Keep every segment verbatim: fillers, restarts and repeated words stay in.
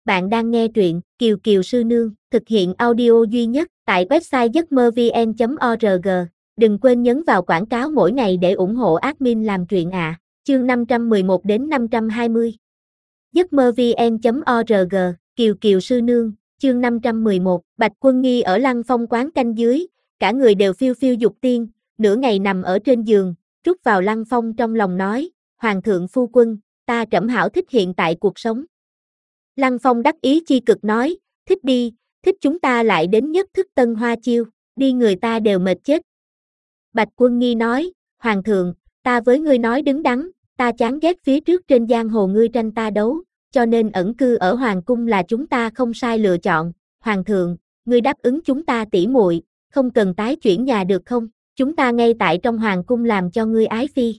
Bạn đang nghe truyện Kiều Kiều Sư Nương, thực hiện audio duy nhất tại website giấc mơ vn chấm org. Đừng quên nhấn vào quảng cáo mỗi ngày để ủng hộ admin làm truyện ạ. À. Chương năm trăm mười một đến năm trăm hai mươi. giấc mơ vn chấm org, Kiều Kiều Sư Nương, chương năm trăm mười một. Bạch Quân Nghi ở Lăng Phong quán canh dưới, cả người đều phiêu phiêu dục tiên, nửa ngày nằm ở trên giường, trút vào Lăng Phong trong lòng nói: Hoàng thượng phu quân, ta trẫm hảo thích hiện tại cuộc sống. Lăng Phong đắc ý chi cực nói: thích đi, thích chúng ta lại đến nhất thức tân hoa chiêu, đi người ta đều mệt chết. Bạch Quân Nghi nói: Hoàng thượng, ta với ngươi nói đứng đắn, ta chán ghét phía trước trên giang hồ ngươi tranh ta đấu, cho nên ẩn cư ở hoàng cung là chúng ta không sai lựa chọn. Hoàng thượng, ngươi đáp ứng chúng ta tỉ muội, không cần tái chuyển nhà được không? Chúng ta ngay tại trong hoàng cung làm cho ngươi ái phi.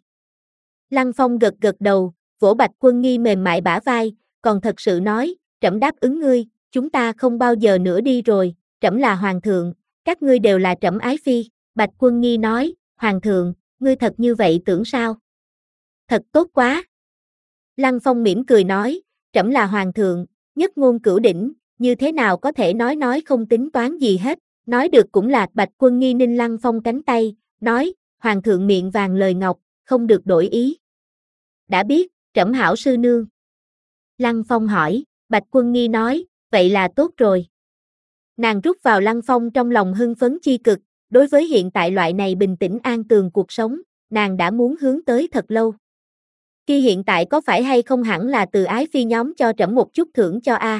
Lăng Phong gật gật đầu, vỗ Bạch Quân Nghi mềm mại bả vai, còn thật sự nói: trẫm đáp ứng ngươi, chúng ta không bao giờ nữa đi rồi, trẫm là hoàng thượng, các ngươi đều là trẫm ái phi. Bạch Quân Nghi nói: Hoàng thượng, ngươi thật như vậy tưởng sao? Thật tốt quá. Lăng Phong mỉm cười nói: trẫm là hoàng thượng, nhất ngôn cửu đỉnh, như thế nào có thể nói nói không tính toán gì hết. Nói được cũng là. Bạch Quân Nghi ninh Lăng Phong cánh tay, nói: Hoàng thượng miệng vàng lời ngọc, không được đổi ý. Đã biết, trẫm hảo sư nương. Lăng Phong hỏi. Bạch Quân Nghi nói: vậy là tốt rồi. Nàng rút vào Lăng Phong trong lòng hưng phấn chi cực, đối với hiện tại loại này bình tĩnh an tường cuộc sống, nàng đã muốn hướng tới thật lâu. Khi hiện tại có phải hay không hẳn là từ ái phi nhóm cho trẫm một chút thưởng cho a?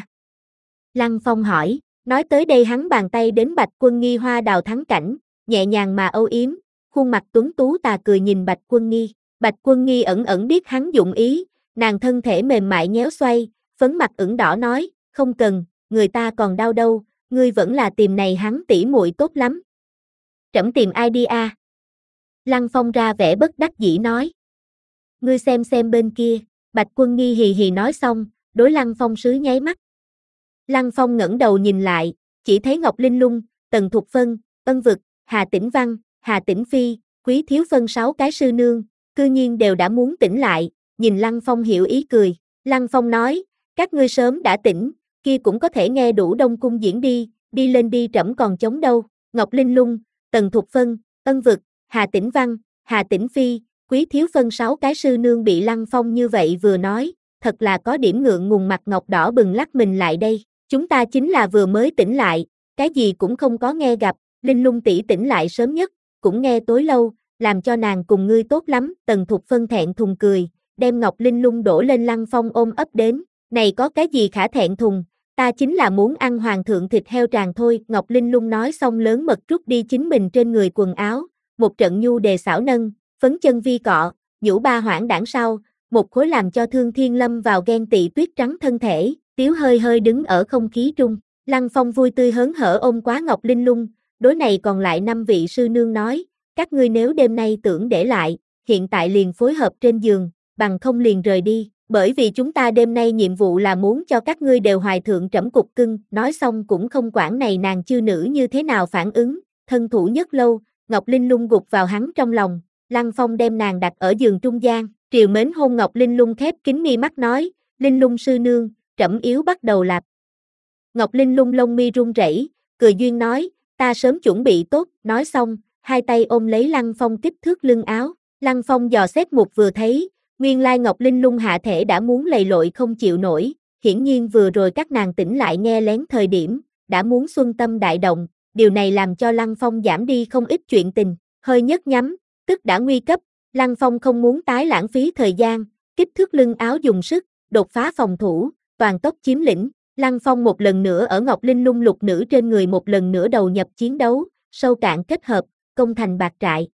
Lăng Phong hỏi. Nói tới đây hắn bàn tay đến Bạch Quân Nghi hoa đào thắng cảnh, nhẹ nhàng mà âu yếm, khuôn mặt tuấn tú tà cười nhìn Bạch Quân Nghi. Bạch Quân Nghi ẩn ẩn biết hắn dụng ý, nàng thân thể mềm mại nhéo xoay, phấn mặt ửng đỏ nói: không cần, người ta còn đau đâu, ngươi vẫn là tìm này hắn tỉ muội tốt lắm. Trẫm tìm ai đi a? À? Lăng Phong ra vẻ bất đắc dĩ nói. Ngươi xem xem bên kia. Bạch Quân Nghi hì hì nói xong, đối Lăng Phong sứ nháy mắt. Lăng Phong ngẩng đầu nhìn lại, chỉ thấy Ngọc Linh Lung, Tần Thục Phân, Ân Vực, Hà Tĩnh Văn, Hà Tĩnh Phi, Quý Thiếu Phân sáu cái sư nương, cư nhiên đều đã muốn tỉnh lại, nhìn Lăng Phong hiểu ý cười. Lăng Phong nói: các ngươi sớm đã tỉnh, kia cũng có thể nghe đủ Đông Cung diễn đi, đi lên đi, trẫm còn chống đâu. Ngọc Linh Lung, Tần Thục Phân, Ân Vực, Hà Tĩnh Văn, Hà Tĩnh Phi, Quý Thiếu Phân sáu cái sư nương bị Lăng Phong như vậy vừa nói, thật là có điểm ngượng ngùng, mặt ngọc đỏ bừng lắc mình lại đây. Chúng ta chính là vừa mới tỉnh lại, cái gì cũng không có nghe gặp, Linh Lung tỷ tỉnh lại sớm nhất, cũng nghe tối lâu, làm cho nàng cùng ngươi tốt lắm. Tần Thục Phân thẹn thùng cười, đem Ngọc Linh Lung đổ lên Lăng Phong ôm ấp đến. Này có cái gì khả thẹn thùng, ta chính là muốn ăn hoàng thượng thịt heo tràng thôi. Ngọc Linh Lung nói xong lớn mật rút đi chính mình trên người quần áo, một trận nhu đề xảo nâng, phấn chân vi cọ, nhũ ba hoảng đảng sau, một khối làm cho Thương Thiên lâm vào ghen tị tuyết trắng thân thể, tiếu hơi hơi đứng ở không khí trung. Lăng Phong vui tươi hớn hở ôm quá Ngọc Linh Lung, đối này còn lại năm vị sư nương nói: các ngươi nếu đêm nay tưởng để lại, hiện tại liền phối hợp trên giường, bằng không liền rời đi, bởi vì chúng ta đêm nay nhiệm vụ là muốn cho các ngươi đều hoài thượng trẫm cục cưng. Nói xong cũng không quản này nàng chư nữ như thế nào phản ứng, thân thủ nhất lâu, Ngọc Linh Lung gục vào hắn trong lòng. Lăng Phong đem nàng đặt ở giường trung gian, triều mến hôn Ngọc Linh Lung, khép kín mi mắt nói: Linh Lung sư nương, trẫm yếu bắt đầu lạp. Ngọc Linh Lung lông mi run rẩy, cười duyên nói: ta sớm chuẩn bị tốt. Nói xong, hai tay ôm lấy Lăng Phong kích thước lưng áo. Lăng Phong dò xét một vừa thấy, nguyên lai Ngọc Linh Lung hạ thể đã muốn lầy lội không chịu nổi, hiển nhiên vừa rồi các nàng tỉnh lại nghe lén thời điểm, đã muốn xuân tâm đại động, điều này làm cho Lăng Phong giảm đi không ít chuyện tình, hơi nhấc nhắm, tức đã nguy cấp. Lăng Phong không muốn tái lãng phí thời gian, kích thước lưng áo dùng sức, đột phá phòng thủ, toàn tốc chiếm lĩnh. Lăng Phong một lần nữa ở Ngọc Linh Lung lục nữ trên người một lần nữa đầu nhập chiến đấu, sâu cạn kết hợp, công thành bạc trại.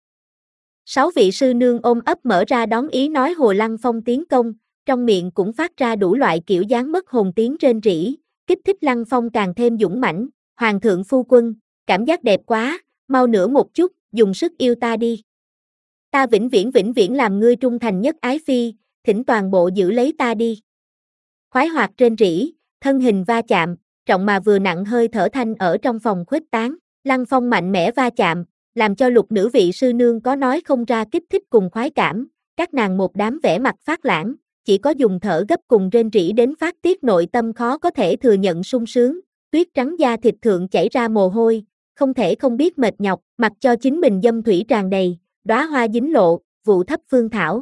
Sáu vị sư nương ôm ấp mở ra đón ý nói hồ Lăng Phong tiến công, trong miệng cũng phát ra đủ loại kiểu dáng mất hồn tiếng rên rỉ, kích thích Lăng Phong càng thêm dũng mãnh. Hoàng thượng phu quân, cảm giác đẹp quá, mau nữa một chút, dùng sức yêu ta đi. Ta vĩnh viễn vĩnh viễn làm ngươi trung thành nhất ái phi, thỉnh toàn bộ giữ lấy ta đi. Khoái hoạt rên rỉ, thân hình va chạm, trọng mà vừa nặng hơi thở thanh ở trong phòng khuếch tán. Lăng Phong mạnh mẽ va chạm, làm cho lục nữ vị sư nương có nói không ra kích thích cùng khoái cảm, các nàng một đám vẻ mặt phát lãng, chỉ có dùng thở gấp cùng rên rỉ đến phát tiết nội tâm khó có thể thừa nhận sung sướng, tuyết trắng da thịt thượng chảy ra mồ hôi, không thể không biết mệt nhọc, mặc cho chính mình dâm thủy tràn đầy, đóa hoa dính lộ, vụ thấp phương thảo.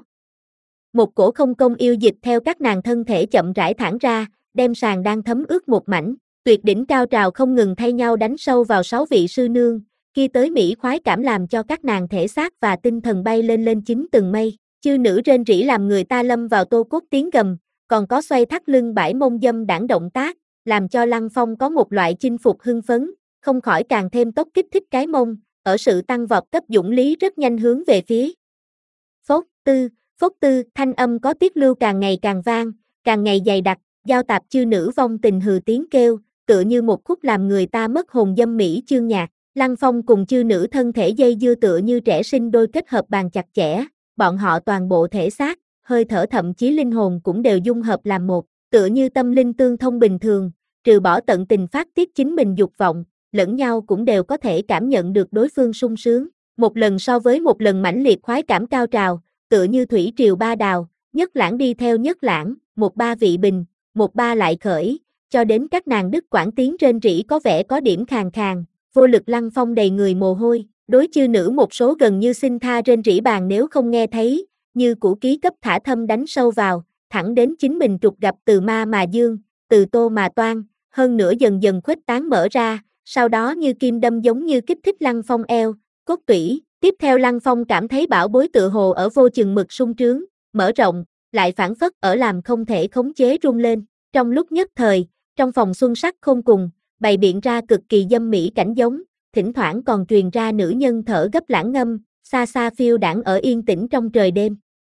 Một cổ không công yêu dịch theo các nàng thân thể chậm rãi thẳng ra, đem sàn đang thấm ướt một mảnh, tuyệt đỉnh cao trào không ngừng thay nhau đánh sâu vào sáu vị sư nương, khi tới mỹ khoái cảm làm cho các nàng thể xác và tinh thần bay lên lên chín tầng mây, chư nữ rên rỉ làm người ta lâm vào tô cốt tiếng gầm, còn có xoay thắt lưng bãi mông dâm đãng động tác, làm cho Lăng Phong có một loại chinh phục hưng phấn, không khỏi càng thêm tốc kích thích cái mông, ở sự tăng vọt cấp dũng lý rất nhanh hướng về phía. Phốc tư, phốc tư, thanh âm có tiết lưu càng ngày càng vang, càng ngày dày đặc, giao tạp chư nữ vong tình hừ tiếng kêu, tựa như một khúc làm người ta mất hồn dâm mỹ chương nhạc. Lăng Phong cùng chư nữ thân thể dây dưa tựa như trẻ sinh đôi kết hợp bàn chặt chẽ, bọn họ toàn bộ thể xác, hơi thở thậm chí linh hồn cũng đều dung hợp làm một, tựa như tâm linh tương thông bình thường, trừ bỏ tận tình phát tiết chính mình dục vọng, lẫn nhau cũng đều có thể cảm nhận được đối phương sung sướng, một lần so với một lần mãnh liệt khoái cảm cao trào, tựa như thủy triều ba đào, nhất lãng đi theo nhất lãng, một ba vị bình, một ba lại khởi, cho đến các nàng đứt quãng tiếng rên rỉ có vẻ có điểm khàn khàn, vô lực. Lăng Phong đầy người mồ hôi, đối chư nữ một số gần như xin tha rên rỉ bàn nếu không nghe thấy, như cũ ký cấp thả thâm đánh sâu vào, thẳng đến chính mình trục gặp từ ma mà dương, từ tô mà toan, hơn nữa dần dần khuếch tán mở ra, sau đó như kim đâm giống như kích thích Lăng Phong eo, cốt tủy, tiếp theo Lăng Phong cảm thấy bảo bối tựa hồ ở vô chừng mực sung trướng, mở rộng, lại phản phất ở làm không thể khống chế rung lên, trong lúc nhất thời, trong phòng xuân sắc khôn cùng, bày biện ra cực kỳ dâm mỹ cảnh giống, thỉnh thoảng còn truyền ra nữ nhân thở gấp lãng ngâm, xa xa phiêu đãng ở yên tĩnh trong trời đêm.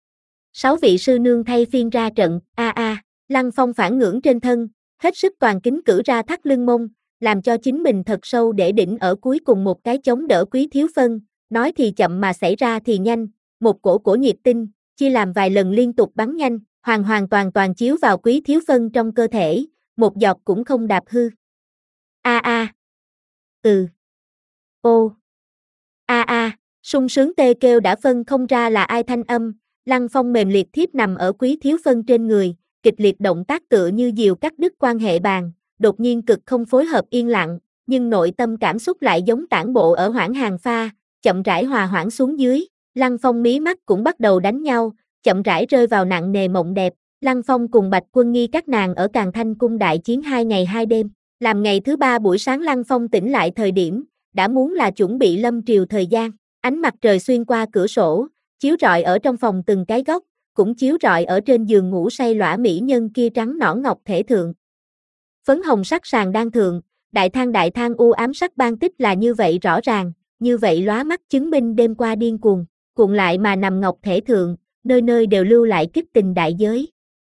Sáu vị sư nương thay phiên ra trận, a a, Lăng Phong phản ngưỡng trên thân, hết sức toàn kính cử ra thắt lưng mông, làm cho chính mình thật sâu để đỉnh ở cuối cùng một cái chống đỡ Quý Thiếu Phân, nói thì chậm mà xảy ra thì nhanh, một cổ cổ nhiệt tinh, chia làm vài lần liên tục bắn nhanh, hoàn hoàn toàn toàn chiếu vào Quý Thiếu Phân trong cơ thể, một giọt cũng không đạp hư. A a. Ừ. Ô. A a, sung sướng tê kêu đã phân không ra là ai thanh âm, Lăng Phong mềm liệt thiếp nằm ở Quý Thiếu Phân trên người, kịch liệt động tác tựa như diều cắt đứt quan hệ bàn, đột nhiên cực không phối hợp yên lặng, nhưng nội tâm cảm xúc lại giống tản bộ ở hoảng hàng pha, chậm rãi hòa hoãn xuống dưới, Lăng Phong mí mắt cũng bắt đầu đánh nhau, chậm rãi rơi vào nặng nề mộng đẹp, Lăng Phong cùng Bạch Quân Nghi các nàng ở Càn Thanh cung đại chiến hai ngày hai đêm, làm ngày thứ ba buổi sáng Lăng Phong tỉnh lại thời điểm, đã muốn là chuẩn bị lâm triều thời gian, ánh mặt trời xuyên qua cửa sổ, chiếu rọi ở trong phòng từng cái góc, cũng chiếu rọi ở trên giường ngủ say lõa mỹ nhân kia trắng nõn ngọc thể thượng. Phấn hồng sắc sàn đang thượng, đại thang đại thang u ám sắc ban tích là như vậy rõ ràng, như vậy lóa mắt chứng minh đêm qua điên cuồng, cuộn lại mà nằm ngọc thể thượng, nơi nơi đều lưu lại kích tình đại giới.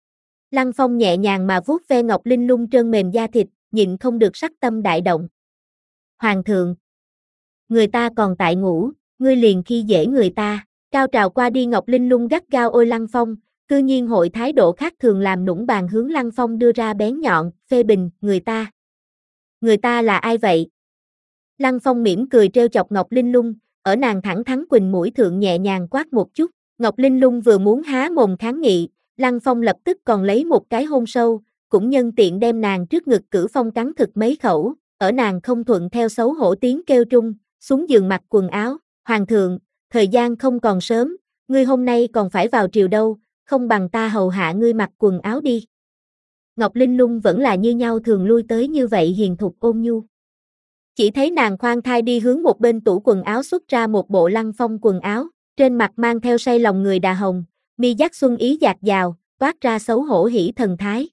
Lăng Phong nhẹ nhàng mà vuốt ve ngọc linh lung trơn mềm da thịt, nhịn không được sắc tâm đại động. Hoàng thượng, người ta còn tại ngủ, ngươi liền khi dễ người ta, cao trào qua đi ngọc linh lung gắt gao ôi Lăng Phong, cư nhiên hội thái độ khác thường làm nũng bàn hướng Lăng Phong đưa ra bén nhọn, phê bình, người ta. Người ta là ai vậy? Lăng Phong mỉm cười trêu chọc Ngọc Linh Lung, ở nàng thẳng thắn quỳnh mũi thượng nhẹ nhàng quát một chút, Ngọc Linh Lung vừa muốn há mồm kháng nghị, Lăng Phong lập tức còn lấy một cái hôn sâu, cũng nhân tiện đem nàng trước ngực cử phong cắn thực mấy khẩu, ở nàng không thuận theo xấu hổ tiếng kêu trung, xuống giường mặc quần áo, Hoàng thượng, thời gian không còn sớm, ngươi hôm nay còn phải vào triều đâu, không bằng ta hầu hạ ngươi mặc quần áo đi. Ngọc Linh Lung vẫn là như nhau thường lui tới như vậy hiền thục ôn nhu. Chỉ thấy nàng khoan thai đi hướng một bên tủ quần áo xuất ra một bộ Lăng Phong quần áo, trên mặt mang theo say lòng người đà hồng, mi giác xuân ý dạt dào, toát ra xấu hổ hỉ thần thái.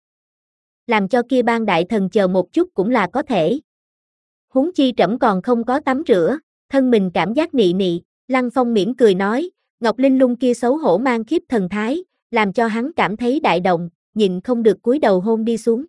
Làm cho kia ban đại thần chờ một chút cũng là có thể. Huống chi trẫm còn không có tắm rửa, thân mình cảm giác nị nị, Lăng Phong mỉm cười nói, Ngọc Linh Lung kia xấu hổ mang khiếp thần thái, làm cho hắn cảm thấy đại động, nhịn không được cúi đầu hôn đi xuống.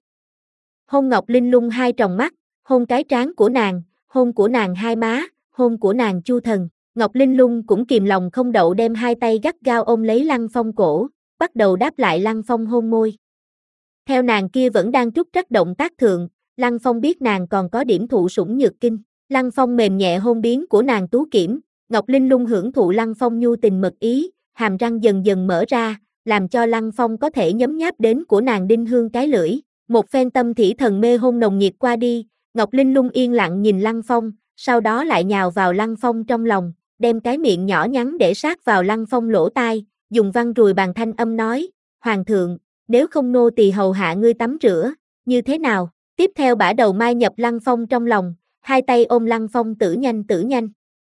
Hôn Ngọc Linh Lung hai tròng mắt, hôn cái trán của nàng, hôn của nàng hai má, hôn của nàng chu thần. Ngọc Linh Lung cũng kìm lòng không đậu đem hai tay gắt gao ôm lấy Lăng Phong cổ, bắt đầu đáp lại Lăng Phong hôn môi. Theo nàng kia vẫn đang trúc trắc động tác thượng, Lăng Phong biết nàng còn có điểm thụ sủng nhược kinh. Lăng Phong mềm nhẹ hôn biến của nàng tú kiểm, Ngọc Linh Lung hưởng thụ Lăng Phong nhu tình mật ý, hàm răng dần dần mở ra, làm cho Lăng Phong có thể nhấm nháp đến của nàng đinh hương cái lưỡi. Một phen tâm thỉ thần mê hôn nồng nhiệt qua đi, Ngọc Linh Lung yên lặng nhìn Lăng Phong, sau đó lại nhào vào Lăng Phong trong lòng, đem cái miệng nhỏ nhắn để sát vào Lăng Phong lỗ tai, dùng văn rùi bàn thanh âm nói, Hoàng thượng, nếu không nô tỳ hầu hạ ngươi tắm rửa, như thế nào? Tiếp theo bả đầu mai nhập Lăng Phong trong lòng, hai tay ôm Lăng Phong tử nhanh tử nhanh.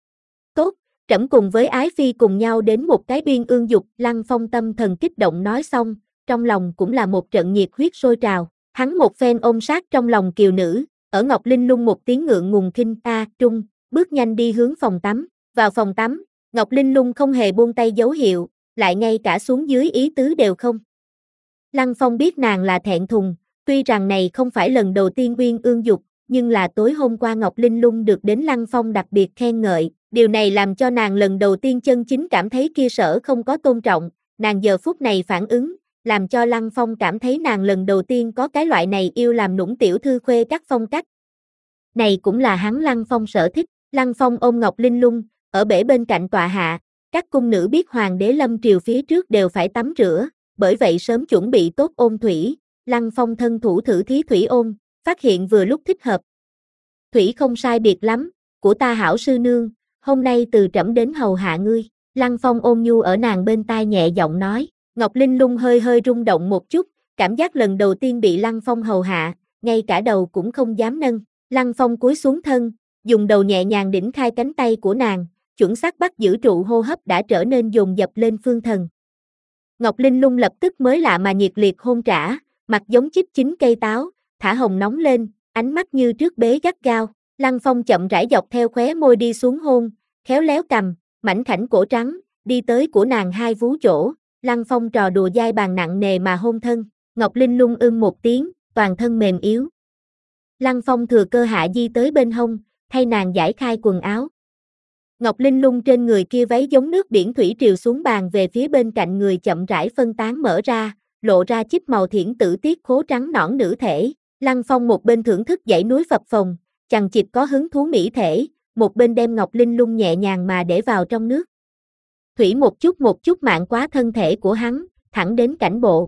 Tốt, trẫm cùng với Ái Phi cùng nhau đến một cái uyên ương dục, Lăng Phong tâm thần kích động nói xong, trong lòng cũng là một trận nhiệt huyết sôi trào, hắn một phen ôm sát trong lòng kiều nữ, ở Ngọc Linh Lung một tiếng ngượng ngùng khinh a trung, bước nhanh đi hướng phòng tắm, vào phòng tắm, Ngọc Linh Lung không hề buông tay dấu hiệu, lại ngay cả xuống dưới ý tứ đều không. Lăng Phong biết nàng là thẹn thùng, tuy rằng này không phải lần đầu tiên uyên ương dục, nhưng là tối hôm qua Ngọc Linh Lung được đến Lăng Phong đặc biệt khen ngợi, điều này làm cho nàng lần đầu tiên chân chính cảm thấy kia sở không có tôn trọng, nàng giờ phút này phản ứng, làm cho Lăng Phong cảm thấy nàng lần đầu tiên có cái loại này yêu làm nũng tiểu thư khuê các phong cách. Này cũng là hắn Lăng Phong sở thích, Lăng Phong ôm Ngọc Linh Lung, ở bể bên cạnh tọa hạ, các cung nữ biết hoàng đế lâm triều phía trước đều phải tắm rửa, bởi vậy sớm chuẩn bị tốt ôn thủy, Lăng Phong thân thủ thử thí thủy ôn, phát hiện vừa lúc thích hợp. Thủy không sai biệt lắm, của ta hảo sư nương, hôm nay từ trẫm đến hầu hạ ngươi, Lăng Phong ôn nhu ở nàng bên tai nhẹ giọng nói, Ngọc Linh Lung hơi hơi rung động một chút, cảm giác lần đầu tiên bị Lăng Phong hầu hạ, ngay cả đầu cũng không dám nâng, Lăng Phong cúi xuống thân, dùng đầu nhẹ nhàng đỉnh khai cánh tay của nàng, chuẩn xác bắt giữ trụ hô hấp đã trở nên dồn dập lên phương thần. Ngọc Linh Lung lập tức mới lạ mà nhiệt liệt hôn trả, mặt giống chip chín cây táo, thả hồng nóng lên, ánh mắt như trước bế gắt gao, Lăng Phong chậm rãi dọc theo khóe môi đi xuống hôn, khéo léo cầm, mảnh khảnh cổ trắng, đi tới của nàng hai vú chỗ, Lăng Phong trò đùa dai bàn nặng nề mà hôn thân, Ngọc Linh Lung ưm một tiếng, toàn thân mềm yếu. Lăng Phong thừa cơ hạ di tới bên hông, thay nàng giải khai quần áo. Ngọc Linh Lung trên người kia váy giống nước biển thủy triều xuống bàn về phía bên cạnh người chậm rãi phân tán mở ra, lộ ra chip màu thiển tử tiết khố trắng nõn nữ thể. Lăng Phong một bên thưởng thức dãy núi phập phồng, chằng chịt có hứng thú mỹ thể, một bên đem Ngọc Linh Lung nhẹ nhàng mà để vào trong nước. Thủy một chút một chút mạn quá thân thể của hắn, thẳng đến cảnh bộ.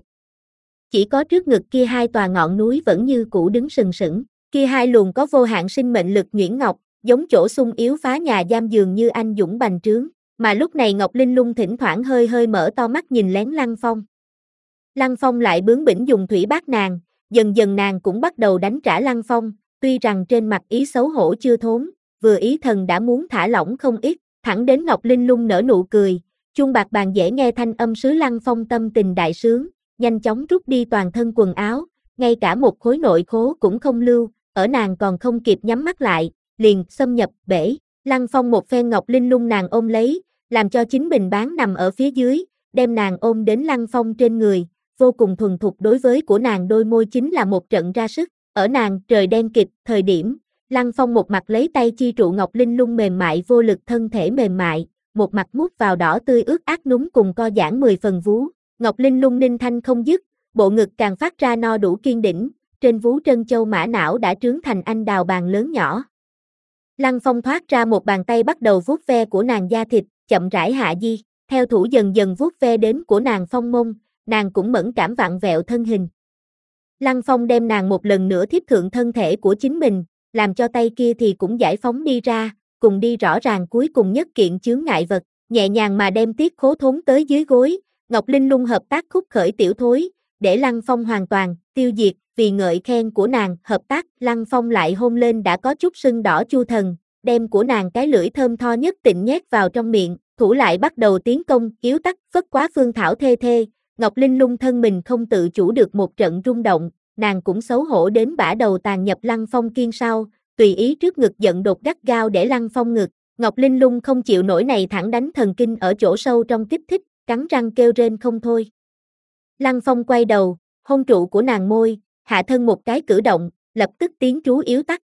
Chỉ có trước ngực kia hai tòa ngọn núi vẫn như cũ đứng sừng sững, kia hai luồng có vô hạn sinh mệnh lực nhuyễn ngọc, giống chỗ sung yếu phá nhà giam dường như anh dũng bành trướng, mà lúc này Ngọc Linh Lung thỉnh thoảng hơi hơi mở to mắt nhìn lén Lăng Phong. Lăng Phong lại bướng bỉnh dùng thủy bát nàng, dần dần nàng cũng bắt đầu đánh trả Lăng Phong, tuy rằng trên mặt ý xấu hổ chưa thốn, vừa ý thần đã muốn thả lỏng không ít, thẳng đến Ngọc Linh Lung nở nụ cười, chuông bạc bàn dễ nghe thanh âm sứ Lăng Phong tâm tình đại sướng, nhanh chóng rút đi toàn thân quần áo, ngay cả một khối nội khố cũng không lưu, ở nàng còn không kịp nhắm mắt lại, liền xâm nhập bể. Lăng Phong một phen Ngọc Linh Lung nàng ôm lấy, làm cho chính mình bán nằm ở phía dưới, đem nàng ôm đến Lăng Phong trên người, vô cùng thuần thục đối với của nàng đôi môi chính là một trận ra sức, ở nàng trời đen kịt thời điểm, Lăng Phong một mặt lấy tay chi trụ Ngọc Linh Lung mềm mại vô lực thân thể mềm mại, một mặt mút vào đỏ tươi ướt át núm cùng co giãn mười phần vú, Ngọc Linh Lung ninh thanh không dứt, bộ ngực càng phát ra no đủ kiên đỉnh, trên vú trân châu mã não đã trướng thành anh đào bàn lớn nhỏ. Lăng Phong thoát ra một bàn tay bắt đầu vuốt ve của nàng da thịt, chậm rãi hạ di, theo thủ dần dần vuốt ve đến của nàng phong mông, nàng cũng mẫn cảm vặn vẹo thân hình. Lăng Phong đem nàng một lần nữa thiếp thượng thân thể của chính mình, làm cho tay kia thì cũng giải phóng đi ra, cùng đi rõ ràng cuối cùng nhất kiện chướng ngại vật, nhẹ nhàng mà đem tiết khố thốn tới dưới gối, Ngọc Linh Lung hợp tác khúc khởi tiểu thối, để Lăng Phong hoàn toàn tiêu diệt, vì ngợi khen của nàng hợp tác, Lăng Phong lại hôn lên đã có chút sưng đỏ chu thần, đem của nàng cái lưỡi thơm tho nhất tịnh nhét vào trong miệng, thủ lại bắt đầu tiến công, yếu tắc, phất quá phương thảo thê thê, Ngọc Linh Lung thân mình không tự chủ được một trận rung động, nàng cũng xấu hổ đến bả đầu tàn nhập Lăng Phong kiên sau, tùy ý trước ngực giận đột gắt gao để Lăng Phong ngực, Ngọc Linh Lung không chịu nổi này thẳng đánh thần kinh ở chỗ sâu trong kích thích, cắn răng kêu rên không thôi. Lăng Phong quay đầu, hôn trụ của nàng môi, hạ thân một cái cử động, lập tức tiếng trú yếu tắt.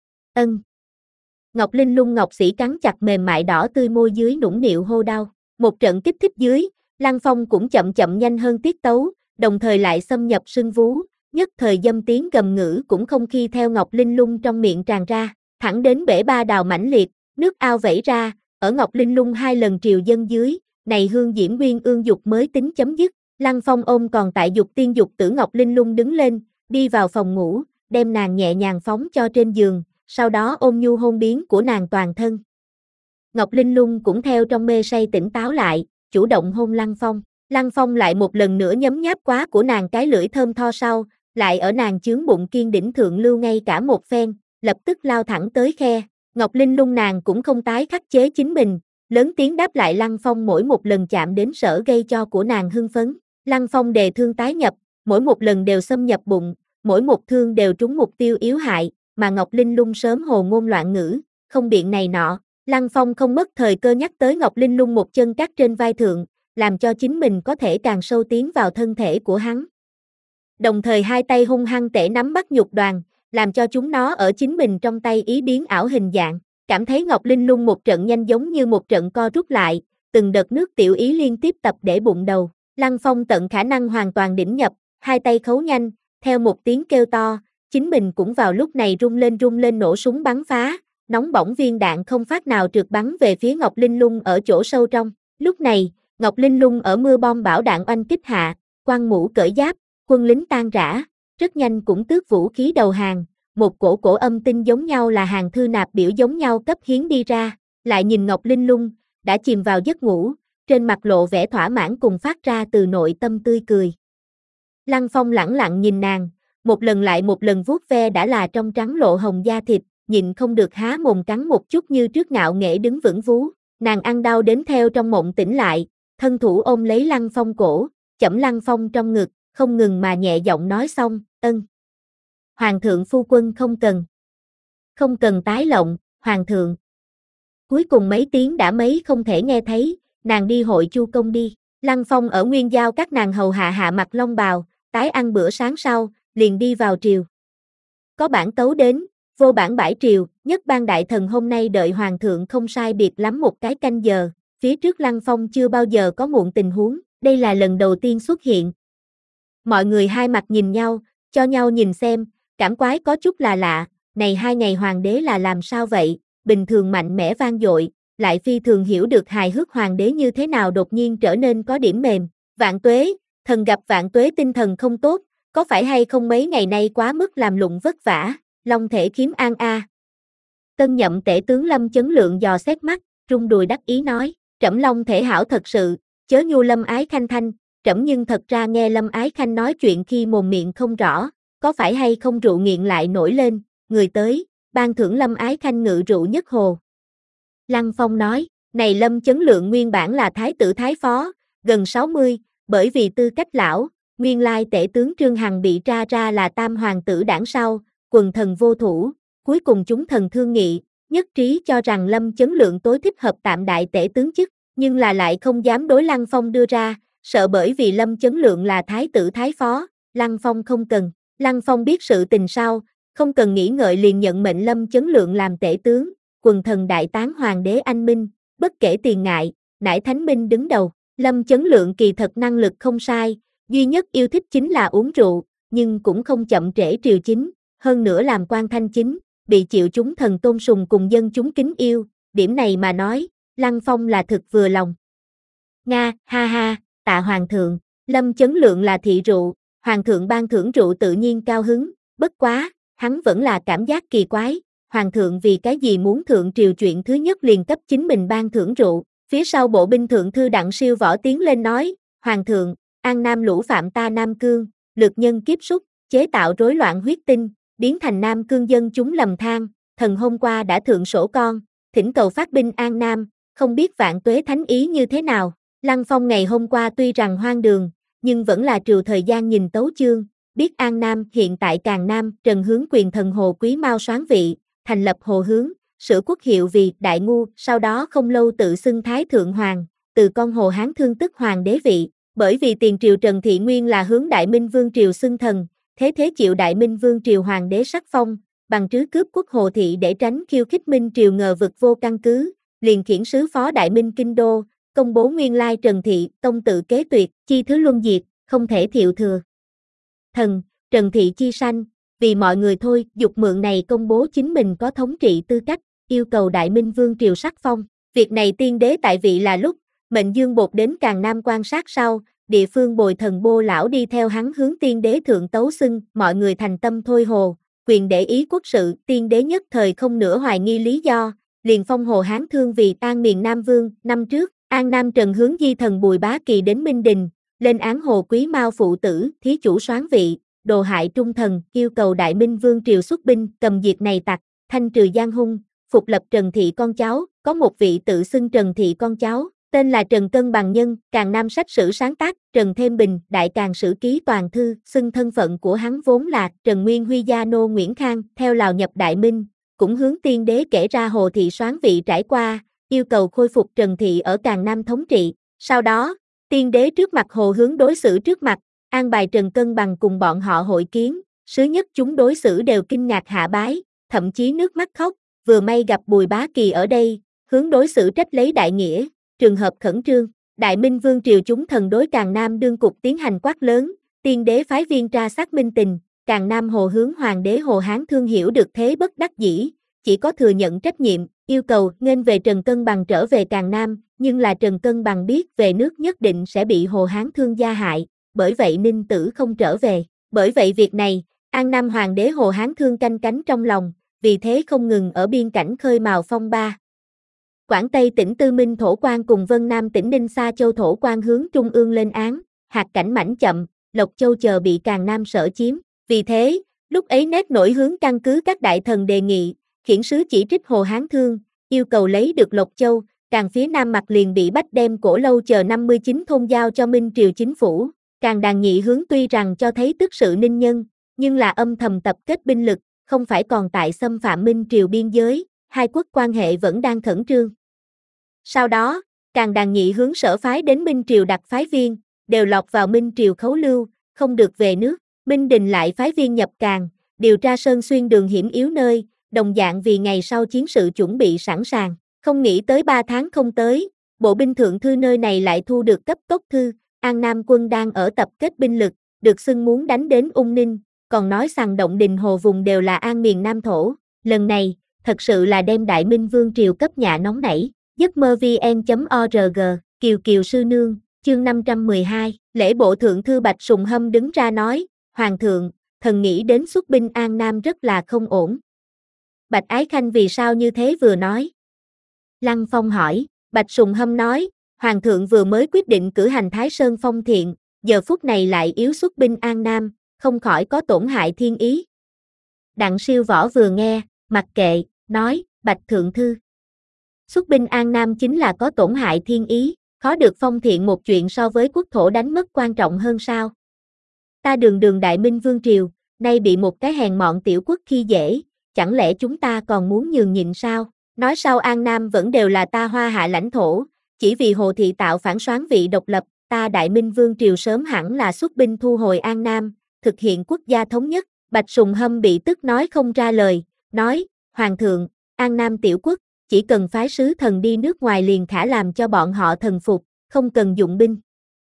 Ân. Ngọc Linh Lung ngọc sĩ cắn chặt mềm mại đỏ tươi môi dưới nũng nịu hô đau, một trận kích thích dưới, Lăng Phong cũng chậm chậm nhanh hơn tiết tấu, đồng thời lại xâm nhập sưng vú, nhất thời dâm tiếng gầm ngữ cũng không khi theo Ngọc Linh Lung trong miệng tràn ra, thẳng đến bể ba đào mãnh liệt, nước ao vẩy ra, ở Ngọc Linh Lung hai lần triều dân dưới, này hương diễm nguyên ương dục mới tính chấm dứt, Lăng Phong ôm còn tại dục tiên dục tử Ngọc Linh Lung đứng lên, đi vào phòng ngủ, đem nàng nhẹ nhàng phóng cho trên giường, sau đó ôm nhu hôn biến của nàng toàn thân. Ngọc Linh Lung cũng theo trong mê say tỉnh táo lại, chủ động hôn Lăng Phong. Lăng Phong lại một lần nữa nhấm nháp quá của nàng cái lưỡi thơm tho sau, lại ở nàng chướng bụng kiên đỉnh thượng lưu ngay cả một phen, lập tức lao thẳng tới khe. Ngọc Linh Lung nàng cũng không tái khắc chế chính mình, lớn tiếng đáp lại Lăng Phong mỗi một lần chạm đến sở gây cho của nàng hưng phấn. Lăng Phong đề thương tái nhập, mỗi một lần đều xâm nhập bụng, mỗi một thương đều trúng mục tiêu yếu hại, mà Ngọc Linh Lung sớm hồ ngôn loạn ngữ, không biện này nọ. Lăng Phong không mất thời cơ nhắc tới Ngọc Linh Lung một chân cắt trên vai thượng, làm cho chính mình có thể càng sâu tiến vào thân thể của hắn. Đồng thời hai tay hung hăng tể nắm bắt nhục đoàn, làm cho chúng nó ở chính mình trong tay ý biến ảo hình dạng. Cảm thấy Ngọc Linh Lung một trận nhanh giống như một trận co rút lại, từng đợt nước tiểu ý liên tiếp tập để bụng đầu. Lăng Phong tận khả năng hoàn toàn đỉnh nhập, hai tay khấu nhanh, theo một tiếng kêu to, chính mình cũng vào lúc này rung lên rung lên nổ súng bắn phá, nóng bỏng viên đạn không phát nào trượt bắn về phía Ngọc Linh Lung ở chỗ sâu trong. Lúc này, Ngọc Linh Lung ở mưa bom bão đạn oanh kích hạ, quan mũ cởi giáp, quân lính tan rã, rất nhanh cũng tước vũ khí đầu hàng, một cổ cổ âm tinh giống nhau là hàng thư nạp biểu giống nhau cấp hiến đi ra, lại nhìn Ngọc Linh Lung, đã chìm vào giấc ngủ, trên mặt lộ vẻ thỏa mãn cùng phát ra từ nội tâm tươi cười. Lăng Phong lẳng lặng nhìn nàng, một lần lại một lần vuốt ve đã là trong trắng lộ hồng da thịt, nhịn không được há mồm cắn một chút như trước ngạo nghễ đứng vững vú, nàng ăn đau đến theo trong mộng tỉnh lại, thân thủ ôm lấy Lăng Phong cổ, chẫm Lăng Phong trong ngực, không ngừng mà nhẹ giọng nói xong, ân. Hoàng thượng phu quân không cần. Không cần tái lộng, hoàng thượng. Cuối cùng mấy tiếng đã mấy không thể nghe thấy, nàng đi hội chu công đi. Lăng Phong ở nguyên giao các nàng hầu hạ hạ mặc long bào, tái ăn bữa sáng sau, liền đi vào triều. Có bản tấu đến, vô bản bãi triều, nhất ban đại thần hôm nay đợi hoàng thượng không sai biệt lắm một cái canh giờ, phía trước Lăng Phong chưa bao giờ có muộn tình huống, đây là lần đầu tiên xuất hiện. Mọi người hai mặt nhìn nhau, cho nhau nhìn xem, cảm quái có chút là lạ, này hai ngày hoàng đế là làm sao vậy, bình thường mạnh mẽ vang dội, lại phi thường hiểu được hài hước hoàng đế như thế nào đột nhiên trở nên có điểm mềm. Vạn tuế, thần gặp vạn tuế tinh thần không tốt, có phải hay không mấy ngày nay quá mức làm lụng vất vả, long thể khiếm an a. À. Tân nhậm tể tướng Lâm Chấn Lượng dò xét mắt, rung đùi đắc ý nói, trẫm long thể hảo thật sự, chớ nhu Lâm Ái Khanh thanh, trẫm nhưng thật ra nghe Lâm Ái Khanh nói chuyện khi mồm miệng không rõ, có phải hay không rượu nghiện lại nổi lên, người tới, ban thưởng Lâm Ái Khanh ngự rượu nhất hồ. Lăng Phong nói, này Lâm Chấn Lượng nguyên bản là thái tử thái phó, gần sáu mươi, bởi vì tư cách lão, nguyên lai tể tướng Trương Hằng bị tra ra là tam hoàng tử đảng sau, quần thần vô thủ, cuối cùng chúng thần thương nghị, nhất trí cho rằng Lâm Chấn Lượng tối thích hợp tạm đại tể tướng chức, nhưng là lại không dám đối Lăng Phong đưa ra, sợ bởi vì Lâm Chấn Lượng là thái tử thái phó, Lăng Phong không cần. Lăng Phong biết sự tình sau, không cần nghĩ ngợi liền nhận mệnh Lâm Chấn Lượng làm tể tướng, quần thần đại tán hoàng đế anh minh, bất kể tiền ngại, nải thánh minh đứng đầu. Lâm Chấn Lượng kỳ thật năng lực không sai, duy nhất yêu thích chính là uống rượu, nhưng cũng không chậm trễ triều chính, hơn nữa làm quan thanh chính, bị chịu chúng thần tôn sùng cùng dân chúng kính yêu, điểm này mà nói, Lăng Phong là thực vừa lòng. Nga, ha ha, tạ hoàng thượng, Lâm Chấn Lượng là thị rượu, hoàng thượng ban thưởng rượu tự nhiên cao hứng, bất quá, hắn vẫn là cảm giác kỳ quái, hoàng thượng vì cái gì muốn thượng triều chuyện thứ nhất liền cấp chính mình ban thưởng rượu. Phía sau bộ binh thượng thư Đặng Siêu Võ tiến lên nói, hoàng thượng, An Nam lũ phạm ta Nam Cương, lược nhân kiếp súc, chế tạo rối loạn huyết tinh, biến thành Nam Cương dân chúng lầm than, thần hôm qua đã thượng sổ con, thỉnh cầu phát binh An Nam, không biết vạn tuế thánh ý như thế nào. Lăng Phong ngày hôm qua tuy rằng hoang đường, nhưng vẫn là trừ thời gian nhìn tấu chương, biết An Nam hiện tại Càn Nam, Trần Hướng Quyền thần Hồ Quý Mao soán vị, thành lập Hồ Hướng, sửa quốc hiệu vì Đại Ngu, sau đó không lâu tự xưng Thái Thượng Hoàng, từ con Hồ Hán thương tức Hoàng đế vị, bởi vì tiền triều Trần Thị Nguyên là hướng Đại Minh Vương triều xưng thần, thế thế chịu Đại Minh Vương triều Hoàng đế sắc phong, bằng trứ cướp quốc Hồ Thị để tránh khiêu khích Minh triều ngờ vực vô căn cứ, liền khiển sứ phó Đại Minh Kinh Đô, công bố nguyên lai Trần Thị, tông tự kế tuyệt, chi thứ luân diệt, không thể thiệu thừa. Thần, Trần Thị chi sanh, vì mọi người thôi, dục mượn này công bố chính mình có thống trị tư cách, yêu cầu Đại Minh Vương triều sắc phong. Việc này tiên đế tại vị là lúc, mệnh Dương Bột đến Càn Nam quan sát sau, địa phương bồi thần Bô lão đi theo hắn hướng tiên đế thượng tấu xưng, mọi người thành tâm thôi hồ, quyền để ý quốc sự, tiên đế nhất thời không nửa hoài nghi lý do, liền phong Hồ Hán Thương vì An miền Nam Vương. Năm trước, An Nam Trần hướng di thần Bùi Bá Kỳ đến Minh Đình, lên án Hồ Quý Mao phụ tử, thí chủ soán vị, đồ hại trung thần, yêu cầu Đại Minh Vương triều xuất binh, cầm diệt này tặc, thanh trừ gian hung, phục lập Trần Thị con cháu. Có một vị tự xưng Trần Thị con cháu, tên là Trần Cân Bằng Nhân, Càn Nam sách sử sáng tác, Trần Thêm Bình, Đại Càn Sử Ký toàn thư, xưng thân phận của hắn vốn là Trần Nguyên Huy gia nô Nguyễn Khang, theo Lào nhập Đại Minh, cũng hướng tiên đế kể ra Hồ Thị soán vị trải qua, yêu cầu khôi phục Trần Thị ở Càn Nam thống trị. Sau đó, tiên đế trước mặt Hồ hướng đối xử trước mặt, an bài Trần Cân Bằng cùng bọn họ hội kiến, sứ nhất chúng đối xử đều kinh ngạc hạ bái, thậm chí nước mắt khóc, vừa may gặp Bùi Bá Kỳ ở đây, hướng đối xử trách lấy đại nghĩa, trường hợp khẩn trương. Đại Minh Vương triều chúng thần đối Càn Nam đương cục tiến hành quát lớn, tiên đế phái viên tra xác minh tình, Càn Nam Hồ hướng hoàng đế Hồ Hán Thương hiểu được thế bất đắc dĩ, chỉ có thừa nhận trách nhiệm, yêu cầu nghênh về Trần Cân Bằng trở về Càn Nam, nhưng là Trần Cân Bằng biết về nước nhất định sẽ bị Hồ Hán Thương gia hại, bởi vậy ninh tử không trở về. Bởi vậy việc này, An Nam hoàng đế Hồ Hán Thương canh cánh trong lòng, vì thế không ngừng ở biên cảnh khơi mào phong ba. Quảng Tây tỉnh Tư Minh thổ quan cùng Vân Nam tỉnh Ninh Sa Châu thổ quan hướng trung ương lên án, hạt cảnh mảnh chậm, Lộc Châu chờ bị Càn Nam sở chiếm. Vì thế, lúc ấy nét nổi hướng căn cứ các đại thần đề nghị, khiển sứ chỉ trích Hồ Hán Thương, yêu cầu lấy được Lộc Châu, Càn phía Nam mặt liền bị bách đem Cổ Lâu chờ năm mươi chín thôn giao cho Minh Triều chính phủ. Càn Đàn Nhị hướng tuy rằng cho thấy tức sự ninh nhân, nhưng là âm thầm tập kết binh lực, không phải còn tại xâm phạm Minh Triều biên giới, hai quốc quan hệ vẫn đang khẩn trương. Sau đó, Càn Đàn Nhị hướng sở phái đến Minh Triều đặc phái viên, đều lọt vào Minh Triều khấu lưu, không được về nước. Minh Đình lại phái viên nhập Càn, điều tra Sơn Xuyên đường hiểm yếu nơi, đồng dạng vì ngày sau chiến sự chuẩn bị sẵn sàng. Không nghĩ tới ba tháng không tới, bộ binh thượng thư nơi này lại thu được cấp tốc thư, An Nam quân đang ở tập kết binh lực, được xưng muốn đánh đến Ung Ninh, còn nói rằng động đình hồ vùng đều là an miền Nam thổ. Lần này, thật sự là đem Đại Minh Vương triều cấp nhà nóng nảy. giấc mơ vn chấm org, Kiều Kiều Sư Nương, chương năm trăm mười hai, lễ bộ thượng thư Bạch Sùng Hâm đứng ra nói, Hoàng thượng, thần nghĩ đến xuất binh An Nam rất là không ổn. Bạch Ái Khanh vì sao như thế vừa nói? Lăng Phong hỏi, Bạch Sùng Hâm nói, Hoàng thượng vừa mới quyết định cử hành Thái Sơn Phong Thiện, giờ phút này lại yếu xuất binh An Nam, không khỏi có tổn hại thiên ý. Đặng Siêu Võ vừa nghe, mặc kệ, nói, Bạch Thượng Thư. Xuất binh An Nam chính là có tổn hại thiên ý, khó được phong thiện một chuyện so với quốc thổ đánh mất quan trọng hơn sao. Ta đường đường Đại Minh Vương Triều, nay bị một cái hèn mọn tiểu quốc khi dễ, chẳng lẽ chúng ta còn muốn nhường nhịn sao? Nói sau An Nam vẫn đều là ta Hoa Hạ lãnh thổ, chỉ vì Hồ Thị tạo phản soán vị độc lập, ta Đại Minh Vương Triều sớm hẳn là xuất binh thu hồi An Nam, thực hiện quốc gia thống nhất. Bạch Sùng Hâm bị tức nói không ra lời, nói, Hoàng thượng, An Nam tiểu quốc, chỉ cần phái sứ thần đi nước ngoài liền khả làm cho bọn họ thần phục, không cần dụng binh.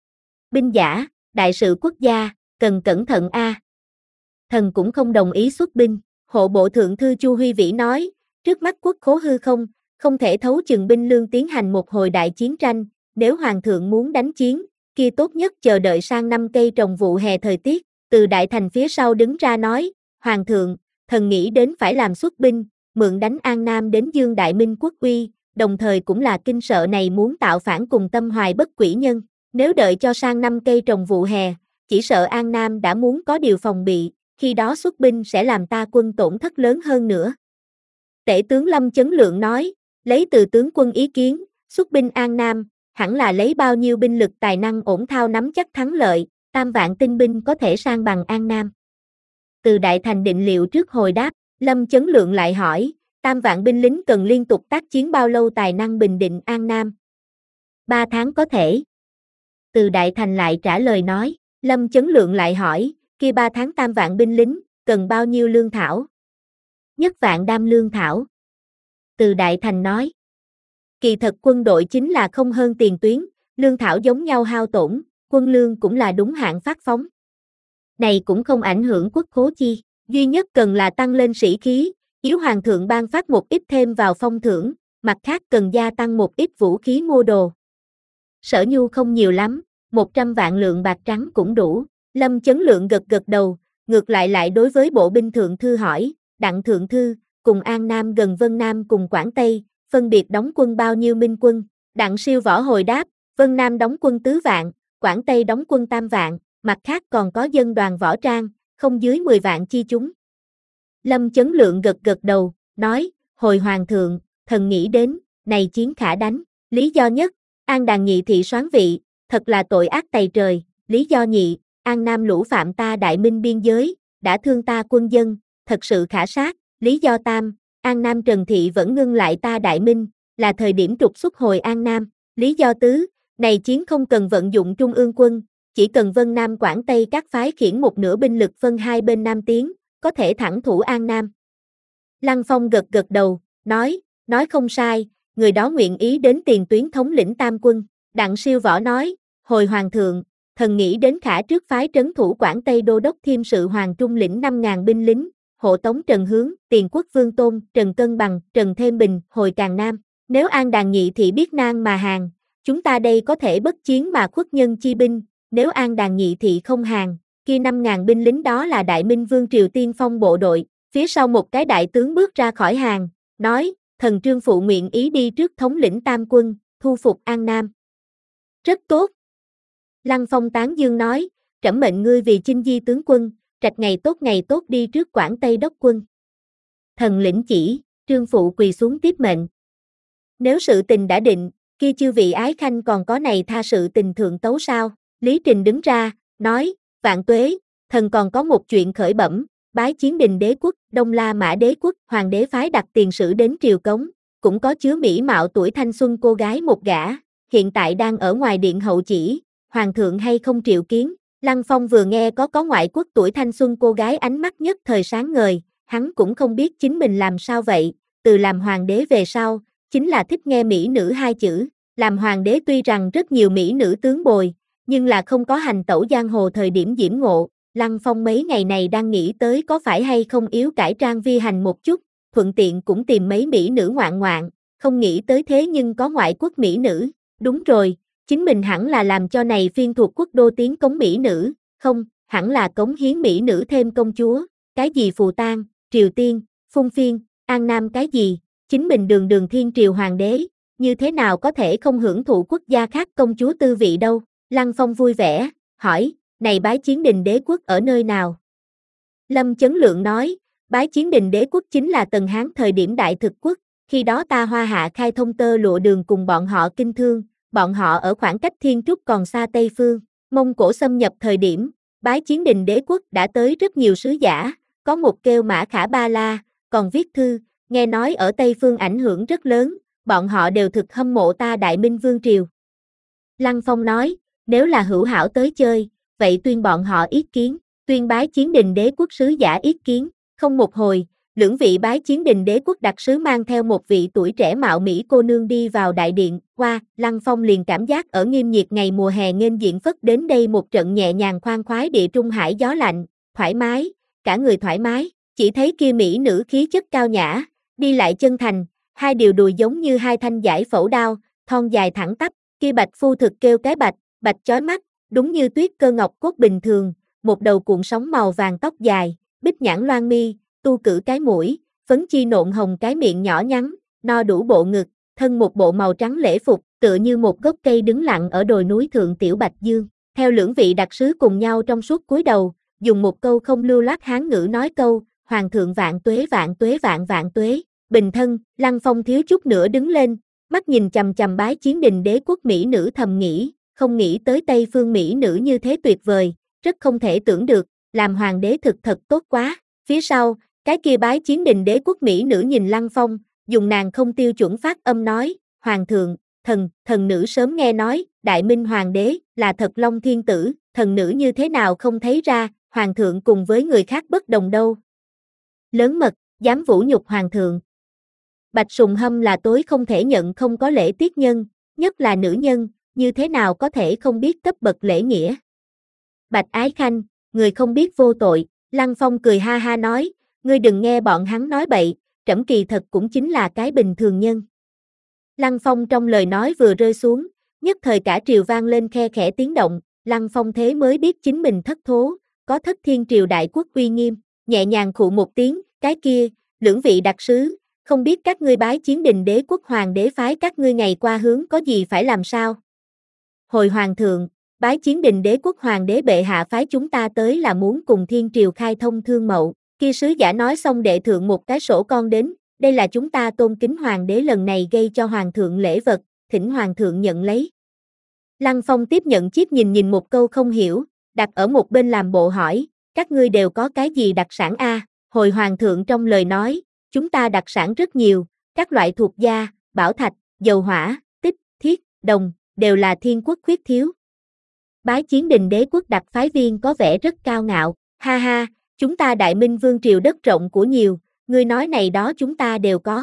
Binh giả, đại sự quốc gia, cần cẩn thận a. À. Thần cũng không đồng ý xuất binh. Hộ bộ thượng thư Chu Huy Vĩ nói, trước mắt quốc khố hư không, không thể thấu chừng binh lương tiến hành một hồi đại chiến tranh, nếu Hoàng thượng muốn đánh chiến, kia tốt nhất chờ đợi sang năm cây trồng vụ hè thời tiết. Từ đại thành phía sau đứng ra nói, Hoàng thượng, thần nghĩ đến phải làm xuất binh, mượn đánh An Nam đến dương Đại Minh quốc uy, đồng thời cũng là kinh sợ này muốn tạo phản cùng tâm hoài bất quỷ nhân. Nếu đợi cho sang năm cây trồng vụ hè, chỉ sợ An Nam đã muốn có điều phòng bị, khi đó xuất binh sẽ làm ta quân tổn thất lớn hơn nữa. Tể tướng Lâm Chấn Lượng nói, lấy từ tướng quân ý kiến, xuất binh An Nam, hẳn là lấy bao nhiêu binh lực tài năng ổn thao nắm chắc thắng lợi, tam vạn tinh binh có thể sang bằng An Nam. Từ đại thành định liệu trước hồi đáp, Lâm Chấn Lượng lại hỏi, tam vạn binh lính cần liên tục tác chiến bao lâu tài năng bình định An Nam? Ba tháng có thể. Từ đại thành lại trả lời nói, Lâm Chấn Lượng lại hỏi, kia ba tháng tam vạn binh lính, cần bao nhiêu lương thảo? Nhất vạn đam lương thảo. Từ đại thành nói, kỳ thật quân đội chính là không hơn tiền tuyến, lương thảo giống nhau hao tổn, quân lương cũng là đúng hạn phát phóng. Này cũng không ảnh hưởng quốc khố chi, duy nhất cần là tăng lên sĩ khí, yếu hoàng thượng ban phát một ít thêm vào phong thưởng, mặt khác cần gia tăng một ít vũ khí mua đồ. Sở nhu không nhiều lắm, một trăm vạn lượng bạc trắng cũng đủ. Lâm Chấn Lượng gật gật đầu, ngược lại lại đối với bộ binh thượng thư hỏi, Đặng thượng thư, cùng An Nam gần Vân Nam cùng Quảng Tây, phân biệt đóng quân bao nhiêu minh quân? Đặng Siêu Võ hồi đáp, Vân Nam đóng quân tứ vạn, Quảng Tây đóng quân tam vạn, mặt khác còn có dân đoàn võ trang, không dưới mười vạn chi chúng. Lâm Chấn Lượng gật gật đầu, nói, hồi hoàng thượng, thần nghĩ đến, này chiến khả đánh. Lý do nhất, An Đàn nhị thị soán vị, thật là tội ác tày trời. Lý do nhị, An Nam lũ phạm ta đại minh biên giới, đã thương ta quân dân, thật sự khả sát. Lý do tam, An Nam Trần Thị vẫn ngưng lại ta đại minh, là thời điểm trục xuất hồi An Nam. Lý do tứ, này chiến không cần vận dụng trung ương quân, chỉ cần Vân Nam Quảng Tây các phái khiển một nửa binh lực phân hai bên Nam tiến, có thể thẳng thủ An Nam. Lăng Phong gật gật đầu, nói, nói không sai, người đó nguyện ý đến tiền tuyến thống lĩnh tam quân. Đặng Siêu Võ nói, hồi hoàng thượng, thần nghĩ đến khả trước phái trấn thủ Quảng Tây đô đốc thiêm sự Hoàng Trung lĩnh năm ngàn binh lính, hộ tống Trần Hướng, Tiền Quốc Vương Tôn, Trần Cân Bằng, Trần Thêm Bình, hồi Càn Nam. Nếu An Đàn nhị thị biết nan mà hàng, chúng ta đây có thể bất chiến mà khuất nhân chi binh, nếu An Đàn nhị thị không hàng, kia năm ngàn binh lính đó là Đại Minh Vương Triều Tiên Phong bộ đội. Phía sau một cái đại tướng bước ra khỏi hàng, nói, thần Trương Phụ nguyện ý đi trước thống lĩnh tam quân, thu phục An Nam. Rất tốt. Lăng Phong tán dương nói, trẫm mệnh ngươi vì chinh di tướng quân, trạch ngày tốt ngày tốt đi trước Quảng Tây đốc quân. Thần lĩnh chỉ, Trương Phụ quỳ xuống tiếp mệnh. Nếu sự tình đã định, kia chư vị ái khanh còn có này tha sự tình thượng tấu sao? Lý Trình đứng ra, nói, vạn tuế, thần còn có một chuyện khởi bẩm, bái chiến Đình đế quốc, Đông La Mã đế quốc, hoàng đế phái đặt tiền sử đến triều cống, cũng có chứa mỹ mạo tuổi thanh xuân cô gái một gã, hiện tại đang ở ngoài điện hậu chỉ, hoàng thượng hay không triệu kiến. Lăng Phong vừa nghe có có ngoại quốc tuổi thanh xuân cô gái ánh mắt nhất thời sáng ngời, hắn cũng không biết chính mình làm sao vậy, từ làm hoàng đế về sau, chính là thích nghe mỹ nữ hai chữ, làm hoàng đế tuy rằng rất nhiều mỹ nữ tướng bồi, nhưng là không có hành tẩu giang hồ thời điểm diễm ngộ. Lăng Phong mấy ngày này đang nghĩ tới có phải hay không yếu cải trang vi hành một chút, thuận tiện cũng tìm mấy mỹ nữ ngoạn ngoạn, không nghĩ tới thế nhưng có ngoại quốc mỹ nữ, đúng rồi, chính mình hẳn là làm cho này phiên thuộc quốc đô tiến cống mỹ nữ, không, hẳn là cống hiến mỹ nữ thêm công chúa, cái gì Phù Tang, Triều Tiên, Phung Phiên, An Nam cái gì, chính mình đường đường thiên triều hoàng đế, như thế nào có thể không hưởng thụ quốc gia khác công chúa tư vị đâu. Lăng Phong vui vẻ, hỏi, này bái chiến Đình đế quốc ở nơi nào? Lâm Chấn Lượng nói, bái chiến Đình đế quốc chính là Tần Hán thời điểm đại thực quốc, khi đó ta Hoa Hạ khai thông tơ lụa đường cùng bọn họ kinh thương, bọn họ ở khoảng cách Thiên Trúc còn xa Tây Phương, Mông Cổ xâm nhập thời điểm, bái chiến Đình đế quốc đã tới rất nhiều sứ giả, có một kêu Mã Khả Ba La, còn viết thư, nghe nói ở Tây Phương ảnh hưởng rất lớn, bọn họ đều thực hâm mộ ta Đại Minh Vương Triều. Lăng Phong nói, nếu là hữu hảo tới chơi, vậy tuyên bọn họ ý kiến, tuyên bái chiến Đình đế quốc sứ giả ý kiến, không một hồi, lưỡng vị bái chiến Đình đế quốc đặc sứ mang theo một vị tuổi trẻ mạo mỹ cô nương đi vào đại điện, qua, Lăng Phong liền cảm giác ở nghiêm nhiệt ngày mùa hè nghênh diện phất đến đây một trận nhẹ nhàng khoan khoái địa trung hải gió lạnh, thoải mái, cả người thoải mái, chỉ thấy kia mỹ nữ khí chất cao nhã, đi lại chân thành, hai điều đùi giống như hai thanh giải phẫu đao, thon dài thẳng tắp, kia bạch phu thực kêu cái bạch, bạch chói mắt, đúng như tuyết cơ ngọc cốt bình thường, một đầu cuộn sóng màu vàng tóc dài, bích nhãn loan mi, tu cử cái mũi, phấn chi nộn hồng cái miệng nhỏ nhắn, no đủ bộ ngực, thân một bộ màu trắng lễ phục, tựa như một gốc cây đứng lặng ở đồi núi thượng tiểu Bạch Dương. Theo lưỡng vị đặc sứ cùng nhau trong suốt cúi đầu, dùng một câu không lưu loát Hán ngữ nói câu, Hoàng thượng vạn tuế vạn tuế vạn vạn tuế, bình thân, Lăng Phong thiếu chút nữa đứng lên, mắt nhìn chằm chằm bái chiến Đình đế quốc mỹ nữ thầm nghĩ, không nghĩ tới Tây phương mỹ nữ như thế tuyệt vời, rất không thể tưởng được, làm hoàng đế thực thật tốt quá. Phía sau, cái kia bái chiến Đình đế quốc mỹ nữ nhìn Lăng Phong, dùng nàng không tiêu chuẩn phát âm nói, Hoàng thượng, thần, thần nữ sớm nghe nói, Đại Minh hoàng đế, là thật Long thiên tử, thần nữ như thế nào không thấy ra, Hoàng thượng cùng với người khác bất đồng đâu. Lớn mật, dám vũ nhục Hoàng thượng. Bạch Sùng Hâm là tối không thể nhận không có lễ tiết nhân, nhất là nữ nhân, như thế nào có thể không biết cấp bậc lễ nghĩa. Bạch Ái Khanh, người không biết vô tội, Lăng Phong cười ha ha nói, ngươi đừng nghe bọn hắn nói bậy, trẫm kỳ thật cũng chính là cái bình thường nhân. Lăng Phong trong lời nói vừa rơi xuống, nhất thời cả triều vang lên khe khẽ tiếng động, Lăng Phong thế mới biết chính mình thất thố, có thất thiên triều đại quốc uy nghiêm, nhẹ nhàng khụ một tiếng, cái kia, lưỡng vị đặc sứ, không biết các ngươi bái chiến đình đế quốc hoàng đế phái các ngươi ngày qua hướng có gì phải làm sao? Hồi hoàng thượng, bái chiến đình đế quốc hoàng đế bệ hạ phái chúng ta tới là muốn cùng thiên triều khai thông thương mậu, kia sứ giả nói xong đệ thượng một cái sổ con đến, đây là chúng ta tôn kính hoàng đế lần này gây cho hoàng thượng lễ vật, thỉnh hoàng thượng nhận lấy. Lăng Phong tiếp nhận chiếc nhìn nhìn một câu không hiểu, đặt ở một bên làm bộ hỏi, các ngươi đều có cái gì đặc sản a? Hồi hoàng thượng trong lời nói, chúng ta đặc sản rất nhiều, các loại thuộc da, bảo thạch, dầu hỏa, tích, thiết, đồng, đều là thiên quốc khuyết thiếu. Bái chiến đình đế quốc đặc phái viên có vẻ rất cao ngạo, ha ha, chúng ta đại minh vương triều đất rộng của nhiều, ngươi nói này đó chúng ta đều có.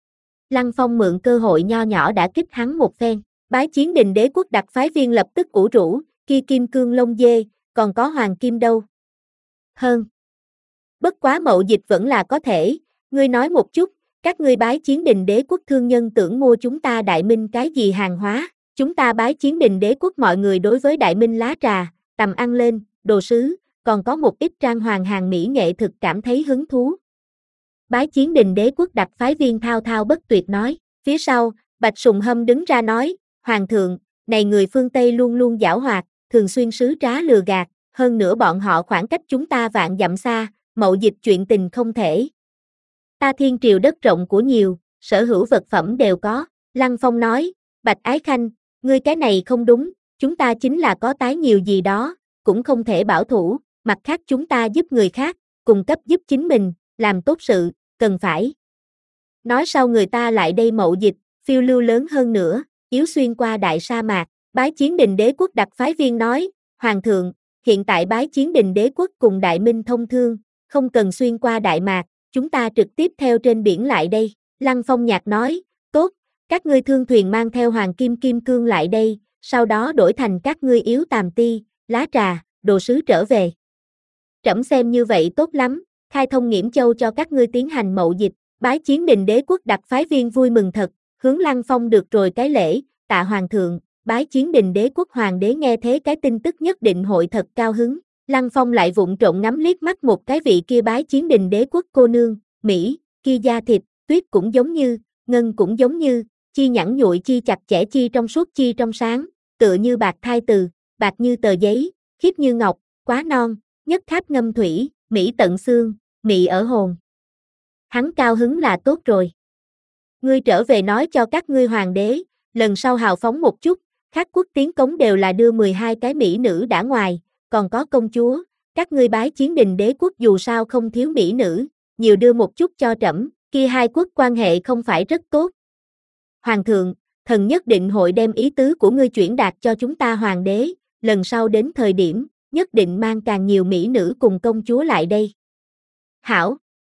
Lăng Phong mượn cơ hội nho nhỏ đã kích hắn một phen, bái chiến đình đế quốc đặc phái viên lập tức ủ rũ, kia kim cương lông dê, còn có hoàng kim đâu. Hơn. Bất quá mậu dịch vẫn là có thể, ngươi nói một chút, các ngươi bái chiến đình đế quốc thương nhân tưởng mua chúng ta đại minh cái gì hàng hóa, chúng ta bái chiến đình đế quốc mọi người đối với đại minh lá trà, tầm ăn lên, đồ sứ, còn có một ít trang hoàng hàng mỹ nghệ thực cảm thấy hứng thú. Bái chiến đình đế quốc đặc phái viên thao thao bất tuyệt nói, phía sau, Bạch Sùng Hâm đứng ra nói, Hoàng thượng, này người phương Tây luôn luôn giảo hoạt, thường xuyên sứ trá lừa gạt, hơn nữa bọn họ khoảng cách chúng ta vạn dặm xa, mậu dịch chuyện tình không thể. Ta thiên triều đất rộng của nhiều, sở hữu vật phẩm đều có, Lăng Phong nói, Bạch Ái Khanh, ngươi cái này không đúng, chúng ta chính là có tái nhiều gì đó, cũng không thể bảo thủ, mặt khác chúng ta giúp người khác, cung cấp giúp chính mình, làm tốt sự, cần phải. Nói sau người ta lại đây mậu dịch, phiêu lưu lớn hơn nữa, yếu xuyên qua đại sa mạc, bái chiến đình đế quốc đặc phái viên nói, Hoàng thượng, hiện tại bái chiến đình đế quốc cùng đại minh thông thương, không cần xuyên qua đại mạc, chúng ta trực tiếp theo trên biển lại đây, Lăng Phong nhạt nói, tốt, các ngươi thương thuyền mang theo hoàng kim kim cương lại đây, sau đó đổi thành các ngươi yếu tàm ti, lá trà, đồ sứ trở về. Trẫm xem như vậy tốt lắm, khai thông Nghiễm Châu cho các ngươi tiến hành mậu dịch, bái chiến đình đế quốc đặc phái viên vui mừng thật, hướng Lăng Phong được rồi cái lễ, tạ hoàng thượng, bái chiến đình đế quốc hoàng đế nghe thế cái tin tức nhất định hội thật cao hứng. Lăng Phong lại vụng trộn ngắm liếc mắt một cái vị kia bái chiến đình đế quốc cô nương, Mỹ, kia da thịt, tuyết cũng giống như, ngân cũng giống như, chi nhẵn nhụi chi chặt chẽ chi trong suốt chi trong sáng, tựa như bạc thai từ, bạc như tờ giấy, khiếp như ngọc, quá non, nhất kháp ngâm thủy, Mỹ tận xương, Mỹ ở hồn. Hắn cao hứng là tốt rồi. Ngươi trở về nói cho các ngươi hoàng đế, lần sau hào phóng một chút, khác quốc tiến cống đều là đưa mười hai cái Mỹ nữ đã ngoài, còn có công chúa, các ngươi bái chiến đình đế quốc dù sao không thiếu Mỹ nữ, nhiều đưa một chút cho trẫm, kia hai quốc quan hệ không phải rất tốt. Hoàng thượng, thần nhất định hội đem ý tứ của ngươi chuyển đạt cho chúng ta hoàng đế, lần sau đến thời điểm, nhất định mang càng nhiều Mỹ nữ cùng công chúa lại đây. Hảo.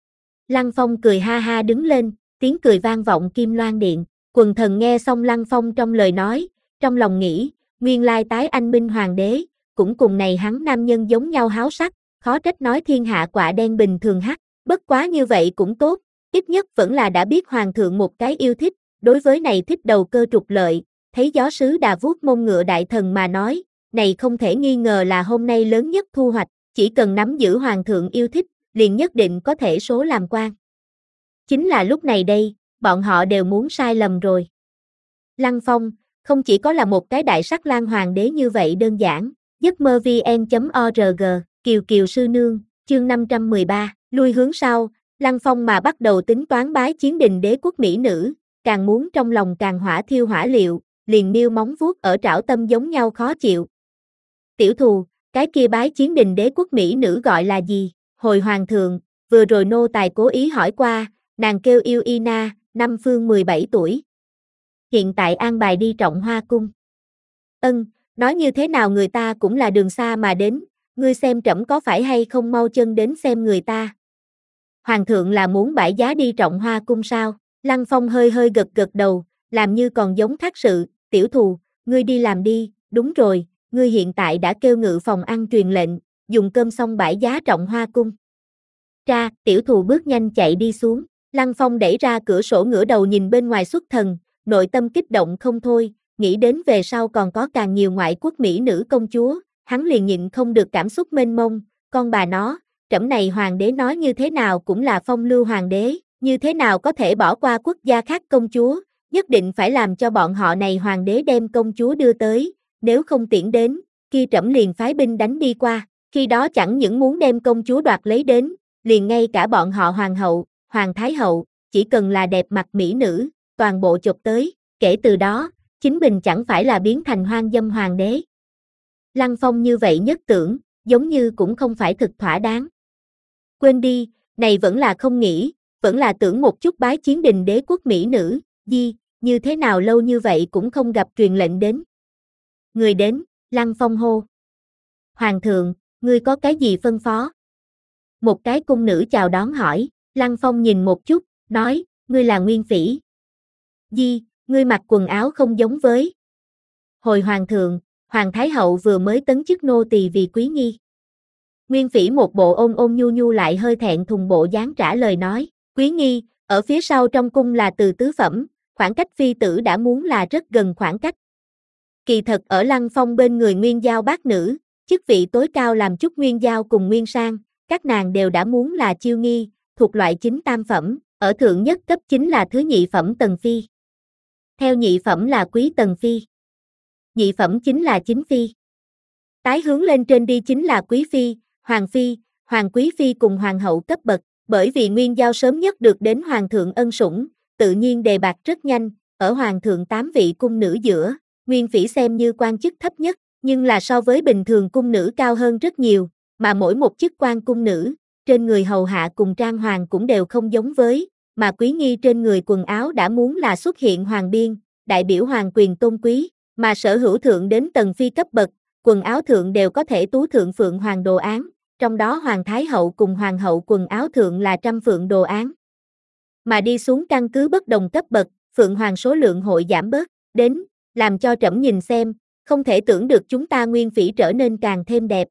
Lăng Phong cười ha ha đứng lên, tiếng cười vang vọng Kim Loan Điện, quần thần nghe xong Lăng Phong trong lời nói, trong lòng nghĩ, nguyên lai tái anh minh hoàng đế, cũng cùng này hắn nam nhân giống nhau háo sắc, khó trách nói thiên hạ quạ đen bình thường hắc, bất quá như vậy cũng tốt, ít nhất vẫn là đã biết hoàng thượng một cái yêu thích, đối với này thích đầu cơ trục lợi, thấy gió sứ đà vuốt mông ngựa đại thần mà nói, này không thể nghi ngờ là hôm nay lớn nhất thu hoạch, chỉ cần nắm giữ hoàng thượng yêu thích, liền nhất định có thể số làm quan. Chính là lúc này đây, bọn họ đều muốn sai lầm rồi. Lăng Phong, không chỉ có là một cái đại sắc lang hoàng đế như vậy đơn giản, giấc mơ vn chấm org, Kiều Kiều sư nương, chương năm trăm mười ba, lui hướng sau, Lăng Phong mà bắt đầu tính toán bái chiến đình đế quốc mỹ nữ, càng muốn trong lòng càng hỏa thiêu hỏa liệu, liền miêu móng vuốt ở trảo tâm giống nhau khó chịu. Tiểu thù, cái kia bái chiến đình đế quốc mỹ nữ gọi là gì? Hồi hoàng thượng, vừa rồi nô tài cố ý hỏi qua, nàng kêu Yêu Ina, năm phương mười bảy tuổi. Hiện tại an bài đi Trọng Hoa cung. Ân, nói như thế nào người ta cũng là đường xa mà đến, ngươi xem trẫm có phải hay không mau chân đến xem người ta. Hoàng thượng là muốn bãi giá đi Trọng Hoa cung sao? Lăng Phong hơi hơi gật gật đầu, làm như còn giống thác sự, tiểu thù, ngươi đi làm đi, đúng rồi, ngươi hiện tại đã kêu ngự phòng ăn truyền lệnh, dùng cơm xong bãi giá Trọng Hoa cung. Ra, tiểu thù bước nhanh chạy đi xuống, Lăng Phong đẩy ra cửa sổ ngửa đầu nhìn bên ngoài xuất thần, nội tâm kích động không thôi, nghĩ đến về sau còn có càng nhiều ngoại quốc mỹ nữ công chúa, hắn liền nhịn không được cảm xúc mênh mông, con bà nó, trẫm này hoàng đế nói như thế nào cũng là phong lưu hoàng đế, như thế nào có thể bỏ qua quốc gia khác công chúa, nhất định phải làm cho bọn họ này hoàng đế đem công chúa đưa tới, nếu không tiễn đến, kia trẫm liền phái binh đánh đi qua, khi đó chẳng những muốn đem công chúa đoạt lấy đến, liền ngay cả bọn họ hoàng hậu, hoàng thái hậu, chỉ cần là đẹp mặt mỹ nữ, toàn bộ chụp tới, kể từ đó, chính mình chẳng phải là biến thành hoang dâm hoàng đế. Lăng Phong như vậy nhất tưởng, giống như cũng không phải thực thỏa đáng. Quên đi, này vẫn là không nghĩ, vẫn là tưởng một chút bái chiến đình đế quốc mỹ nữ, di, như thế nào lâu như vậy cũng không gặp truyền lệnh đến. Người đến, Lăng Phong hô. Hoàng thượng, ngươi có cái gì phân phó? Một cái cung nữ chào đón hỏi, Lăng Phong nhìn một chút, nói, ngươi là Nguyên Phỉ. Di, ngươi mặc quần áo không giống với. Hồi hoàng thượng, hoàng thái hậu vừa mới tấn chức nô tỳ vì quý nghi. Nguyên Phỉ một bộ ôn ôn nhu nhu lại hơi thẹn thùng bộ dáng trả lời nói, quý nghi, ở phía sau trong cung là từ tứ phẩm, khoảng cách phi tử đã muốn là rất gần khoảng cách. Kỳ thật ở Lăng Phong bên người Nguyên Giao bác nữ, chức vị tối cao làm chút Nguyên Giao cùng Nguyên Sang, các nàng đều đã muốn là chiêu nghi, thuộc loại chính tam phẩm, ở thượng nhất cấp chính là thứ nhị phẩm tần phi. Theo nhị phẩm là quý tần phi. Nhị phẩm chính là chính phi. Tái hướng lên trên đi chính là quý phi, hoàng phi, hoàng quý phi cùng hoàng hậu cấp bậc, bởi vì Nguyên Giao sớm nhất được đến hoàng thượng ân sủng, tự nhiên đề bạt rất nhanh, ở hoàng thượng tám vị cung nữ giữa, Nguyên Phỉ xem như quan chức thấp nhất, nhưng là so với bình thường cung nữ cao hơn rất nhiều, mà mỗi một chức quan cung nữ, trên người hầu hạ cùng trang hoàng cũng đều không giống với, mà quý nghi trên người quần áo đã muốn là xuất hiện hoàng biên, đại biểu hoàng quyền tôn quý, mà sở hữu thượng đến tần phi cấp bậc, quần áo thượng đều có thể tú thượng phượng hoàng đồ án, trong đó hoàng thái hậu cùng hoàng hậu quần áo thượng là trăm phượng đồ án. Mà đi xuống căn cứ bất đồng cấp bậc, phượng hoàng số lượng hội giảm bớt, đến, làm cho trẫm nhìn xem, không thể tưởng được chúng ta Nguyên Phỉ trở nên càng thêm đẹp.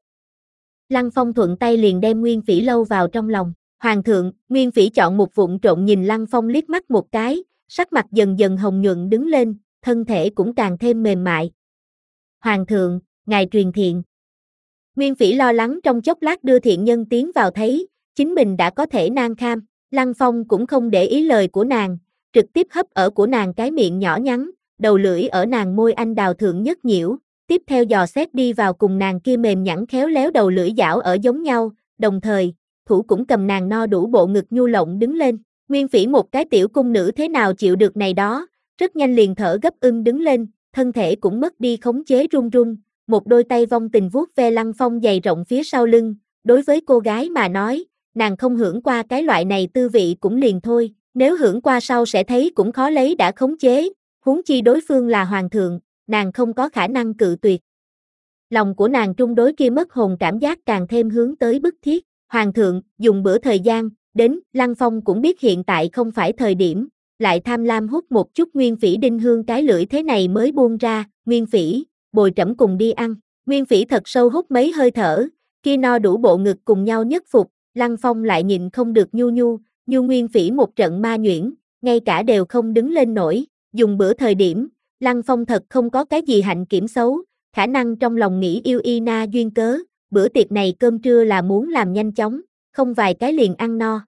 Lăng Phong thuận tay liền đem Nguyên Phỉ lâu vào trong lòng. Hoàng thượng, Nguyên Phỉ chọn một vụng trộn nhìn Lăng Phong liếc mắt một cái, sắc mặt dần dần hồng nhuận đứng lên, thân thể cũng càng thêm mềm mại. Hoàng thượng, ngài truyền thiện. Nguyên Phỉ lo lắng trong chốc lát đưa thiện nhân tiến vào thấy, chính mình đã có thể nan kham. Lăng Phong cũng không để ý lời của nàng, trực tiếp hấp ở của nàng cái miệng nhỏ nhắn, đầu lưỡi ở nàng môi anh đào thượng nhất nhiễu, tiếp theo dò xét đi vào cùng nàng kia mềm nhẵn khéo léo đầu lưỡi dảo ở giống nhau, đồng thời, thủ cũng cầm nàng no đủ bộ ngực nhu lộng đứng lên. Nguyên Phỉ một cái tiểu cung nữ thế nào chịu được này đó, rất nhanh liền thở gấp ưng đứng lên, thân thể cũng mất đi khống chế run run, một đôi tay vong tình vuốt ve Lăng Phong dày rộng phía sau lưng, đối với cô gái mà nói, nàng không hưởng qua cái loại này tư vị cũng liền thôi, nếu hưởng qua sau sẽ thấy cũng khó lấy đã khống chế, huống chi đối phương là hoàng thượng, nàng không có khả năng cự tuyệt. Lòng của nàng trung đối kia mất hồn cảm giác càng thêm hướng tới bức thiết, hoàng thượng, dùng bữa thời gian, đến, Lăng Phong cũng biết hiện tại không phải thời điểm, lại tham lam hút một chút Nguyên Phỉ đinh hương cái lưỡi thế này mới buông ra, Nguyên Phỉ, bồi trẫm cùng đi ăn, Nguyên Phỉ thật sâu hút mấy hơi thở, kia no đủ bộ ngực cùng nhau nhất phục, Lăng Phong lại nhịn không được nhu nhu, nhu Nguyên Phỉ một trận ma nhuyễn, ngay cả đều không đứng lên nổi, dùng bữa thời điểm, Lăng Phong thật không có cái gì hạnh kiểm xấu, khả năng trong lòng nghĩ yêu y na duyên cớ, bữa tiệc này cơm trưa là muốn làm nhanh chóng, không vài cái liền ăn no.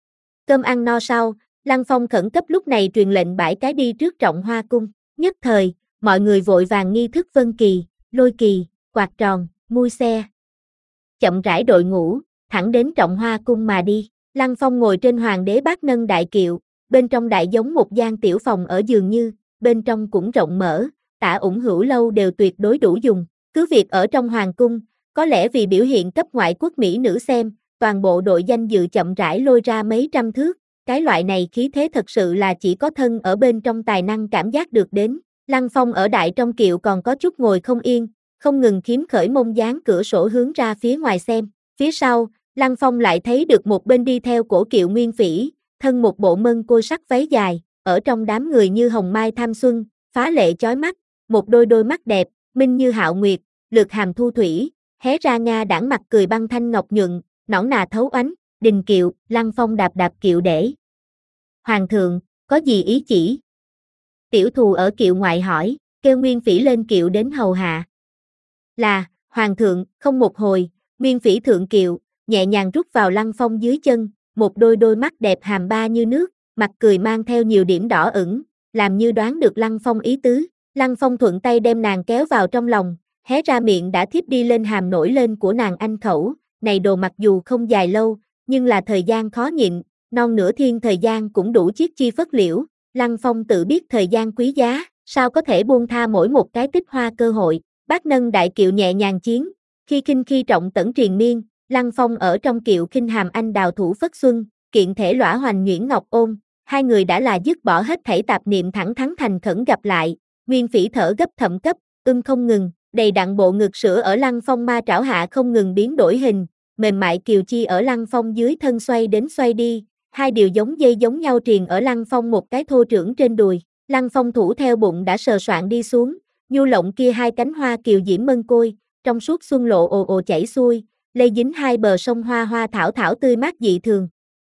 Cơm ăn no sau, Lăng Phong khẩn cấp lúc này truyền lệnh bãi cái đi trước Trọng Hoa cung, nhất thời, mọi người vội vàng nghi thức vân kỳ, lôi kỳ, quạt tròn, mui xe. Chậm rãi đội ngũ, thẳng đến Trọng Hoa cung mà đi, Lăng Phong ngồi trên hoàng đế bát nâng đại kiệu, bên trong đại giống một gian tiểu phòng ở dường như, bên trong cũng rộng mở, tả ủng hữu lâu đều tuyệt đối đủ dùng, cứ việc ở trong hoàng cung, có lẽ vì biểu hiện cấp ngoại quốc mỹ nữ xem, toàn bộ đội danh dự chậm rãi lôi ra mấy trăm thước, cái loại này khí thế thật sự là chỉ có thân ở bên trong tài năng cảm giác được đến. Lăng Phong ở đại trong kiệu còn có chút ngồi không yên, không ngừng khiếm khởi mông dáng cửa sổ hướng ra phía ngoài xem, phía sau, Lăng Phong lại thấy được một bên đi theo cổ kiệu Nguyên Phỉ, thân một bộ mân côi sắc váy dài, ở trong đám người như hồng mai tham xuân, phá lệ chói mắt, một đôi đôi mắt đẹp, minh như hạo nguyệt, lược hàm thu thủy, hé ra nga đãng mặt cười băng thanh ngọc nhuận, nõn nà thấu ánh, đình kiệu, Lăng Phong đạp đạp kiệu để. Hoàng thượng, có gì ý chỉ? Tiểu thù ở kiệu ngoại hỏi, kêu Nguyên Phỉ lên kiệu đến hầu hạ. Là, hoàng thượng, không một hồi, Nguyên Phỉ thượng kiệu, nhẹ nhàng rút vào Lăng Phong dưới chân, một đôi đôi mắt đẹp hàm ba như nước, mặt cười mang theo nhiều điểm đỏ ửng, làm như đoán được Lăng Phong ý tứ. Lăng Phong thuận tay đem nàng kéo vào trong lòng, hé ra miệng đã thiếp đi lên hàm nổi lên của nàng anh khẩu, này đồ mặc dù không dài lâu, nhưng là thời gian khó nhịn, non nửa thiên thời gian cũng đủ chiết chi phất liễu. Lăng Phong tự biết thời gian quý giá, sao có thể buông tha mỗi một cái tích hoa cơ hội. Bác nâng đại kiệu nhẹ nhàng chiến, khi khinh khi trọng tẩn triền miên, Lăng Phong ở trong kiệu khinh hàm anh đào thủ phất xuân, kiện thể lõa hoành nhuyễn ngọc ôn, hai người đã là dứt bỏ hết thảy tạp niệm thẳng thắn thành khẩn gặp lại. Nguyên Phỉ thở gấp thậm cấp, ưm không ngừng, đầy đặn bộ ngực sữa ở Lăng Phong ma trảo hạ không ngừng biến đổi hình, mềm mại kiều chi ở Lăng Phong dưới thân xoay đến xoay đi, hai điều giống dây giống nhau triền ở Lăng Phong một cái thô trưởng trên đùi. Lăng Phong thủ theo bụng đã sờ soạn đi xuống, nhu lộng kia hai cánh hoa kiều diễm mân côi, trong suốt xuân lộ ồ ồ chảy xuôi, lây dính hai bờ sông hoa hoa thảo thảo tươi mát dị thường.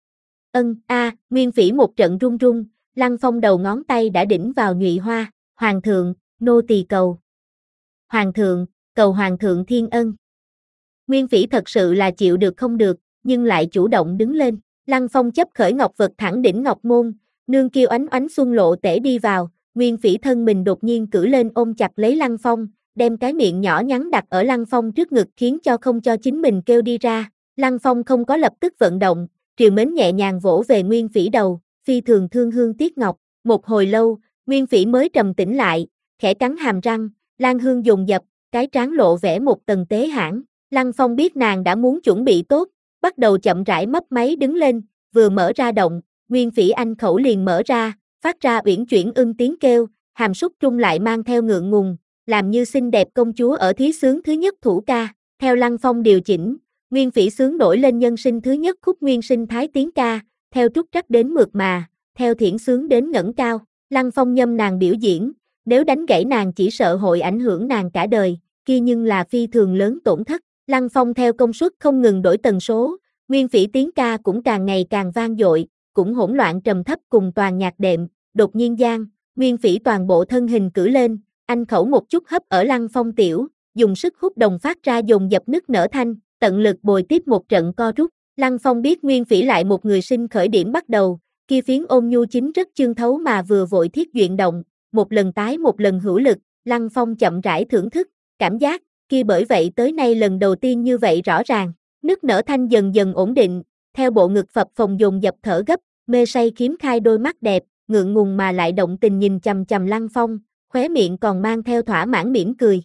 Ân, a, Nguyên Phỉ một trận run run, Lăng Phong đầu ngón tay đã đỉnh vào nhụy hoa, hoàng thượng, nô tỳ cầu. Hoàng thượng, cầu hoàng thượng thiên ân. Nguyên Phỉ thật sự là chịu được không được, nhưng lại chủ động đứng lên. Lăng Phong chấp khởi ngọc vật thẳng đỉnh ngọc môn, nương kêu ánh ánh xuân lộ tể đi vào, Nguyên Phỉ thân mình đột nhiên cử lên ôm chặt lấy Lăng Phong, đem cái miệng nhỏ nhắn đặt ở Lăng Phong trước ngực khiến cho không cho chính mình kêu đi ra. Lăng Phong không có lập tức vận động, triều mến nhẹ nhàng vỗ về Nguyên Phỉ đầu, phi thường thương hương tiếc ngọc. Một hồi lâu, Nguyên Phỉ mới trầm tĩnh lại, khẽ cắn hàm răng, lan hương dồn dập, cái trán lộ vẻ một tầng tế hãn. Lăng Phong biết nàng đã muốn chuẩn bị tốt, bắt đầu chậm rãi mấp máy đứng lên, vừa mở ra động, Nguyên Phỉ anh khẩu liền mở ra, phát ra uyển chuyển ưng tiếng kêu, hàm súc trung lại mang theo ngượng ngùng, làm như xinh đẹp công chúa ở thí xướng thứ nhất thủ ca. Theo Lăng Phong điều chỉnh, Nguyên Phỉ xướng đổi lên nhân sinh thứ nhất khúc nguyên sinh thái tiếng ca, theo trúc trắc đến mượt mà, theo thiển xướng đến ngẩng cao. Lăng Phong nhâm nàng biểu diễn, nếu đánh gãy nàng chỉ sợ hội ảnh hưởng nàng cả đời, kia nhưng là phi thường lớn tổn thất. Lăng Phong theo công suất không ngừng đổi tần số, Nguyên Phỉ tiếng ca cũng càng ngày càng vang dội, cũng hỗn loạn trầm thấp cùng toàn nhạc đệm. Đột nhiên gian, Nguyên Phỉ toàn bộ thân hình cử lên, anh khẩu một chút hấp ở Lăng Phong tiểu, dùng sức hút đồng phát ra dồn dập nức nở thanh, tận lực bồi tiếp một trận co rút. Lăng Phong biết Nguyên Phỉ lại một người sinh khởi điểm bắt đầu, kia phiến ôn nhu chính rất chương thấu mà vừa vội thiết duyện động, một lần tái một lần hữu lực. Lăng Phong chậm rãi thưởng thức, cảm giác kia bởi vậy tới nay lần đầu tiên như vậy rõ ràng. Nức nở thanh dần dần ổn định, theo bộ ngực phập phồng dồn dập thở gấp, mê say khiếm khai đôi mắt đẹp, ngượng ngùng mà lại động tình nhìn chằm chằm Lăng Phong, khóe miệng còn mang theo thỏa mãn mỉm cười.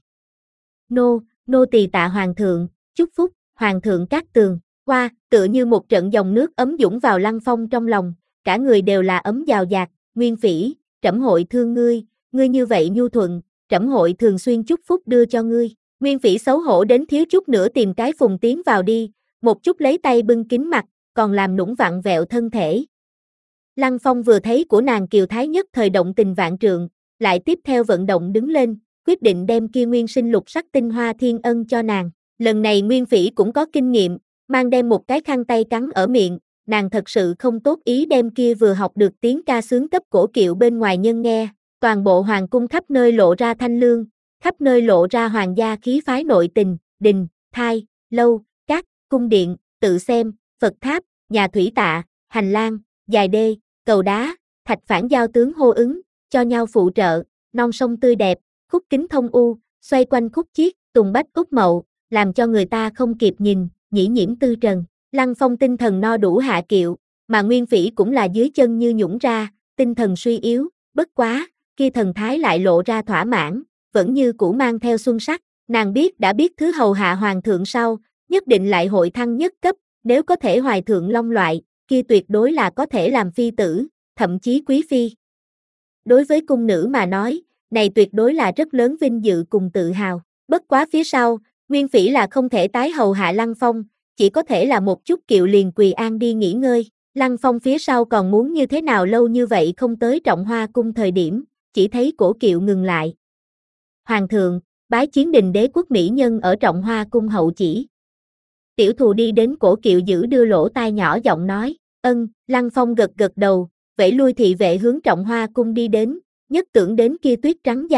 Nô, nô tỳ tạ hoàng thượng, chúc phúc, hoàng thượng cát tường. Qua, tựa như một trận dòng nước ấm dũng vào Lăng Phong trong lòng, cả người đều là ấm dào dạt. Nguyên Phỉ, trẫm hội thương ngươi, ngươi như vậy nhu thuận, trẫm hội thường xuyên chúc phúc đưa cho ngươi. Nguyên Phỉ xấu hổ đến thiếu chút nữa tìm cái phùng tiến vào đi, một chút lấy tay bưng kín mặt, còn làm nũng vặn vẹo thân thể. Lăng Phong vừa thấy của nàng kiều thái nhất thời động tình vạn trượng, lại tiếp theo vận động đứng lên, quyết định đem kia nguyên sinh lục sắc tinh hoa thiên ân cho nàng. Lần này Nguyên Phỉ cũng có kinh nghiệm, mang đem một cái khăn tay cắn ở miệng, nàng thật sự không tốt ý đem kia vừa học được tiếng ca sướng cấp cổ kiệu bên ngoài nhân nghe. Toàn bộ hoàng cung khắp nơi lộ ra thanh lương, khắp nơi lộ ra hoàng gia khí phái nội tình, đình, thai, lâu, các, cung điện, tự xem, Phật tháp, nhà thủy tạ, hành lang, dài đê, cầu đá, thạch phản giao tướng hô ứng, cho nhau phụ trợ, non sông tươi đẹp, khúc kính thông u, xoay quanh khúc chiết, tùng bách úc mậu, làm cho người ta không kịp nhìn, nhĩ nhiễm tư trần. Lăng Phong tinh thần no đủ hạ kiệu, mà Nguyên Phỉ cũng là dưới chân như nhũng ra, tinh thần suy yếu, bất quá, kia thần thái lại lộ ra thỏa mãn, vẫn như cũ mang theo xuân sắc. Nàng biết đã biết thứ hầu hạ hoàng thượng sau, nhất định lại hội thăng nhất cấp, nếu có thể hoài thượng long loại, kia tuyệt đối là có thể làm phi tử, thậm chí quý phi. Đối với cung nữ mà nói, này tuyệt đối là rất lớn vinh dự cùng tự hào. Bất quá phía sau, Nguyên Phỉ là không thể tái hầu hạ Lăng Phong, chỉ có thể là một chút kiệu liền quỳ an đi nghỉ ngơi. Lăng Phong phía sau còn muốn như thế nào lâu như vậy không tới Trọng Hoa cung thời điểm, chỉ thấy cổ kiệu ngừng lại. Hoàng thượng, bái chiến đình đế quốc mỹ nhân ở Trọng Hoa cung hậu chỉ. Tiểu thù đi đến cổ kiệu giữ đưa lỗ tai nhỏ giọng nói, ân. Lăng Phong gật gật đầu, vẫy lui thị vệ hướng Trọng Hoa cung đi đến, nhất tưởng đến kia tuyết trắng da thịt,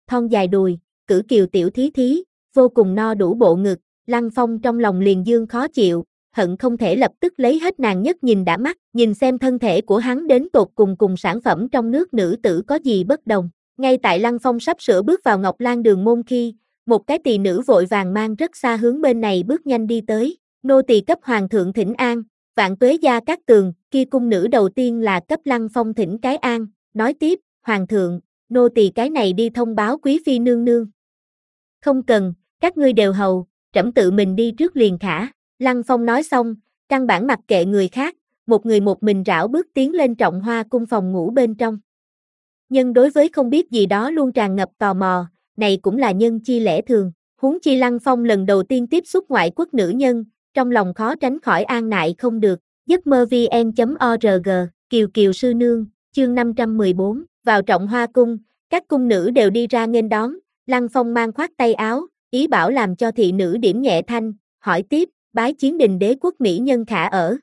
thon dài đùi, cử kiều tiểu thí thí, vô cùng no đủ bộ ngực, Lăng Phong trong lòng liền dương khó chịu, hận không thể lập tức lấy hết nàng nhất nhìn đã mắt, nhìn xem thân thể của hắn đến tột cùng cùng sản phẩm trong nước nữ tử có gì bất đồng. Ngay tại Lăng Phong sắp sửa bước vào Ngọc Lan đường môn khi, một cái tỳ nữ vội vàng mang rất xa hướng bên này bước nhanh đi tới, nô tỳ cấp hoàng thượng thỉnh an, vạn tuế gia các tường, kia cung nữ đầu tiên là cấp Lăng Phong thỉnh cái an, nói tiếp, hoàng thượng, nô tỳ cái này đi thông báo quý phi nương nương. Không cần, các ngươi đều hầu, trẫm tự mình đi trước liền khả. Lăng Phong nói xong, căn bản mặc kệ người khác, một người một mình rảo bước tiến lên Trọng Hoa cung phòng ngủ bên trong. Nhưng đối với không biết gì đó luôn tràn ngập tò mò, này cũng là nhân chi lẽ thường, huống chi Lăng Phong lần đầu tiên tiếp xúc ngoại quốc nữ nhân, trong lòng khó tránh khỏi an nại không được. giấc mơ vn chấm org, Kiều Kiều sư nương, chương năm trăm mười bốn, vào Trọng Hoa cung, các cung nữ đều đi ra nghênh đón, Lăng Phong mang khoát tay áo, ý bảo làm cho thị nữ điểm nhẹ thanh, hỏi tiếp, bái chiến đình đế quốc mỹ nhân khả ở.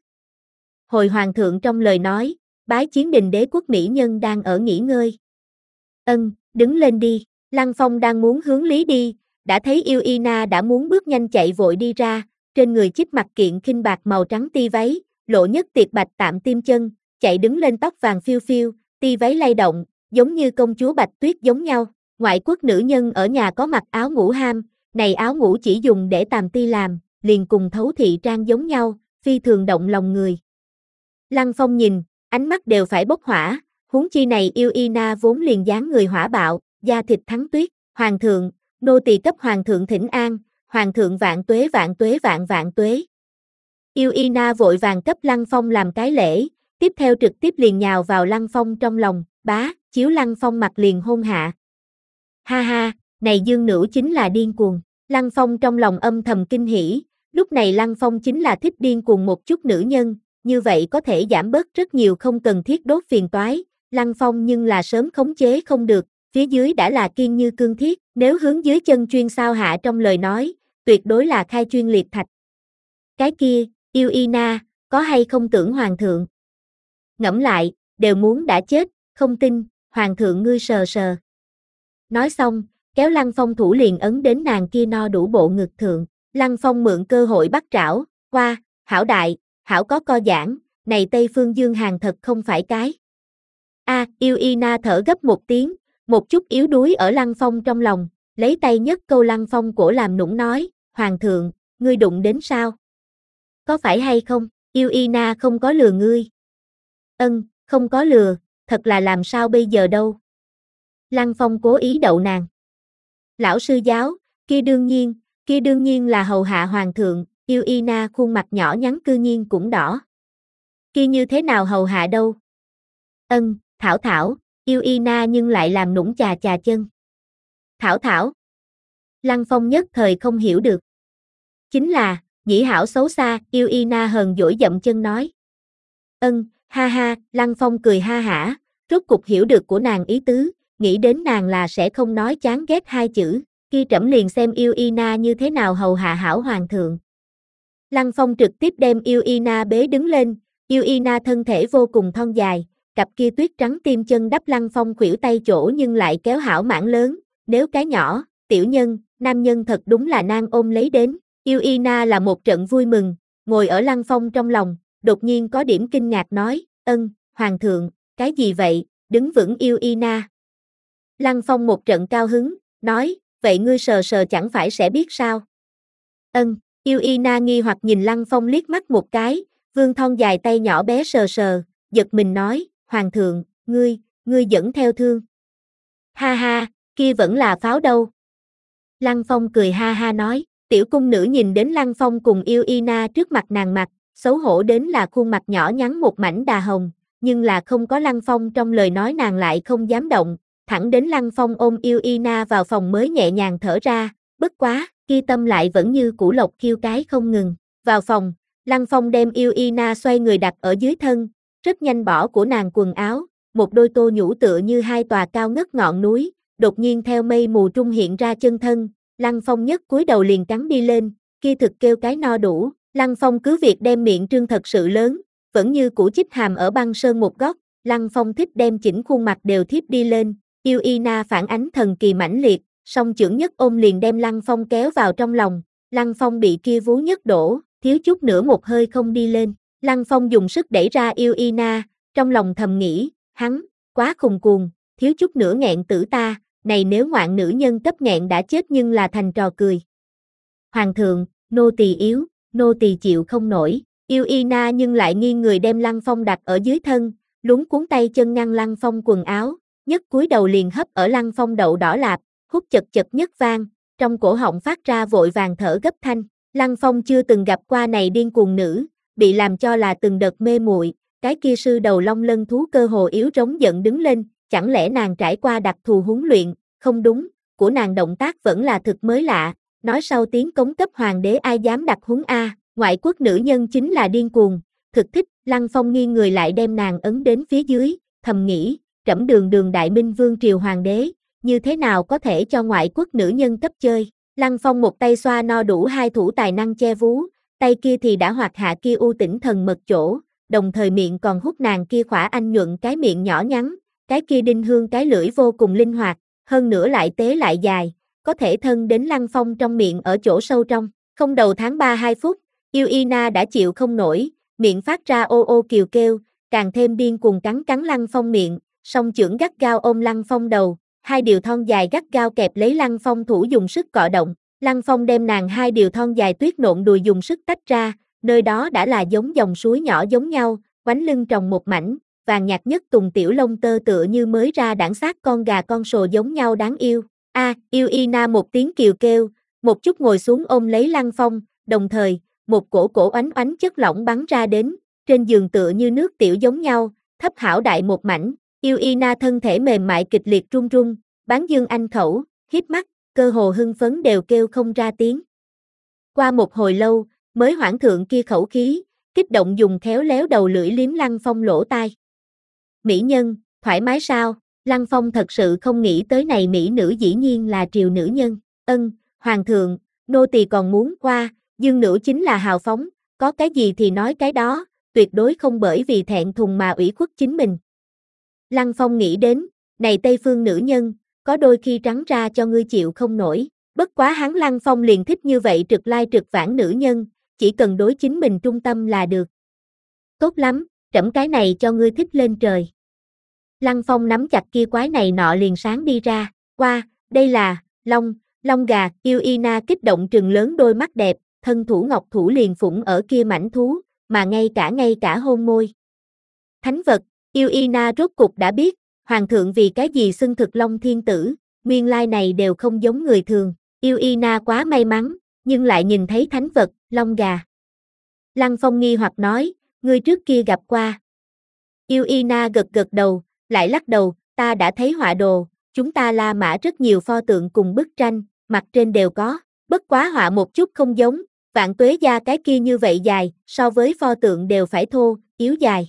Hồi hoàng thượng trong lời nói, bái chiến đình đế quốc mỹ nhân đang ở nghỉ ngơi. Ân, đứng lên đi, Lăng Phong đang muốn hướng lý đi, đã thấy Yêu Ina đã muốn bước nhanh chạy vội đi ra, trên người chích mặc kiện khinh bạc màu trắng ti váy, lộ nhất tiệt bạch tạm tim chân, chạy đứng lên tóc vàng phiêu phiêu, ti váy lay động, giống như công chúa Bạch Tuyết giống nhau. Ngoại quốc nữ nhân ở nhà có mặc áo ngủ ham, này áo ngủ chỉ dùng để tàm ti làm, liền cùng thấu thị trang giống nhau, phi thường động lòng người. Lăng Phong nhìn, ánh mắt đều phải bốc hỏa, huống chi này Yêu Ina vốn liền dáng người hỏa bạo, da thịt thắng tuyết, hoàng thượng, nô tỳ cấp hoàng thượng thỉnh an, hoàng thượng vạn tuế vạn tuế vạn vạn tuế. Yêu Ina vội vàng cấp Lăng Phong làm cái lễ, tiếp theo trực tiếp liền nhào vào Lăng Phong trong lòng, bá, chiếu Lăng Phong mặt liền hôn hạ. Ha ha, này dương nữ chính là điên cuồng, Lăng Phong trong lòng âm thầm kinh hỉ, lúc này Lăng Phong chính là thích điên cuồng một chút nữ nhân, như vậy có thể giảm bớt rất nhiều không cần thiết đốt phiền toái, Lăng Phong nhưng là sớm khống chế không được, phía dưới đã là kiên như cương thiết, nếu hướng dưới chân chuyên sao hạ trong lời nói, tuyệt đối là khai chuyên liệt thạch. Cái kia, Yêu Ina, có hay không tưởng hoàng thượng? Ngẫm lại, đều muốn đã chết, không tin, hoàng thượng ngươi sờ sờ. Nói xong, kéo Lăng Phong thủ liền ấn đến nàng kia no đủ bộ ngực thượng, Lăng Phong mượn cơ hội bắt trảo, qua, hảo đại, hảo có co giãn, này Tây Phương Dương hàng thật không phải cái. A, à, Yêu Ina thở gấp một tiếng, một chút yếu đuối ở Lăng Phong trong lòng, lấy tay nhấc câu Lăng Phong cổ làm nũng nói, hoàng thượng, ngươi đụng đến sao? Có phải hay không, Yêu Ina không có lừa ngươi. Ân, không có lừa, thật là làm sao bây giờ đâu. Lăng Phong cố ý đậu nàng. Lão sư giáo, kia đương nhiên, kia đương nhiên là hầu hạ hoàng thượng, Yêu Ina khuôn mặt nhỏ nhắn cư nhiên cũng đỏ. Kia như thế nào hầu hạ đâu? Ân, Thảo Thảo, Yêu Ina nhưng lại làm nũng chà chà chân. Thảo Thảo. Lăng Phong nhất thời không hiểu được. Chính là, nhĩ hảo xấu xa, Yêu Ina hờn dỗi dậm chân nói. Ân, ha ha, Lăng Phong cười ha hả, rốt cục hiểu được của nàng ý tứ, nghĩ đến nàng là sẽ không nói chán ghét hai chữ, kia trẫm liền xem Yêu Ina như thế nào hầu hạ hảo hoàng thượng. Lăng Phong trực tiếp đem Yêu Ina bế đứng lên, Yêu Ina thân thể vô cùng thon dài, cặp kia tuyết trắng tim chân đắp Lăng Phong khuỷu tay chỗ nhưng lại kéo hảo mảng lớn, nếu cái nhỏ, tiểu nhân, nam nhân thật đúng là nan ôm lấy đến. Yêu Ina là một trận vui mừng, ngồi ở Lăng Phong trong lòng, đột nhiên có điểm kinh ngạc nói, ân, hoàng thượng, cái gì vậy, đứng vững Yêu Ina. Lăng Phong một trận cao hứng, nói, vậy ngươi sờ sờ chẳng phải sẽ biết sao. Ân, Yêu Ina nghi hoặc nhìn Lăng Phong liếc mắt một cái, vươn thon dài tay nhỏ bé sờ sờ, giật mình nói, hoàng thượng, ngươi, ngươi dẫn theo thương. Ha ha, kia vẫn là pháo đâu. Lăng Phong cười ha ha nói, tiểu cung nữ nhìn đến Lăng Phong cùng Yêu Ina trước mặt nàng mặt, xấu hổ đến là khuôn mặt nhỏ nhắn một mảnh đà hồng, nhưng là không có Lăng Phong trong lời nói nàng lại không dám động, thẳng đến Lăng Phong ôm Yêu Ina vào phòng mới nhẹ nhàng thở ra, bất quá, kia tâm lại vẫn như củ lộc khiêu cái không ngừng. Vào phòng, Lăng Phong đem Yêu Ina xoay người đặt ở dưới thân, rất nhanh bỏ của nàng quần áo, một đôi tô nhũ tựa như hai tòa cao ngất ngọn núi, đột nhiên theo mây mù trung hiện ra chân thân, Lăng Phong nhất cúi đầu liền cắn đi lên, kia thực kêu cái no đủ, Lăng Phong cứ việc đem miệng trương thật sự lớn, vẫn như củ chích hàm ở băng sơn một góc, Lăng Phong thích đem chỉnh khuôn mặt đều thiếp đi lên, Yêu Ina phản ánh thần kỳ mãnh liệt, song chưởng nhất ôm liền đem Lăng Phong kéo vào trong lòng, Lăng Phong bị kia vú nhất đổ, thiếu chút nữa một hơi không đi lên. Lăng Phong dùng sức đẩy ra Yêu Ina, trong lòng thầm nghĩ, hắn, quá khùng cuồng, thiếu chút nữa nghẹn tử ta, này nếu ngoạn nữ nhân cấp nghẹn đã chết nhưng là thành trò cười. Hoàng thượng, nô tỳ yếu, nô tỳ chịu không nổi, Yêu Ina nhưng lại nghiêng người đem Lăng Phong đặt ở dưới thân, luống cuốn tay chân ngăn Lăng Phong quần áo, nhất cúi đầu liền hấp ở Lăng Phong đậu đỏ lạp, hút chật chật nhất vang, trong cổ họng phát ra vội vàng thở gấp thanh. Lăng Phong chưa từng gặp qua này điên cuồng nữ, bị làm cho là từng đợt mê muội, cái kia sư đầu long lân thú cơ hồ yếu rống giận đứng lên, chẳng lẽ nàng trải qua đặc thù huấn luyện, không đúng, của nàng động tác vẫn là thực mới lạ, nói sau tiếng cống cấp hoàng đế ai dám đặt huấn a, ngoại quốc nữ nhân chính là điên cuồng, thực thích, Lăng Phong nghiêng người lại đem nàng ấn đến phía dưới, thầm nghĩ, trẫm đường đường đại minh vương triều hoàng đế, như thế nào có thể cho ngoại quốc nữ nhân cấp chơi. Lăng Phong một tay xoa no đủ hai thủ tài năng che vú, tay kia thì đã hoạt hạ kia u tĩnh thần mật chỗ, đồng thời miệng còn hút nàng kia khỏa anh nhuận cái miệng nhỏ nhắn, cái kia đinh hương cái lưỡi vô cùng linh hoạt, hơn nữa lại tế lại dài, có thể thân đến Lăng Phong trong miệng ở chỗ sâu trong. Không đầu tháng ba hai phút, Yêu Ina đã chịu không nổi, miệng phát ra ô ô kiều kêu, càng thêm điên cuồng cắn cắn Lăng Phong miệng, song chưởng gắt gao ôm Lăng Phong đầu, hai điều thon dài gắt gao kẹp lấy Lăng Phong thủ dùng sức cọ động, Lăng Phong đem nàng hai điều thon dài tuyết nộn đùi dùng sức tách ra, nơi đó đã là giống dòng suối nhỏ giống nhau, quánh lưng trồng một mảnh, vàng nhạt nhất tùng tiểu lông tơ tựa như mới ra đản xác con gà con sồ giống nhau đáng yêu. A, à, Yêu Ina một tiếng kiều kêu, một chút ngồi xuống ôm lấy Lăng Phong, đồng thời, một cổ cổ oánh oánh chất lỏng bắn ra đến, trên giường tựa như nước tiểu giống nhau, thấp hảo đại một mảnh. Yêu Ina thân thể mềm mại kịch liệt run run, bán dương anh khẩu, hiếp mắt, cơ hồ hưng phấn đều kêu không ra tiếng. Qua một hồi lâu, mới hoãn thượng kia khẩu khí, kích động dùng khéo léo đầu lưỡi liếm Lăng Phong lỗ tai. Mỹ nhân, thoải mái sao? Lăng Phong thật sự không nghĩ tới này mỹ nữ dĩ nhiên là triều nữ nhân. Ân, hoàng thượng, nô tỳ còn muốn qua, dương nữ chính là hào phóng, có cái gì thì nói cái đó, tuyệt đối không bởi vì thẹn thùng mà ủy khuất chính mình. Lăng Phong nghĩ đến, này Tây phương nữ nhân, có đôi khi trắng ra cho ngươi chịu không nổi, bất quá hắn Lăng Phong liền thích như vậy trực lai trực vãng nữ nhân, chỉ cần đối chính mình trung tâm là được. Tốt lắm, trẫm cái này cho ngươi thích lên trời. Lăng Phong nắm chặt kia quái này nọ liền sáng đi ra, qua, đây là, long, long gà, Yêu Ina kích động trừng lớn đôi mắt đẹp, thân thủ ngọc thủ liền phủng ở kia mảnh thú, mà ngay cả ngay cả hôn môi. Thánh vật, Yêu Ina rốt cục đã biết, hoàng thượng vì cái gì xưng thực long thiên tử, nguyên lai này đều không giống người thường, Yêu Ina quá may mắn, nhưng lại nhìn thấy thánh vật, long gà. Lăng Phong nghi hoặc nói, ngươi trước kia gặp qua. Yêu Ina gật gật đầu, lại lắc đầu, ta đã thấy họa đồ, chúng ta La Mã rất nhiều pho tượng cùng bức tranh, mặt trên đều có, bất quá họa một chút không giống, Vạn Tuế Gia cái kia như vậy dài, so với pho tượng đều phải thô, yếu dài.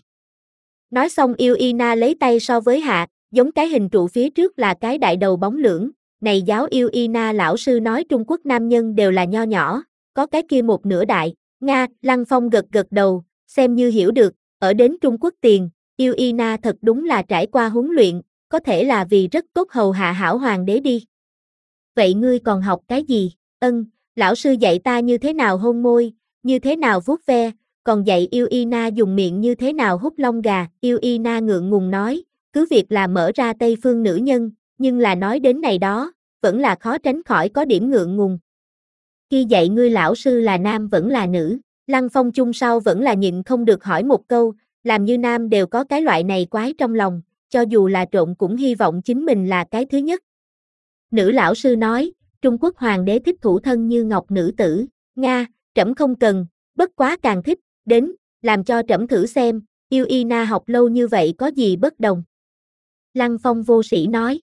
Nói xong Yêu Ina lấy tay so với hạ, giống cái hình trụ phía trước là cái đại đầu bóng lưỡng, này giáo Yêu Ina lão sư nói Trung Quốc nam nhân đều là nho nhỏ, có cái kia một nửa đại, Nga, Lăng Phong gật gật đầu, xem như hiểu được, ở đến Trung Quốc tiền, Yêu Ina thật đúng là trải qua huấn luyện, có thể là vì rất tốt hầu hạ hảo hoàng đế đi. Vậy ngươi còn học cái gì? Ân, lão sư dạy ta như thế nào hôn môi, như thế nào vuốt ve, còn dạy Yêu Ina dùng miệng như thế nào hút lông gà. Yêu Ina ngượng ngùng nói, cứ việc là mở ra Tây phương nữ nhân, nhưng là nói đến này đó, vẫn là khó tránh khỏi có điểm ngượng ngùng. Khi dạy ngươi lão sư là nam vẫn là nữ, Lăng Phong chung sau vẫn là nhịn không được hỏi một câu, làm như nam đều có cái loại này quái trong lòng, cho dù là trộn cũng hy vọng chính mình là cái thứ nhất. Nữ lão sư nói, Trung Quốc hoàng đế thích thủ thân như ngọc nữ tử, Nga, trẫm không cần, bất quá càng thích, đến, làm cho trẫm thử xem, Yêu Ina học lâu như vậy có gì bất đồng. Lăng Phong vô sĩ nói,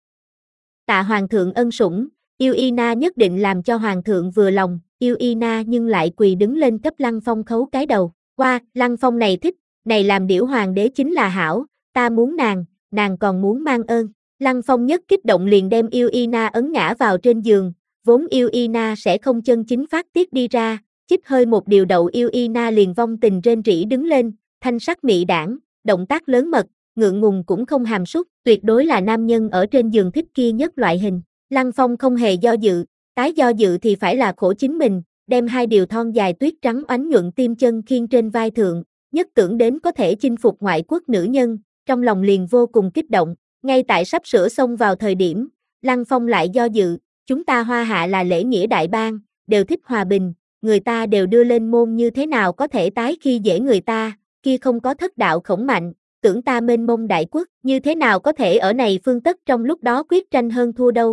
tạ hoàng thượng ân sủng, Yêu Ina nhất định làm cho hoàng thượng vừa lòng, Yêu Ina nhưng lại quỳ đứng lên cấp Lăng Phong khấu cái đầu, qua, Lăng Phong này thích, này làm điểu hoàng đế chính là hảo, ta muốn nàng, nàng còn muốn mang ơn. Lăng Phong nhất kích động liền đem Yêu Ina ấn ngã vào trên giường, vốn Yêu Ina sẽ không chân chính phát tiết đi ra, chích hơi một điều đậu Yêu Ina liền vong tình rên rỉ đứng lên, thanh sắc mị đảng, động tác lớn mật, ngượng ngùng cũng không hàm sút, tuyệt đối là nam nhân ở trên giường thích kia nhất loại hình. Lăng Phong không hề do dự, tái do dự thì phải là khổ chính mình, đem hai điều thon dài tuyết trắng oánh nhuận tim chân khiêng trên vai thượng, nhất tưởng đến có thể chinh phục ngoại quốc nữ nhân, trong lòng liền vô cùng kích động. Ngay tại sắp sửa xông vào thời điểm, Lăng Phong lại do dự, chúng ta Hoa Hạ là lễ nghĩa đại bang, đều thích hòa bình, người ta đều đưa lên môn như thế nào có thể tái khi dễ người ta, kia không có thất đạo khổng mạnh, tưởng ta mênh mông đại quốc, như thế nào có thể ở này phương tất trong lúc đó quyết tranh hơn thua đâu.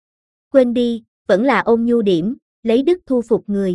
Quên đi, vẫn là ôn nhu điểm, lấy đức thu phục người.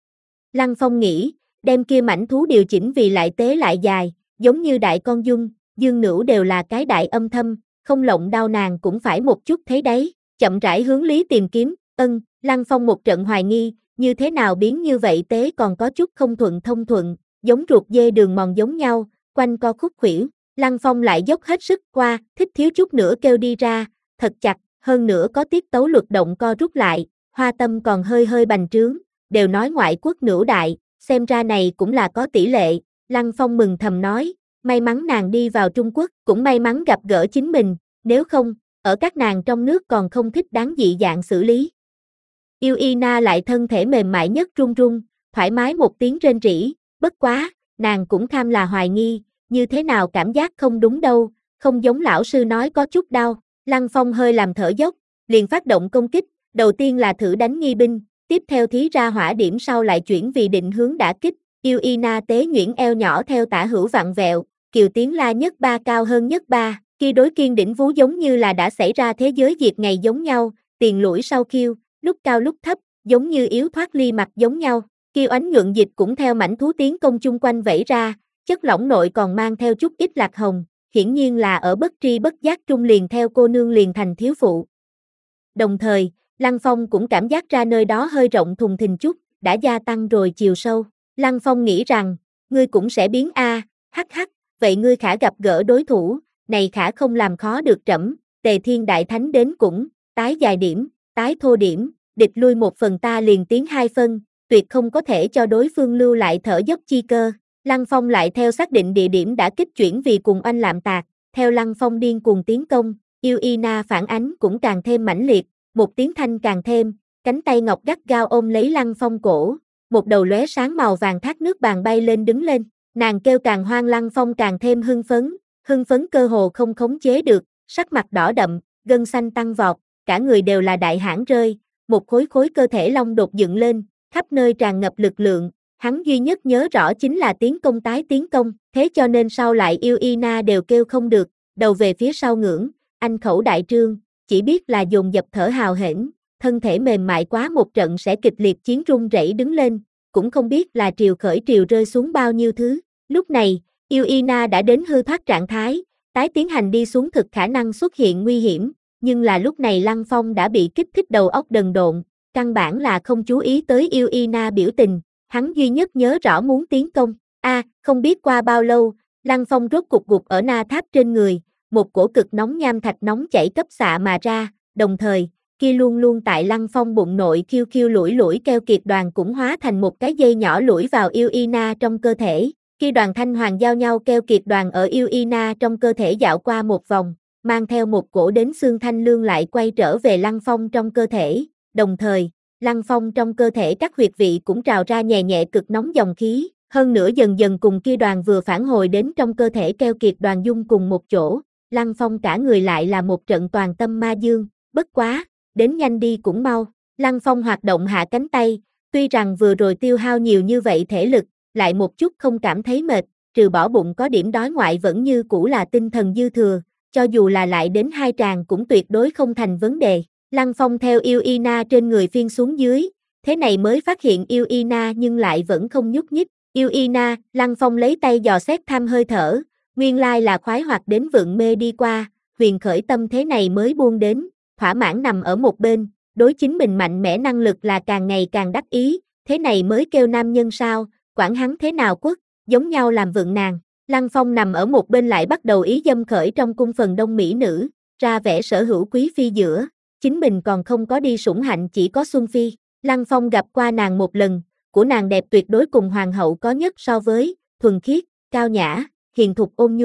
Lăng Phong nghĩ, đem kia mảnh thú điều chỉnh vì lại tế lại dài, giống như đại con dung, dương nữu đều là cái đại âm thâm, không lộng đau nàng cũng phải một chút thấy đấy, chậm rãi hướng lý tìm kiếm, ân, Lăng Phong một trận hoài nghi, như thế nào biến như vậy tế còn có chút không thuận thông thuận, giống ruột dê đường mòn giống nhau, quanh co khúc khuỷu, Lăng Phong lại dốc hết sức qua, thích thiếu chút nữa kêu đi ra, thật chặt, hơn nữa có tiết tấu luật động co rút lại, hoa tâm còn hơi hơi bành trướng, đều nói ngoại quốc nữ đại, xem ra này cũng là có tỷ lệ, Lăng Phong mừng thầm nói, may mắn nàng đi vào Trung Quốc, cũng may mắn gặp gỡ chính mình, nếu không, ở các nàng trong nước còn không thích đáng dị dạng xử lý. Yêu Y Na lại thân thể mềm mại nhất run run, thoải mái một tiếng rên rỉ, bất quá, nàng cũng kham là hoài nghi, như thế nào cảm giác không đúng đâu, không giống lão sư nói có chút đau, Lăng Phong hơi làm thở dốc, liền phát động công kích, đầu tiên là thử đánh nghi binh, tiếp theo thí ra hỏa điểm sau lại chuyển vì định hướng đả kích, Yêu Y Na tế nhuyễn eo nhỏ theo tả hữu vặn vẹo, kiều tiếng la nhất ba cao hơn nhất ba, kia đối kiên đỉnh vú giống như là đã xảy ra thế giới diệt ngày giống nhau, tiền lũi sau khiêu, lúc cao lúc thấp, giống như yếu thoát ly mặt giống nhau, kia oánh nhuận dịch cũng theo mảnh thú tiến công chung quanh vẫy ra, chất lỏng nội còn mang theo chút ít lạc hồng, hiển nhiên là ở bất tri bất giác trung liền theo cô nương liền thành thiếu phụ. Đồng thời, Lăng Phong cũng cảm giác ra nơi đó hơi rộng thùng thình chút, đã gia tăng rồi chiều sâu. Lăng Phong nghĩ rằng, ngươi cũng sẽ biến a, hắc hắc, vậy ngươi khả gặp gỡ đối thủ, này khả không làm khó được trẫm, Tề Thiên Đại Thánh đến cũng, tái dài điểm, tái thô điểm, địch lui một phần ta liền tiến hai phân, tuyệt không có thể cho đối phương lưu lại thở dốc chi cơ. Lăng Phong lại theo xác định địa điểm đã kích chuyển vì cùng oanh lạm tạc, theo Lăng Phong điên cuồng tiến công, Yêu Y Na phản ánh cũng càng thêm mãnh liệt, một tiếng thanh càng thêm, cánh tay ngọc gắt gao ôm lấy Lăng Phong cổ, một đầu lóe sáng màu vàng thác nước bàn bay lên đứng lên, nàng kêu càng hoang, Lăng Phong càng thêm hưng phấn, hưng phấn cơ hồ không khống chế được, sắc mặt đỏ đậm, gân xanh tăng vọt, cả người đều là đại hãn rơi, một khối khối cơ thể long đột dựng lên, khắp nơi tràn ngập lực lượng, hắn duy nhất nhớ rõ chính là tiến công tái tiến công, thế cho nên sau lại Yêu Y Na đều kêu không được, đầu về phía sau ngưỡng, anh khẩu đại trương, chỉ biết là dồn dập thở hào hển, thân thể mềm mại quá một trận sẽ kịch liệt chiến run rẩy đứng lên, cũng không biết là triều khởi triều rơi xuống bao nhiêu thứ. Lúc này, Yêu Y Na đã đến hư thoát trạng thái, tái tiến hành đi xuống thực khả năng xuất hiện nguy hiểm, nhưng là lúc này Lăng Phong đã bị kích thích đầu óc đần độn, căn bản là không chú ý tới Yêu Y Na biểu tình, hắn duy nhất nhớ rõ muốn tiến công. A, à, không biết qua bao lâu, Lăng Phong rốt cục gục ở na tháp trên người, một cổ cực nóng nham thạch nóng chảy cấp xạ mà ra, đồng thời, kia luôn luôn tại Lăng Phong bụng nội khiêu khiêu lủi lủi keo kiệt đoàn cũng hóa thành một cái dây nhỏ lủi vào Yêu Y Na trong cơ thể. Khi đoàn thanh hoàng giao nhau keo kiệt đoàn ở Yêu Y Na trong cơ thể dạo qua một vòng, mang theo một cổ đến xương thanh lương lại quay trở về Lăng Phong trong cơ thể, đồng thời, Lăng Phong trong cơ thể các huyệt vị cũng trào ra nhẹ nhẹ cực nóng dòng khí, hơn nữa dần dần cùng kia đoàn vừa phản hồi đến trong cơ thể keo kiệt đoàn dung cùng một chỗ, Lăng Phong cả người lại là một trận toàn tâm ma dương, bất quá, đến nhanh đi cũng mau, Lăng Phong hoạt động hạ cánh tay, tuy rằng vừa rồi tiêu hao nhiều như vậy thể lực, lại một chút không cảm thấy mệt, trừ bỏ bụng có điểm đói ngoại vẫn như cũ là tinh thần dư thừa, cho dù là lại đến hai tràng cũng tuyệt đối không thành vấn đề. Lăng Phong theo Yêu Y Na trên người phiên xuống dưới, thế này mới phát hiện Yêu Y Na nhưng lại vẫn không nhúc nhích. Yêu Y Na, Lăng Phong lấy tay dò xét thăm hơi thở, nguyên lai là khoái hoạt đến vượng mê đi qua, huyền khởi tâm thế này mới buông đến, thỏa mãn nằm ở một bên, đối chính mình mạnh mẽ năng lực là càng ngày càng đắc ý, thế này mới kêu nam nhân sao, quản hắn thế nào quất, giống nhau làm vượng nàng. Lăng Phong nằm ở một bên lại bắt đầu ý dâm khởi trong cung phần đông mỹ nữ, ra vẻ sở hữu quý phi giữa, chính mình còn không có đi sủng hạnh chỉ có Xuân Phi. Lăng Phong gặp qua nàng một lần, của nàng đẹp tuyệt đối cùng hoàng hậu có nhất so với, thuần khiết, cao nhã, hiền thục ôn nhu,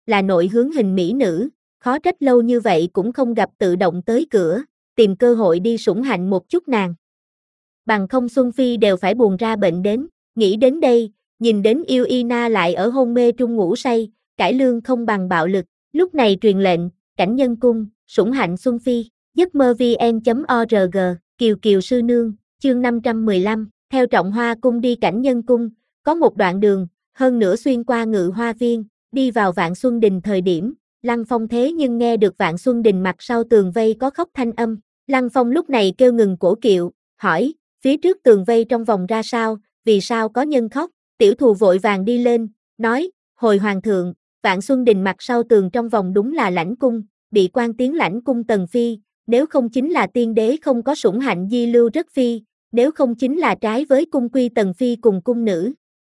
là nội hướng hình mỹ nữ, khó trách lâu như vậy cũng không gặp tự động tới cửa, tìm cơ hội đi sủng hạnh một chút nàng. Bằng không Xuân Phi đều phải buồn ra bệnh đến, nghĩ đến đây, nhìn đến Yêu Ina lại ở hôn mê trung ngủ say, cải lương không bằng bạo lực, lúc này truyền lệnh, cảnh nhân cung, sủng hạnh Xuân Phi, giấc mơ vn chấm org, Kiều Kiều sư nương, chương năm trăm mười lăm, theo Trọng Hoa cung đi cảnh nhân cung, có một đoạn đường, hơn nữa xuyên qua Ngự Hoa viên, đi vào Vạn Xuân Đình thời điểm, Lăng Phong thế nhưng nghe được Vạn Xuân Đình mặt sau tường vây có khóc thanh âm, Lăng Phong lúc này kêu ngừng cổ kiệu, hỏi, phía trước tường vây trong vòng ra sao, vì sao có nhân khóc, tiểu thù vội vàng đi lên, nói, hồi hoàng thượng, Vạn Xuân Đình mặt sau tường trong vòng đúng là lãnh cung, bị quan tiến lãnh cung Tần Phi, nếu không chính là tiên đế không có sủng hạnh di lưu rất phi, nếu không chính là trái với cung quy Tần Phi cùng cung nữ.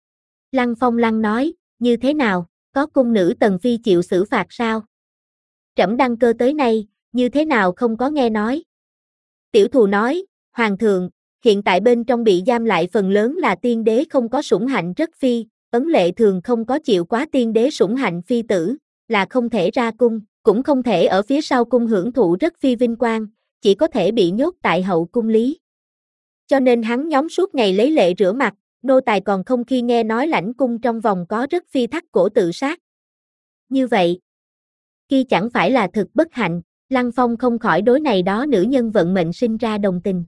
Lăng Phong lăng nói, như thế nào, có cung nữ Tần Phi chịu xử phạt sao? Trẫm đăng cơ tới nay, như thế nào không có nghe nói? Tiểu thù nói, hoàng thượng, hiện tại bên trong bị giam lại phần lớn là tiên đế không có sủng hạnh rất phi, ấn lệ thường không có chịu quá tiên đế sủng hạnh phi tử, là không thể ra cung, cũng không thể ở phía sau cung hưởng thụ rất phi vinh quang, chỉ có thể bị nhốt tại hậu cung lý. Cho nên hắn nhóm suốt ngày lấy lệ rửa mặt, nô tài còn không khi nghe nói lãnh cung trong vòng có rất phi thắt cổ tự sát. Như vậy, kia chẳng phải là thực bất hạnh, Lăng Phong không khỏi đối này đó nữ nhân vận mệnh sinh ra đồng tình.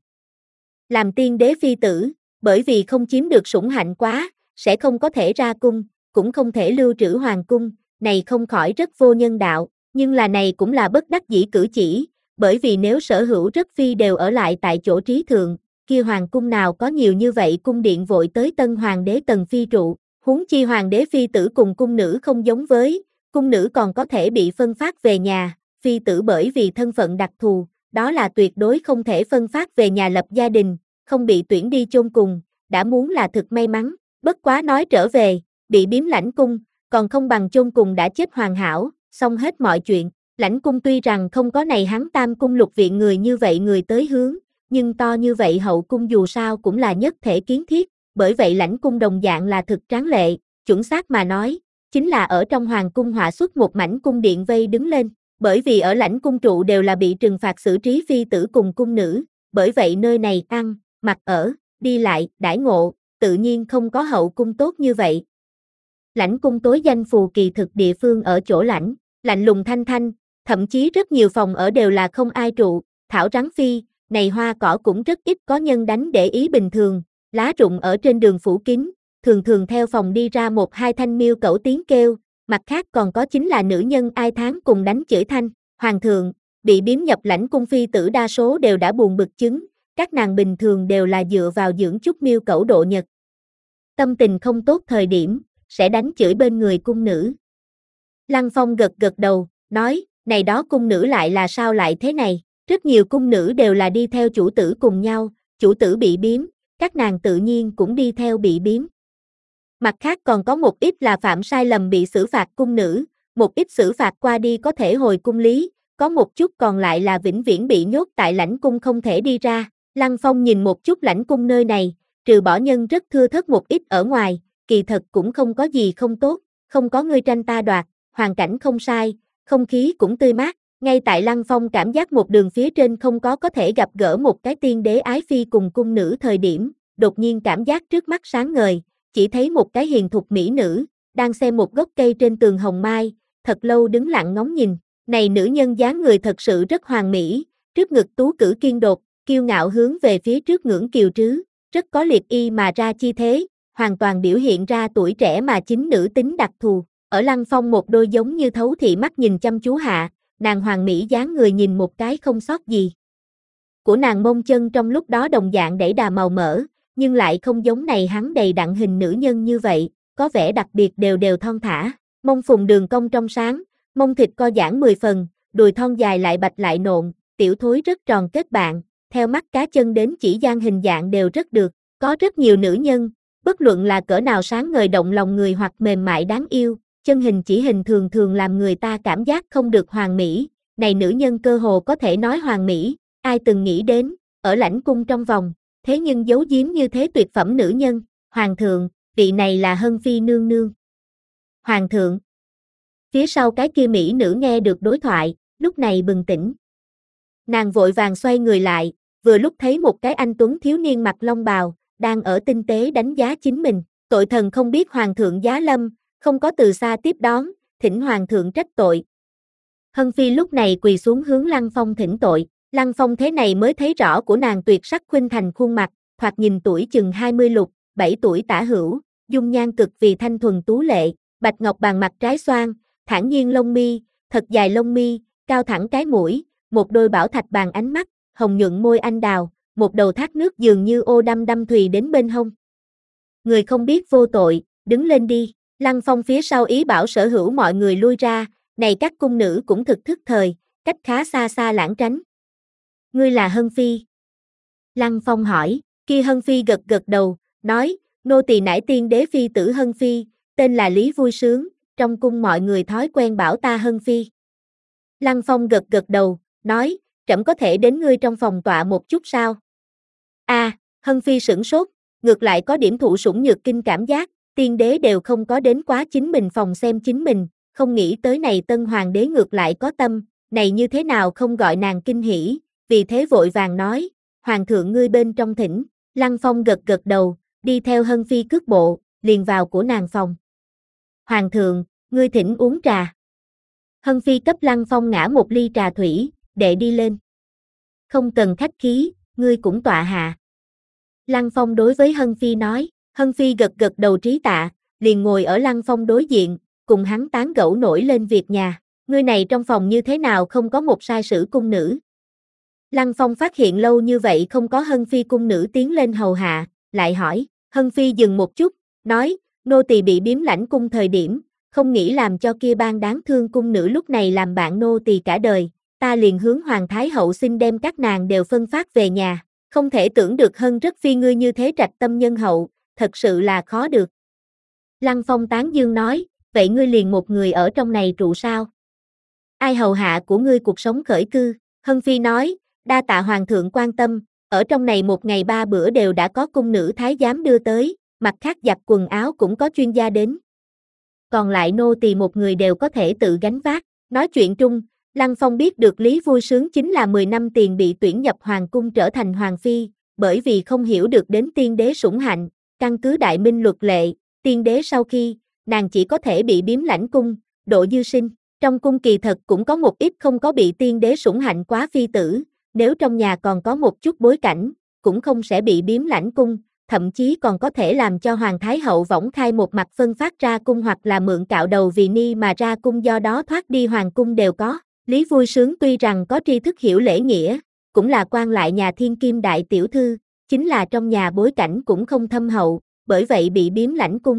Làm tiên đế phi tử, bởi vì không chiếm được sủng hạnh quá, sẽ không có thể ra cung, cũng không thể lưu trữ hoàng cung, này không khỏi rất vô nhân đạo, nhưng là này cũng là bất đắc dĩ cử chỉ, bởi vì nếu sở hữu rất phi đều ở lại tại chỗ trí thượng, kia hoàng cung nào có nhiều như vậy cung điện vội tới tân hoàng đế Tần Phi trụ, huống chi hoàng đế phi tử cùng cung nữ không giống với, cung nữ còn có thể bị phân phát về nhà, phi tử bởi vì thân phận đặc thù, đó là tuyệt đối không thể phân phát về nhà lập gia đình, không bị tuyển đi chôn cùng, đã muốn là thực may mắn, bất quá nói trở về, bị biếm lãnh cung, còn không bằng chôn cùng đã chết hoàn hảo, xong hết mọi chuyện, lãnh cung tuy rằng không có này hắn tam cung lục viện người như vậy người tới hướng, nhưng to như vậy hậu cung dù sao cũng là nhất thể kiến thiết, bởi vậy lãnh cung đồng dạng là thực tráng lệ, chuẩn xác mà nói, chính là ở trong hoàng cung họa xuất một mảnh cung điện vây đứng lên, bởi vì ở lãnh cung trụ đều là bị trừng phạt xử trí phi tử cùng cung nữ, bởi vậy nơi này ăn, mặc ở, đi lại, đãi ngộ, tự nhiên không có hậu cung tốt như vậy. Lãnh cung tối danh phù kỳ thực địa phương ở chỗ lãnh, lạnh lùng thanh thanh, thậm chí rất nhiều phòng ở đều là không ai trụ, thảo rắn phi, này hoa cỏ cũng rất ít có nhân đánh để ý bình thường, lá rụng ở trên đường phủ kín, thường thường theo phòng đi ra một hai thanh miêu cẩu tiếng kêu, mặt khác còn có chính là nữ nhân ai tháng cùng đánh chửi thanh, hoàng thượng, bị biếm nhập lãnh cung phi tử đa số đều đã buồn bực chứng, các nàng bình thường đều là dựa vào dưỡng chút miêu cẩu độ nhật. Tâm tình không tốt thời điểm, sẽ đánh chửi bên người cung nữ. Lăng Phong gật gật đầu, nói, này đó cung nữ lại là sao lại thế này, rất nhiều cung nữ đều là đi theo chủ tử cùng nhau, chủ tử bị biếm, các nàng tự nhiên cũng đi theo bị biếm. Mặt khác còn có một ít là phạm sai lầm bị xử phạt cung nữ, một ít xử phạt qua đi có thể hồi cung lý, có một chút còn lại là vĩnh viễn bị nhốt tại lãnh cung không thể đi ra. Lăng Phong nhìn một chút lãnh cung nơi này, trừ bỏ nhân rất thưa thớt một ít ở ngoài, kỳ thật cũng không có gì không tốt, không có ngươi tranh ta đoạt, hoàn cảnh không sai, không khí cũng tươi mát, ngay tại Lăng Phong cảm giác một đường phía trên không có có thể gặp gỡ một cái tiên đế ái phi cùng cung nữ thời điểm, đột nhiên cảm giác trước mắt sáng ngời, chỉ thấy một cái hiền thục mỹ nữ, đang xem một gốc cây trên tường hồng mai, thật lâu đứng lặng ngóng nhìn, này nữ nhân dáng người thật sự rất hoàn mỹ, trước ngực tú cử kiên đột, kiêu ngạo hướng về phía trước ngưỡng kiều trứ, rất có liệt y mà ra chi thế, hoàn toàn biểu hiện ra tuổi trẻ mà chính nữ tính đặc thù, ở Lăng Phong một đôi giống như thấu thị mắt nhìn chăm chú hạ, nàng hoàng mỹ dáng người nhìn một cái không sót gì. Của nàng mông chân trong lúc đó đồng dạng đẩy đà màu mỡ, nhưng lại không giống này hắn đầy đặn hình nữ nhân như vậy, có vẻ đặc biệt đều đều thon thả, mông phùng đường cong trong sáng, mông thịt co giãn mười phần, đùi thon dài lại bạch lại nộn, tiểu thối rất tròn kết bạn, theo mắt cá chân đến chỉ gian hình dạng đều rất được, có rất nhiều nữ nhân, bất luận là cỡ nào sáng ngời động lòng người hoặc mềm mại đáng yêu, chân hình chỉ hình thường thường làm người ta cảm giác không được hoàn mỹ, này nữ nhân cơ hồ có thể nói hoàn mỹ, ai từng nghĩ đến, ở lãnh cung trong vòng, thế nhưng giấu giếm như thế tuyệt phẩm nữ nhân, hoàng thượng, vị này là Hân Phi nương nương. Hoàng thượng, Phía sau cái kia mỹ nữ nghe được đối thoại, lúc này bừng tỉnh. Nàng vội vàng xoay người lại, vừa lúc thấy một cái anh tuấn thiếu niên mặc long bào, đang ở tinh tế đánh giá chính mình. Tội thần không biết hoàng thượng giá lâm, không có từ xa tiếp đón, thỉnh hoàng thượng trách tội. Hân Phi lúc này quỳ xuống hướng Lăng Phong thỉnh tội. Lăng Phong thế này mới thấy rõ của nàng tuyệt sắc khuynh thành khuôn mặt, thoạt nhìn tuổi chừng hai mươi lục, bảy tuổi tả hữu, dung nhan cực vì thanh thuần tú lệ, bạch ngọc bàn mặt trái xoan, thản nhiên lông mi, thật dài lông mi, cao thẳng cái mũi, một đôi bảo thạch bàn ánh mắt, hồng nhuận môi anh đào, một đầu thác nước dường như ô đăm đăm thùy đến bên hông. Người không biết vô tội, đứng lên đi. Lăng Phong phía sau ý bảo sở hữu mọi người lui ra, này các cung nữ cũng thực thức thời, cách khá xa xa lãng tránh. Ngươi là Hân Phi? Lăng Phong hỏi, kia Hân Phi gật gật đầu, nói, nô tỳ nải tiên đế phi tử Hân Phi, tên là Lý Vui Sướng, trong cung mọi người thói quen bảo ta Hân Phi. Lăng Phong gật gật đầu, nói, trẫm có thể đến ngươi trong phòng tọa một chút sao? A, à, Hân Phi sửng sốt, ngược lại có điểm thụ sủng nhược kinh cảm giác, tiên đế đều không có đến quá chính mình phòng xem chính mình, không nghĩ tới này tân hoàng đế ngược lại có tâm, này như thế nào không gọi nàng kinh hỉ, vì thế vội vàng nói, hoàng thượng ngươi bên trong thỉnh. Lăng Phong gật gật đầu, đi theo Hân Phi cước bộ, liền vào của nàng phòng. Hoàng thượng, ngươi thỉnh uống trà. Hân Phi cấp Lăng Phong ngã một ly trà thủy, đệ đi lên. Không cần khách khí, ngươi cũng tọa hạ. Lăng Phong đối với Hân Phi nói, Hân Phi gật gật đầu trí tạ, liền ngồi ở Lăng Phong đối diện, cùng hắn tán gẫu nổi lên việc nhà. Ngươi này trong phòng như thế nào không có một sai sử cung nữ? Lăng Phong phát hiện lâu như vậy không có Hân Phi cung nữ tiến lên hầu hạ, lại hỏi. Hân Phi dừng một chút, nói, nô tỳ bị biếm lãnh cung thời điểm, không nghĩ làm cho kia ban đáng thương cung nữ lúc này làm bạn nô tỳ cả đời, ta liền hướng Hoàng Thái Hậu xin đem các nàng đều phân phát về nhà, không thể tưởng được Hân rất phi ngươi như thế trạch tâm nhân hậu, thật sự là khó được. Lăng Phong tán dương nói, vậy ngươi liền một người ở trong này trụ sao? Ai hầu hạ của ngươi cuộc sống khởi cư? Hân Phi nói, đa tạ hoàng thượng quan tâm, ở trong này một ngày ba bữa đều đã có cung nữ thái giám đưa tới, mặt khác giặt quần áo cũng có chuyên gia đến. Còn lại nô tỳ một người đều có thể tự gánh vác. Nói chuyện trung, Lăng Phong biết được Lý Vui Sướng chính là mười năm tiền bị tuyển nhập hoàng cung trở thành hoàng phi, bởi vì không hiểu được đến tiên đế sủng hạnh, căn cứ đại minh luật lệ, tiên đế sau khi, nàng chỉ có thể bị biếm lãnh cung, độ dư sinh. Trong cung kỳ thật cũng có một ít không có bị tiên đế sủng hạnh quá phi tử, nếu trong nhà còn có một chút bối cảnh, cũng không sẽ bị biếm lãnh cung, thậm chí còn có thể làm cho Hoàng Thái Hậu võng khai một mặt phân phát ra cung hoặc là mượn cạo đầu vì ni mà ra cung do đó thoát đi hoàng cung đều có. Lý Vui Sướng tuy rằng có tri thức hiểu lễ nghĩa, cũng là quan lại nhà thiên kim đại tiểu thư, chính là trong nhà bối cảnh cũng không thâm hậu, bởi vậy bị biếm lãnh cung.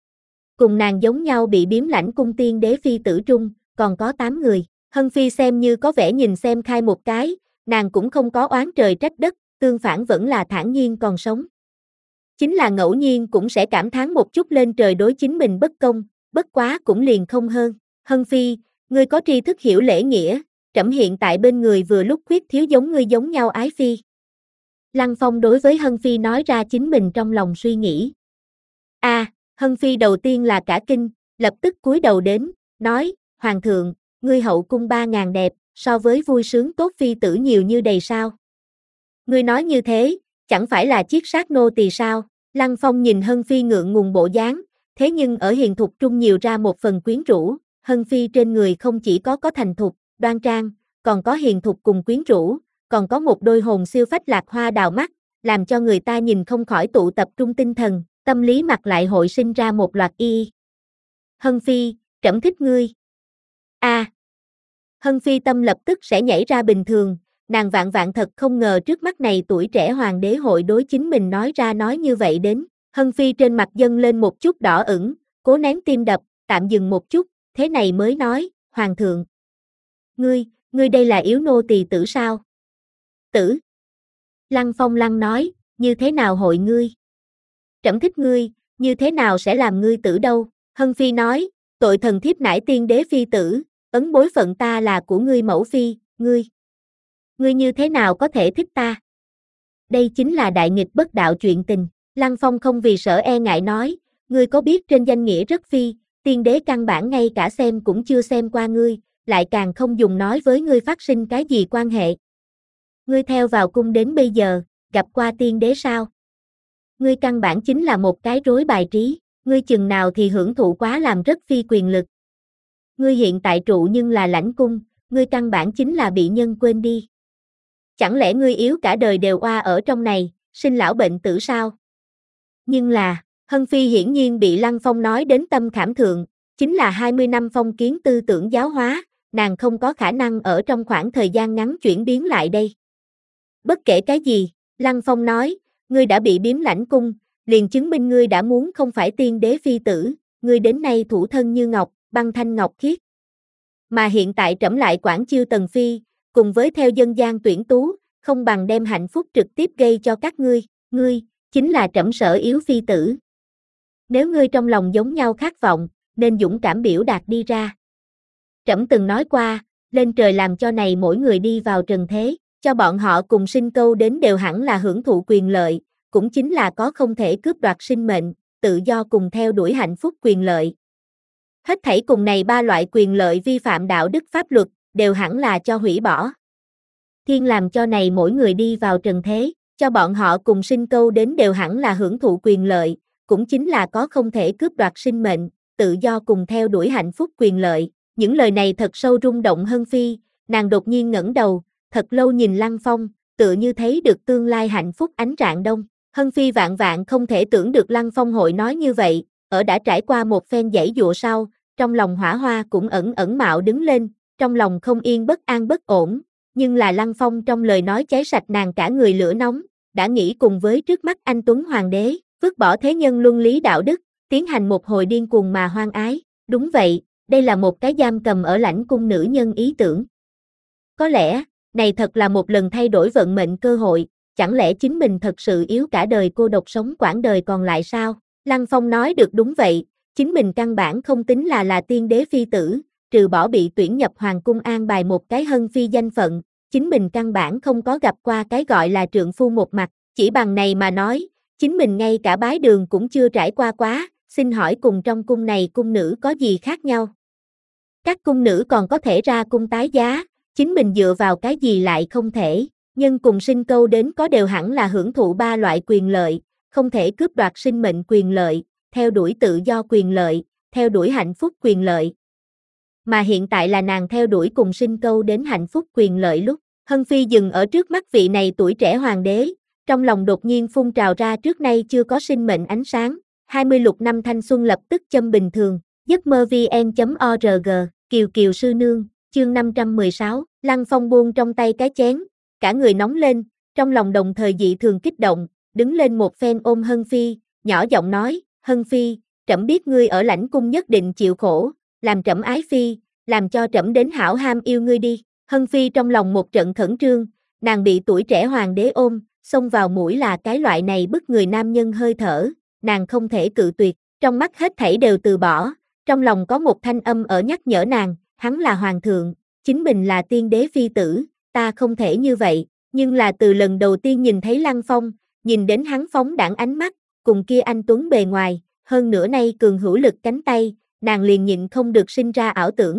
Cùng nàng giống nhau bị biếm lãnh cung tiên đế phi tử trung, còn có tám người. Hân Phi xem như có vẻ nhìn xem khai một cái, nàng cũng không có oán trời trách đất, tương phản vẫn là thản nhiên còn sống. Chính là ngẫu nhiên cũng sẽ cảm thán một chút lên trời đối chính mình bất công, bất quá cũng liền không hơn. Hân Phi, ngươi có tri thức hiểu lễ nghĩa, trẫm hiện tại bên người vừa lúc khuyết thiếu giống ngươi giống nhau ái phi. Lăng Phong đối với Hân Phi nói ra chính mình trong lòng suy nghĩ. A, à, Hân Phi đầu tiên là cả kinh, lập tức cúi đầu đến, nói, Hoàng thượng, ngươi hậu cung ba ngàn đẹp, so với Vui Sướng tốt phi tử nhiều như đầy sao? Ngươi nói như thế, chẳng phải là chiết sát nô tỳ sao? Lăng Phong nhìn Hân Phi ngượng ngùng bộ dáng, thế nhưng ở hiền thục trung nhiều ra một phần quyến rũ, Hân Phi trên người không chỉ có có thành thục, đoan trang, còn có hiền thục cùng quyến rũ, còn có một đôi hồn siêu phách lạc hoa đào mắt, làm cho người ta nhìn không khỏi tụ tập trung tinh thần, tâm lý mặt lại hội sinh ra một loạt y. Hân Phi, trẫm thích ngươi. A. À, Hân Phi tâm lập tức sẽ nhảy ra bình thường, nàng vạn vạn thật không ngờ trước mắt này tuổi trẻ hoàng đế hội đối chính mình nói ra nói như vậy đến. Hân Phi trên mặt dâng lên một chút đỏ ửng, cố nén tim đập, tạm dừng một chút, thế này mới nói, Hoàng thượng. Ngươi, ngươi đây là yếu nô tỳ tử sao? Tử. Lăng Phong lăng nói, như thế nào hội ngươi? Trẫm thích ngươi, như thế nào sẽ làm ngươi tử đâu? Hân Phi nói, tội thần thiếp nải tiên đế phi tử, ấn bối phận ta là của ngươi mẫu phi, ngươi. Ngươi như thế nào có thể thích ta? Đây chính là đại nghịch bất đạo chuyện tình. Lăng Phong không vì sợ e ngại nói, ngươi có biết trên danh nghĩa rất phi, tiên đế căn bản ngay cả xem cũng chưa xem qua ngươi, lại càng không dùng nói với ngươi phát sinh cái gì quan hệ. Ngươi theo vào cung đến bây giờ, gặp qua tiên đế sao? Ngươi căn bản chính là một cái rối bài trí, ngươi chừng nào thì hưởng thụ quá làm rất phi quyền lực. Ngươi hiện tại trụ nhưng là lãnh cung, ngươi căn bản chính là bị nhân quên đi. Chẳng lẽ ngươi yếu cả đời đều oa ở trong này, sinh lão bệnh tử sao? Nhưng là, Hân Phi hiển nhiên bị Lăng Phong nói đến tâm khảm thượng, chính là hai mươi năm phong kiến tư tưởng giáo hóa, nàng không có khả năng ở trong khoảng thời gian ngắn chuyển biến lại đây. Bất kể cái gì, Lăng Phong nói, ngươi đã bị biếm lãnh cung, liền chứng minh ngươi đã muốn không phải tiên đế phi tử, ngươi đến nay thủ thân như ngọc, băng thanh ngọc khiết. Mà hiện tại trẫm lại quản chiêu tần phi, cùng với theo dân gian tuyển tú, không bằng đem hạnh phúc trực tiếp gây cho các ngươi, ngươi, chính là trẫm sở yếu phi tử. Nếu ngươi trong lòng giống nhau khát vọng, nên dũng cảm biểu đạt đi ra. Trẫm từng nói qua, lên trời làm cho này mỗi người đi vào trần thế, cho bọn họ cùng sinh câu đến đều hẳn là hưởng thụ quyền lợi, cũng chính là có không thể cướp đoạt sinh mệnh, tự do cùng theo đuổi hạnh phúc quyền lợi. Hết thảy cùng này ba loại quyền lợi vi phạm đạo đức pháp luật, đều hẳn là cho hủy bỏ. Thiên làm cho này mỗi người đi vào trần thế, cho bọn họ cùng sinh câu đến đều hẳn là hưởng thụ quyền lợi, cũng chính là có không thể cướp đoạt sinh mệnh, tự do cùng theo đuổi hạnh phúc quyền lợi. Những lời này thật sâu rung động Hân Phi, nàng đột nhiên ngẩng đầu, thật lâu nhìn Lăng Phong, tựa như thấy được tương lai hạnh phúc ánh rạng đông. Hân Phi vạn vạn không thể tưởng được Lăng Phong hội nói như vậy, ở đã trải qua một phen giãy giụa sau, trong lòng hỏa hoa cũng ẩn ẩn mạo đứng lên, trong lòng không yên bất an bất ổn, nhưng là Lăng Phong trong lời nói cháy sạch nàng cả người lửa nóng, đã nghĩ cùng với trước mắt anh Tuấn Hoàng đế, vứt bỏ thế nhân luân lý đạo đức, tiến hành một hồi điên cuồng mà hoang ái. Đúng vậy, đây là một cái giam cầm ở lãnh cung nữ nhân ý tưởng. Có lẽ, này thật là một lần thay đổi vận mệnh cơ hội, chẳng lẽ chính mình thật sự yếu cả đời cô độc sống quãng đời còn lại sao? Lăng Phong nói được đúng vậy, chính mình căn bản không tính là là tiên đế phi tử, trừ bỏ bị tuyển nhập hoàng cung an bài một cái Hân Phi danh phận, chính mình căn bản không có gặp qua cái gọi là trượng phu một mặt, chỉ bằng này mà nói, chính mình ngay cả bái đường cũng chưa trải qua quá, xin hỏi cùng trong cung này cung nữ có gì khác nhau? Các cung nữ còn có thể ra cung tái giá, chính mình dựa vào cái gì lại không thể, nhân cùng sinh câu đến có đều hẳn là hưởng thụ ba loại quyền lợi, không thể cướp đoạt sinh mệnh quyền lợi, theo đuổi tự do quyền lợi, theo đuổi hạnh phúc quyền lợi. Mà hiện tại là nàng theo đuổi cùng sinh câu đến hạnh phúc quyền lợi lúc, Hân Phi dừng ở trước mắt vị này tuổi trẻ hoàng đế, trong lòng đột nhiên phun trào ra trước nay chưa có sinh mệnh ánh sáng, hai mươi lục năm thanh xuân lập tức châm bình thường, giấc mơ vn chấm org, Kiều Kiều sư nương, chương năm trăm mười sáu, Lăng Phong buông trong tay cái chén, cả người nóng lên, trong lòng đồng thời dị thường kích động, đứng lên một phen ôm Hân Phi, nhỏ giọng nói, Hân Phi, trẫm biết ngươi ở lãnh cung nhất định chịu khổ, làm trẫm ái phi, làm cho trẫm đến hảo ham yêu ngươi đi. Hân Phi trong lòng một trận khẩn trương, nàng bị tuổi trẻ hoàng đế ôm, xông vào mũi là cái loại này bức người nam nhân hơi thở, nàng không thể cự tuyệt, trong mắt hết thảy đều từ bỏ, trong lòng có một thanh âm ở nhắc nhở nàng, hắn là hoàng thượng, chính mình là tiên đế phi tử, ta không thể như vậy, nhưng là từ lần đầu tiên nhìn thấy Lăng Phong, nhìn đến hắn phóng đãng ánh mắt, cùng kia anh Tuấn bề ngoài, hơn nữa nay cường hữu lực cánh tay, nàng liền nhịn không được sinh ra ảo tưởng.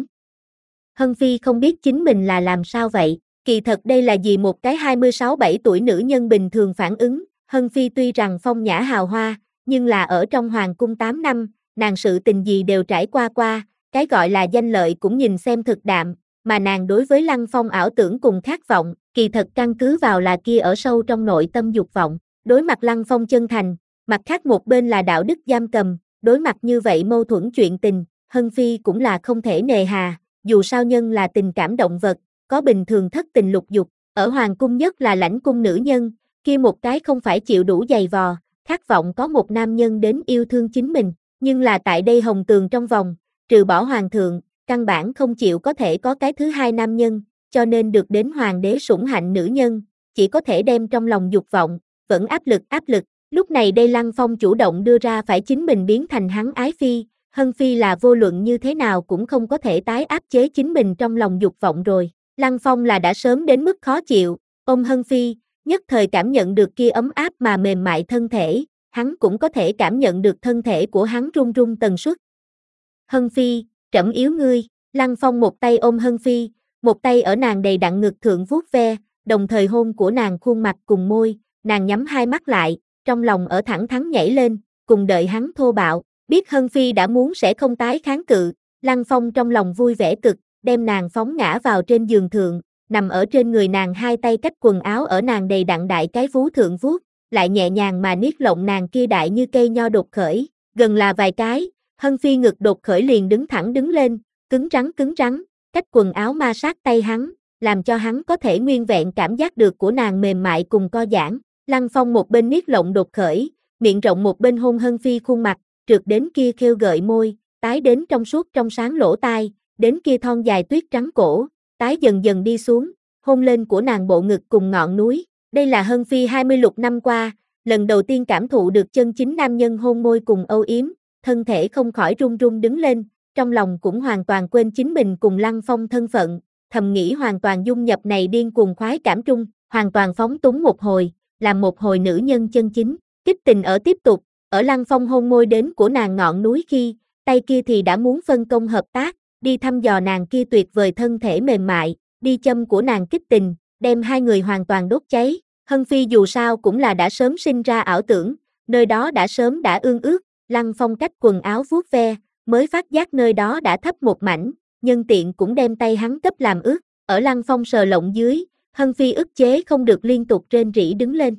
Hân Phi không biết chính mình là làm sao vậy, kỳ thật đây là gì một cái hai mươi sáu bảy tuổi nữ nhân bình thường phản ứng, Hân Phi tuy rằng phong nhã hào hoa, nhưng là ở trong hoàng cung tám năm, nàng sự tình gì đều trải qua qua, cái gọi là danh lợi cũng nhìn xem thực đạm, mà nàng đối với Lăng Phong ảo tưởng cùng khát vọng, kỳ thật căn cứ vào là kia ở sâu trong nội tâm dục vọng, đối mặt Lăng Phong chân thành, mặt khác một bên là đạo đức giam cầm, đối mặt như vậy mâu thuẫn chuyện tình, Hân Phi cũng là không thể nề hà, dù sao nhân là tình cảm động vật, có bình thường thất tình lục dục, ở hoàng cung nhất là lãnh cung nữ nhân, kia một cái không phải chịu đủ dày vò, khát vọng có một nam nhân đến yêu thương chính mình, nhưng là tại đây hồng tường trong vòng, trừ bỏ hoàng thượng, căn bản không chịu có thể có cái thứ hai nam nhân, cho nên được đến hoàng đế sủng hạnh nữ nhân, chỉ có thể đem trong lòng dục vọng, vẫn áp lực áp lực, lúc này đây Lăng Phong chủ động đưa ra phải chính mình biến thành hắn ái phi, Hân Phi là vô luận như thế nào cũng không có thể tái áp chế chính mình trong lòng dục vọng rồi, Lăng Phong là đã sớm đến mức khó chịu, ôm Hân Phi, nhất thời cảm nhận được kia ấm áp mà mềm mại thân thể, hắn cũng có thể cảm nhận được thân thể của hắn run run tần suất. Hân Phi, trẫm yếu ngươi. Lăng Phong một tay ôm Hân Phi, một tay ở nàng đầy đặn ngực thượng vuốt ve, đồng thời hôn của nàng khuôn mặt cùng môi, nàng nhắm hai mắt lại, trong lòng ở thẳng thắn nhảy lên, cùng đợi hắn thô bạo, biết Hân Phi đã muốn sẽ không tái kháng cự, Lăng Phong trong lòng vui vẻ cực, đem nàng phóng ngã vào trên giường thượng, nằm ở trên người nàng hai tay cách quần áo ở nàng đầy đặn đại cái vú thượng vuốt, lại nhẹ nhàng mà niết lộng nàng kia đại như cây nho đột khởi, gần là vài cái, Hân Phi ngực đột khởi liền đứng thẳng đứng lên, cứng rắn cứng rắn, cách quần áo ma sát tay hắn, làm cho hắn có thể nguyên vẹn cảm giác được của nàng mềm mại cùng co giãn. Lăng Phong một bên niết lộng đột khởi, miệng rộng một bên hôn Hân Phi khuôn mặt, trượt đến kia khêu gợi môi, tái đến trong suốt trong sáng lỗ tai, đến kia thon dài tuyết trắng cổ, tái dần dần đi xuống, hôn lên của nàng bộ ngực cùng ngọn núi. Đây là Hân Phi hai mươi lục năm qua, lần đầu tiên cảm thụ được chân chính nam nhân hôn môi cùng âu yếm, thân thể không khỏi run run đứng lên, trong lòng cũng hoàn toàn quên chính mình cùng Lăng Phong thân phận, thầm nghĩ hoàn toàn dung nhập này điên cuồng khoái cảm trung, hoàn toàn phóng túng một hồi, làm một hồi nữ nhân chân chính, kích tình ở tiếp tục, ở Lăng Phong hôn môi đến của nàng ngọn núi khi, tay kia thì đã muốn phân công hợp tác, đi thăm dò nàng kia tuyệt vời thân thể mềm mại, đi châm của nàng kích tình, đem hai người hoàn toàn đốt cháy. Hân Phi dù sao cũng là đã sớm sinh ra ảo tưởng, nơi đó đã sớm đã ương ướt, Lăng Phong cách quần áo vuốt ve, mới phát giác nơi đó đã thấp một mảnh, nhân tiện cũng đem tay hắn cấp làm ướt, ở Lăng Phong sờ lộng dưới, Hân Phi ức chế không được liên tục rên rỉ đứng lên.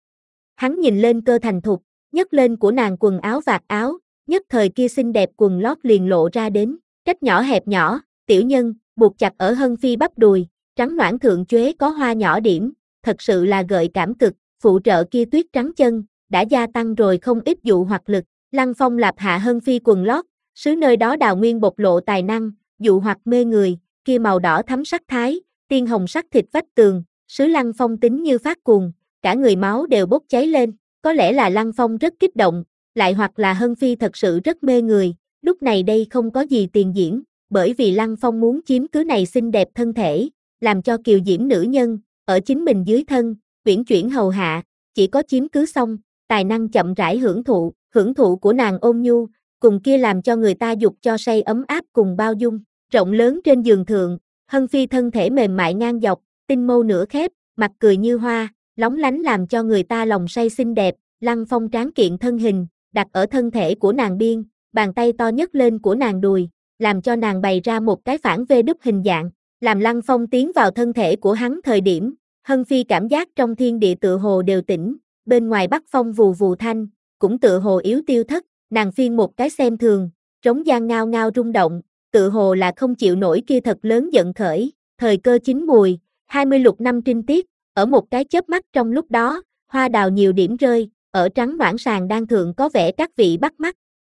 Hắn nhìn lên cơ thành thục, nhấc lên của nàng quần áo vạt áo, nhất thời kia xinh đẹp quần lót liền lộ ra đến, cách nhỏ hẹp nhỏ, tiểu nhân, buộc chặt ở Hân Phi bắp đùi, trắng noãn thượng chuế có hoa nhỏ điểm, thật sự là gợi cảm cực, phụ trợ kia tuyết trắng chân, đã gia tăng rồi không ít dụ hoặc lực. Lăng Phong lạp hạ Hân Phi quần lót, sứ nơi đó đào nguyên bộc lộ tài năng, dụ hoặc mê người, kia màu đỏ thắm sắc thái, tiên hồng sắc thịt vách tường, sứ Lăng Phong tính như phát cuồng, cả người máu đều bốc cháy lên, có lẽ là Lăng Phong rất kích động, lại hoặc là Hân Phi thật sự rất mê người, lúc này đây không có gì tiền diễn, bởi vì Lăng Phong muốn chiếm cứ này xinh đẹp thân thể, làm cho kiều diễm nữ nhân, ở chính mình dưới thân, uyển chuyển hầu hạ, chỉ có chiếm cứ xong, tài năng chậm rãi hưởng thụ, hưởng thụ của nàng ôn nhu, cùng kia làm cho người ta dục cho say ấm áp cùng bao dung, rộng lớn trên giường thượng, Hân Phi thân thể mềm mại ngang dọc, tinh mâu nửa khép, mặt cười như hoa, lóng lánh làm cho người ta lòng say xinh đẹp, Lăng Phong tráng kiện thân hình, đặt ở thân thể của nàng biên, bàn tay to nhấc lên của nàng đùi, làm cho nàng bày ra một cái phản vê đúc hình dạng, làm Lăng Phong tiến vào thân thể của hắn thời điểm, Hân Phi cảm giác trong thiên địa tự hồ đều tĩnh, bên ngoài bắc phong vù vù thanh, cũng tự hồ yếu tiêu thất, nàng phiên một cái xem thường, trống gian ngao ngao rung động, tự hồ là không chịu nổi kia thật lớn giận khởi, thời cơ chín mùi, hai mươi lục năm trinh tiết, ở một cái chớp mắt trong lúc đó, hoa đào nhiều điểm rơi, ở trắng noãn sàn đang thượng có vẻ các vị bắt mắt.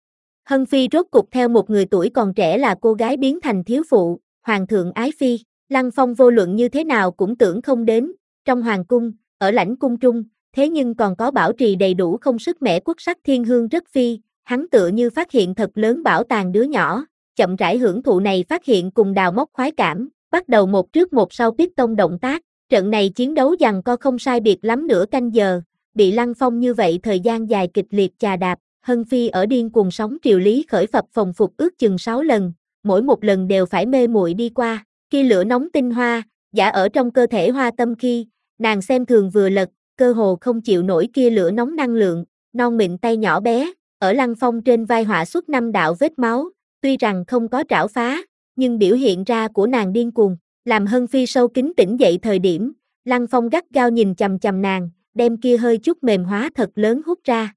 Hân Phi rốt cục theo một người tuổi còn trẻ là cô gái biến thành thiếu phụ, hoàng thượng ái phi, Lăng Phong vô luận như thế nào cũng tưởng không đến, trong hoàng cung, ở lãnh cung trung, thế nhưng còn có bảo trì đầy đủ không sức mẻ quốc sắc thiên hương rất phi, hắn tựa như phát hiện thật lớn bảo tàng đứa nhỏ, chậm rãi hưởng thụ này phát hiện cùng đào móc khoái cảm, bắt đầu một trước một sau piston động tác, trận này chiến đấu giằng co không sai biệt lắm nửa canh giờ, bị Lăng Phong như vậy thời gian dài kịch liệt chà đạp, Hân Phi ở điên cuồng sóng triều lý khởi phập phồng phục ước chừng sáu lần, mỗi một lần đều phải mê muội đi qua, khi lửa nóng tinh hoa, giả ở trong cơ thể hoa tâm khi, nàng xem thường vừa lật, cơ hồ không chịu nổi kia lửa nóng năng lượng, non mịn tay nhỏ bé, ở Lăng Phong trên vai họa xuất năm đạo vết máu, tuy rằng không có trảo phá, nhưng biểu hiện ra của nàng điên cuồng, làm Hân Phi sâu kín tỉnh dậy thời điểm, Lăng Phong gắt gao nhìn chằm chằm nàng, đem kia hơi chút mềm hóa thật lớn hút ra.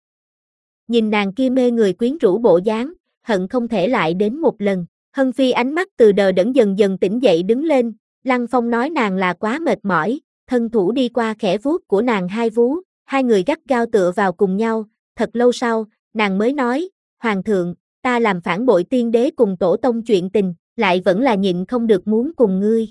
Nhìn nàng kia mê người quyến rũ bộ dáng, hận không thể lại đến một lần, Hân Phi ánh mắt từ đờ đẫn dần dần tỉnh dậy đứng lên, Lăng Phong nói nàng là quá mệt mỏi, thân thủ đi qua khẽ vuốt của nàng hai vú, hai người gắt gao tựa vào cùng nhau, thật lâu sau, nàng mới nói, Hoàng thượng, ta làm phản bội tiên đế cùng tổ tông chuyện tình, lại vẫn là nhịn không được muốn cùng ngươi.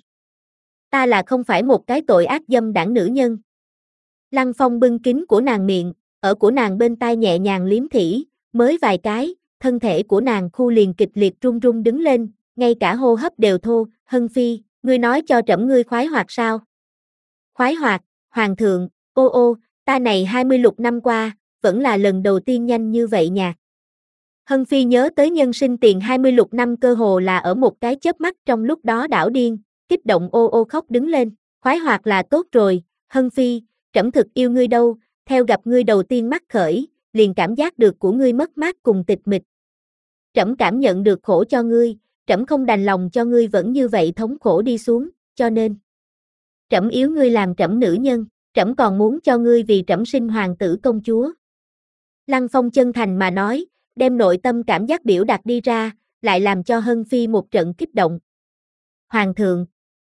Ta là không phải một cái tội ác dâm đảng nữ nhân. Lăng Phong bưng kín của nàng miệng, ở của nàng bên tai nhẹ nhàng liếm thỉ, mới vài cái, thân thể của nàng khu liền kịch liệt run run đứng lên, ngay cả hô hấp đều thô, Hân Phi, ngươi nói cho trẫm ngươi khoái hoạt sao? Khoái hoạt, Hoàng thượng, ô ô, ta này hai mươi lục năm qua, vẫn là lần đầu tiên nhanh như vậy nhạc. Hân Phi nhớ tới nhân sinh tiền hai mươi lục năm cơ hồ là ở một cái chớp mắt trong lúc đó đảo điên, kích động ô ô khóc đứng lên, khoái hoạt là tốt rồi, Hân Phi, trẫm thực yêu ngươi đâu, theo gặp ngươi đầu tiên mắt khởi, liền cảm giác được của ngươi mất mát cùng tịch mịch. Trẫm cảm nhận được khổ cho ngươi, trẫm không đành lòng cho ngươi vẫn như vậy thống khổ đi xuống, cho nên trẫm yếu ngươi làm trẫm nữ nhân, trẫm còn muốn cho ngươi vì trẫm sinh hoàng tử công chúa. Lăng Phong chân thành mà nói, đem nội tâm cảm giác biểu đạt đi ra, lại làm cho Hân Phi một trận kích động. Hoàng thượng,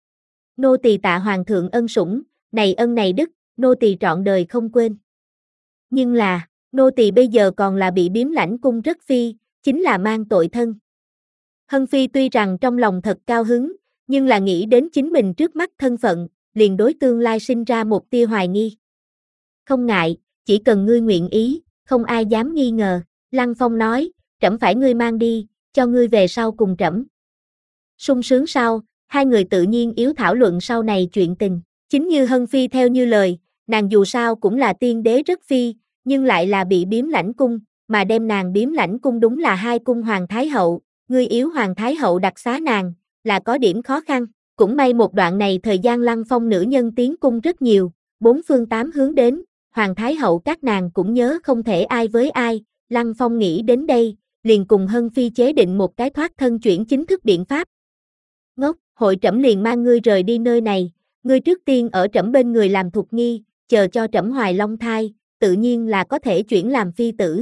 nô tỳ tạ hoàng thượng ân sủng, này ân này đức, nô tỳ trọn đời không quên. Nhưng là, nô tỳ bây giờ còn là bị biếm lãnh cung rất phi, chính là mang tội thân. Hân Phi tuy rằng trong lòng thật cao hứng, nhưng là nghĩ đến chính mình trước mắt thân phận, liền đối tương lai sinh ra một tia hoài nghi. Không ngại, chỉ cần ngươi nguyện ý, không ai dám nghi ngờ, Lăng Phong nói, trẫm phải ngươi mang đi, cho ngươi về sau cùng trẫm. Sung sướng sau, hai người tự nhiên yếu thảo luận sau này chuyện tình, chính như Hân Phi theo như lời, nàng dù sao cũng là tiên đế rất phi, nhưng lại là bị biếm lãnh cung, mà đem nàng biếm lãnh cung đúng là hai cung hoàng thái hậu, ngươi yếu hoàng thái hậu đặc xá nàng, là có điểm khó khăn, cũng may một đoạn này thời gian Lăng Phong nữ nhân tiến cung rất nhiều, bốn phương tám hướng đến, hoàng thái hậu các nàng cũng nhớ không thể ai với ai, Lăng Phong nghĩ đến đây, liền cùng Hân Phi chế định một cái thoát thân chuyển chính thức biện pháp. Ngốc, hội trẫm liền mang ngươi rời đi nơi này, ngươi trước tiên ở trẫm bên người làm thục nghi, chờ cho trẫm hoài long thai, tự nhiên là có thể chuyển làm phi tử.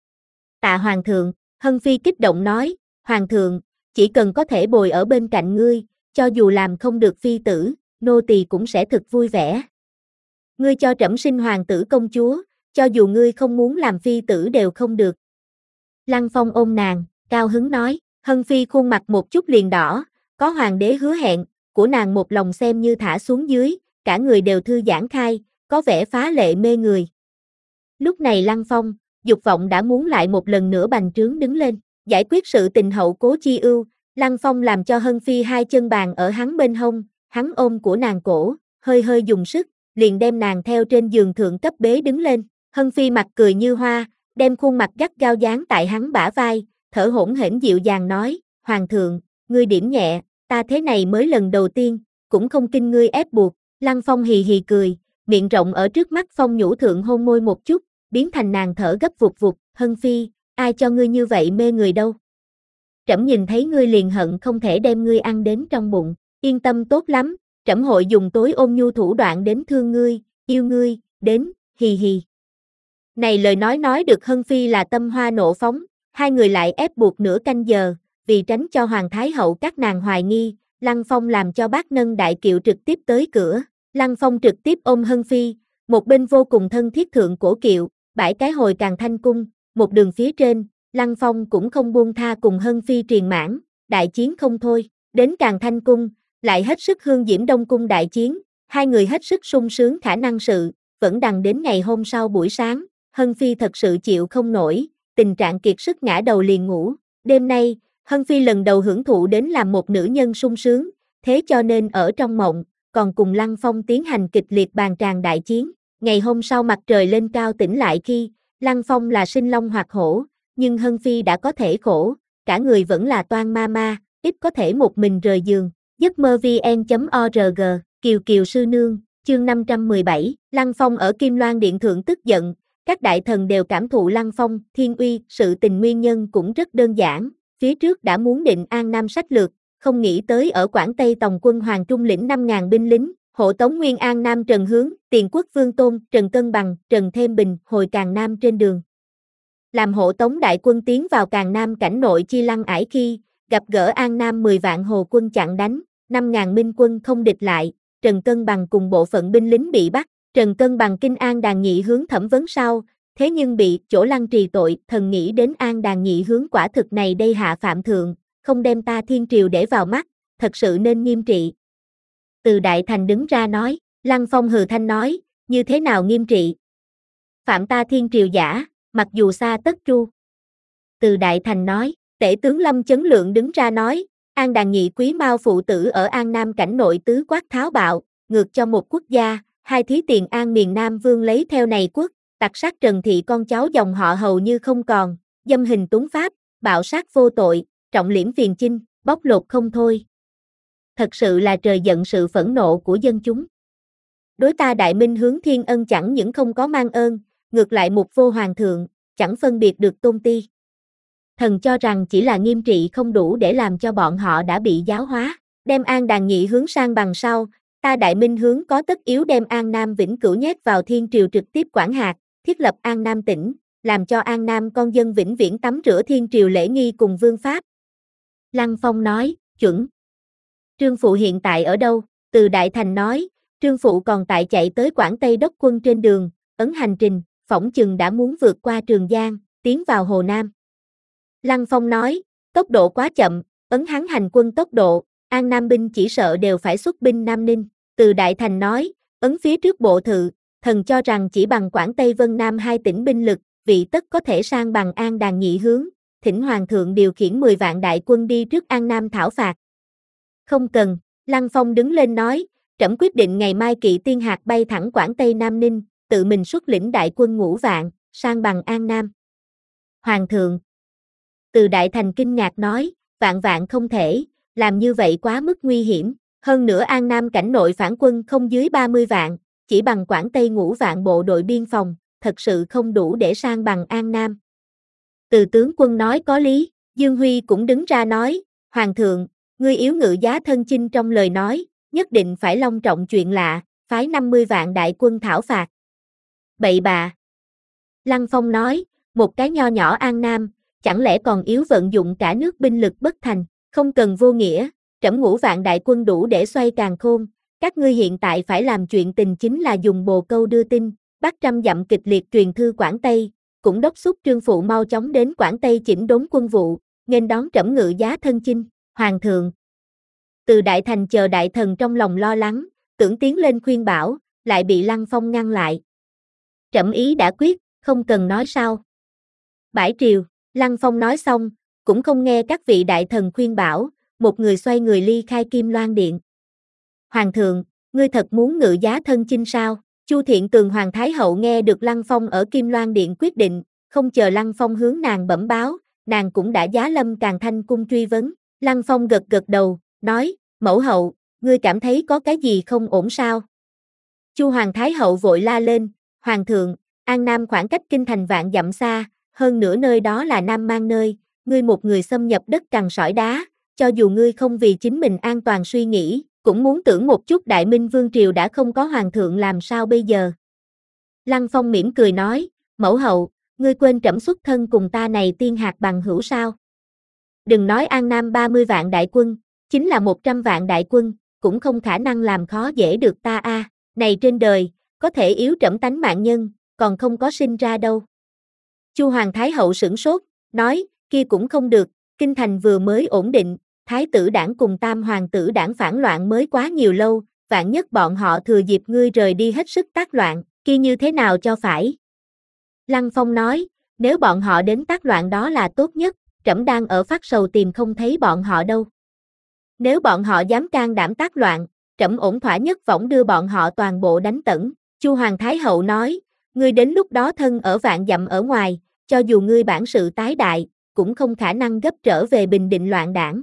Tạ hoàng thượng, Hân Phi kích động nói, hoàng thượng, chỉ cần có thể bồi ở bên cạnh ngươi, cho dù làm không được phi tử, nô tỳ cũng sẽ thực vui vẻ. Ngươi cho trẫm sinh hoàng tử công chúa, cho dù ngươi không muốn làm phi tử đều không được. Lăng Phong ôm nàng, cao hứng nói, Hân Phi khuôn mặt một chút liền đỏ, có hoàng đế hứa hẹn, của nàng một lòng xem như thả xuống dưới, cả người đều thư giãn khai, có vẻ phá lệ mê người. Lúc này Lăng Phong, dục vọng đã muốn lại một lần nữa bành trướng đứng lên, giải quyết sự tình hậu cố chi ưu, Lăng Phong làm cho Hân Phi hai chân bàn ở hắn bên hông, hắn ôm của nàng cổ, hơi hơi dùng sức, liền đem nàng theo trên giường thượng cấp bế đứng lên, Hân Phi mặt cười như hoa, đem khuôn mặt gắt gao dán tại hắn bả vai, thở hổn hển dịu dàng nói, hoàng thượng, ngươi điểm nhẹ, ta thế này mới lần đầu tiên, cũng không kinh ngươi ép buộc, Lăng Phong hì hì cười, miệng rộng ở trước mắt Phong nhũ thượng hôn môi một chút, biến thành nàng thở gấp vụt vụt, Hân Phi, ai cho ngươi như vậy mê người đâu. Trẫm nhìn thấy ngươi liền hận không thể đem ngươi ăn đến trong bụng, yên tâm tốt lắm, trẫm hội dùng tối ôn nhu thủ đoạn đến thương ngươi, yêu ngươi, đến, hì hì. Này lời nói nói được Hân Phi là tâm hoa nộ phóng, hai người lại ép buộc nửa canh giờ, vì tránh cho Hoàng Thái Hậu các nàng hoài nghi, Lăng Phong làm cho bác nâng đại kiệu trực tiếp tới cửa, Lăng Phong trực tiếp ôm Hân Phi, một bên vô cùng thân thiết thượng cổ kiệu, bãi cái hồi Càn Thanh Cung, một đường phía trên, Lăng Phong cũng không buông tha cùng Hân Phi triền mãn, đại chiến không thôi, đến Càn Thanh Cung, lại hết sức hương diễm Đông Cung đại chiến, hai người hết sức sung sướng khả năng sự, vẫn đằng đến ngày hôm sau buổi sáng, Hân Phi thật sự chịu không nổi, tình trạng kiệt sức ngã đầu liền ngủ, đêm nay, Hân Phi lần đầu hưởng thụ đến làm một nữ nhân sung sướng, thế cho nên ở trong mộng, còn cùng Lăng Phong tiến hành kịch liệt bàn tràng đại chiến, ngày hôm sau mặt trời lên cao tỉnh lại khi, Lăng Phong là sinh long hoặc hổ, nhưng Hân Phi đã có thể khổ, cả người vẫn là toan ma ma, ít có thể một mình rời giường, giấc mơ vn chấm org, Kiều Kiều sư nương, chương năm trăm mười bảy, Lăng Phong ở Kim Loan Điện Thượng tức giận, các đại thần đều cảm thụ Lăng Phong, thiên uy, sự tình nguyên nhân cũng rất đơn giản, phía trước đã muốn định An Nam sách lược, không nghĩ tới ở Quảng Tây Tòng quân Hoàng Trung lĩnh năm ngàn binh lính, hộ tống Nguyên An Nam Trần Hướng, Tiền Quốc Vương Tôn, Trần Cân Bằng, Trần Thêm Bình, hồi Càn Nam trên đường. Làm hộ tống đại quân tiến vào Càn Nam cảnh nội chi lăng ải khi, gặp gỡ An Nam mười vạn hồ quân chặn đánh, năm ngàn minh quân không địch lại, Trần Cân Bằng cùng bộ phận binh lính bị bắt, Trần Cân Bằng kinh An Đàn Nhị Hướng thẩm vấn sau, thế nhưng bị chỗ lăng trì tội, thần nghĩ đến An Đàn Nhị Hướng quả thực này đây hạ phạm thượng, không đem ta thiên triều để vào mắt, thật sự nên nghiêm trị. Từ Đại Thành đứng ra nói, Lăng Phong hừ thanh nói, như thế nào nghiêm trị? Phạm ta thiên triều giả, mặc dù xa tất tru. Từ Đại Thành nói, Tể tướng Lâm Chấn Lượng đứng ra nói, An Đàn Nhị Quý Mao phụ tử ở An Nam cảnh nội tứ quát tháo bạo, ngược cho một quốc gia, hai thí tiền An miền Nam vương lấy theo này quốc, tặc sát Trần Thị con cháu dòng họ hầu như không còn, dâm hình túng pháp, bạo sát vô tội, trọng liễm phiền chinh, bóc lột không thôi. Thật sự là trời giận sự phẫn nộ của dân chúng. Đối ta Đại Minh hướng thiên ân chẳng những không có mang ơn, ngược lại mục vô hoàng thượng, chẳng phân biệt được tôn ti. Thần cho rằng chỉ là nghiêm trị không đủ để làm cho bọn họ đã bị giáo hóa, đem An Đàn Nhị hướng sang bằng sau, ta Đại Minh hướng có tất yếu đem An Nam vĩnh cửu nhét vào thiên triều trực tiếp quản hạt, thiết lập An Nam tỉnh, làm cho An Nam con dân vĩnh viễn tắm rửa thiên triều lễ nghi cùng vương pháp. Lăng Phong nói, chuẩn. Trương Phụ hiện tại ở đâu? Từ Đại Thành nói, Trương Phụ còn tại chạy tới Quảng Tây đốc quân trên đường, ấn hành trình, phỏng chừng đã muốn vượt qua Trường Giang, tiến vào Hồ Nam. Lăng Phong nói, tốc độ quá chậm, ấn hắn hành quân tốc độ, An Nam binh chỉ sợ đều phải xuất binh Nam Ninh. Từ Đại Thành nói, ấn phía trước bộ thự, thần cho rằng chỉ bằng Quảng Tây Vân Nam hai tỉnh binh lực, vị tất có thể sang bằng An Đàn Nhị hướng, thỉnh Hoàng thượng điều khiển mười vạn đại quân đi trước An Nam thảo phạt. Không cần, Lăng Phong đứng lên nói, trẫm quyết định ngày mai kỵ tiên hạt bay thẳng Quảng Tây Nam Ninh, tự mình xuất lĩnh đại quân ngũ vạn, sang bằng An Nam. Hoàng thượng. Từ Đại Thành kinh ngạc nói, vạn vạn không thể, làm như vậy quá mức nguy hiểm, hơn nữa An Nam cảnh nội phản quân không dưới ba mươi vạn, chỉ bằng Quảng Tây ngũ vạn bộ đội biên phòng, thật sự không đủ để sang bằng An Nam. Từ tướng quân nói có lý, Dương Huy cũng đứng ra nói, Hoàng thượng, ngươi yếu ngự giá thân chinh trong lời nói, nhất định phải long trọng chuyện lạ, phái năm mươi vạn đại quân thảo phạt. Bậy bạ. Lăng Phong nói, một cái nho nhỏ An Nam, chẳng lẽ còn yếu vận dụng cả nước binh lực bất thành, không cần vô nghĩa, trẫm ngũ vạn đại quân đủ để xoay càn khôn, các ngươi hiện tại phải làm chuyện tình chính là dùng bồ câu đưa tin, bắt trăm dặm kịch liệt truyền thư Quảng Tây, cũng đốc thúc Trương Phụ mau chóng đến Quảng Tây chỉnh đốn quân vụ, nghênh đón trẫm ngự giá thân chinh, Hoàng thượng. Từ Đại Thành chờ đại thần trong lòng lo lắng, tưởng tiến lên khuyên bảo, lại bị Lăng Phong ngăn lại. Trẫm ý đã quyết, không cần nói sao. Bãi triều, Lăng Phong nói xong, cũng không nghe các vị đại thần khuyên bảo, một người xoay người ly khai Kim Loan Điện. Hoàng thượng, ngươi thật muốn ngự giá thân chinh sao? Chu Thiện Tường Hoàng Thái Hậu nghe được Lăng Phong ở Kim Loan Điện quyết định, không chờ Lăng Phong hướng nàng bẩm báo, nàng cũng đã giá lâm Càn Thanh cung truy vấn. Lăng Phong gật gật đầu, nói, mẫu hậu, ngươi cảm thấy có cái gì không ổn sao? Chu Hoàng Thái Hậu vội la lên, Hoàng thượng, An Nam khoảng cách kinh thành vạn dặm xa, hơn nữa nơi đó là Nam Mang nơi, ngươi một người xâm nhập đất cằn sỏi đá, cho dù ngươi không vì chính mình an toàn suy nghĩ, cũng muốn tưởng một chút Đại Minh Vương Triều đã không có Hoàng thượng làm sao bây giờ. Lăng Phong mỉm cười nói, mẫu hậu, ngươi quên trẫm xuất thân cùng ta này tiên hạt bằng hữu sao? Đừng nói An Nam ba mươi vạn đại quân, chính là một trăm vạn đại quân, cũng không khả năng làm khó dễ được ta a. À. Này trên đời, có thể yếu trẫm tánh mạng nhân, còn không có sinh ra đâu. Chu Hoàng Thái Hậu sửng sốt, nói, kia cũng không được, kinh thành vừa mới ổn định, Thái tử đảng cùng Tam Hoàng tử đảng phản loạn mới quá nhiều lâu, vạn nhất bọn họ thừa dịp ngươi rời đi hết sức tác loạn, kia như thế nào cho phải? Lăng Phong nói, nếu bọn họ đến tác loạn đó là tốt nhất, trẫm đang ở phát sầu tìm không thấy bọn họ đâu. Nếu bọn họ dám can đảm tác loạn, trẫm ổn thỏa nhất võng đưa bọn họ toàn bộ đánh tẩn. Chu Hoàng Thái Hậu nói, ngươi đến lúc đó thân ở vạn dặm ở ngoài, cho dù ngươi bản sự tái đại, cũng không khả năng gấp trở về bình định loạn đảng.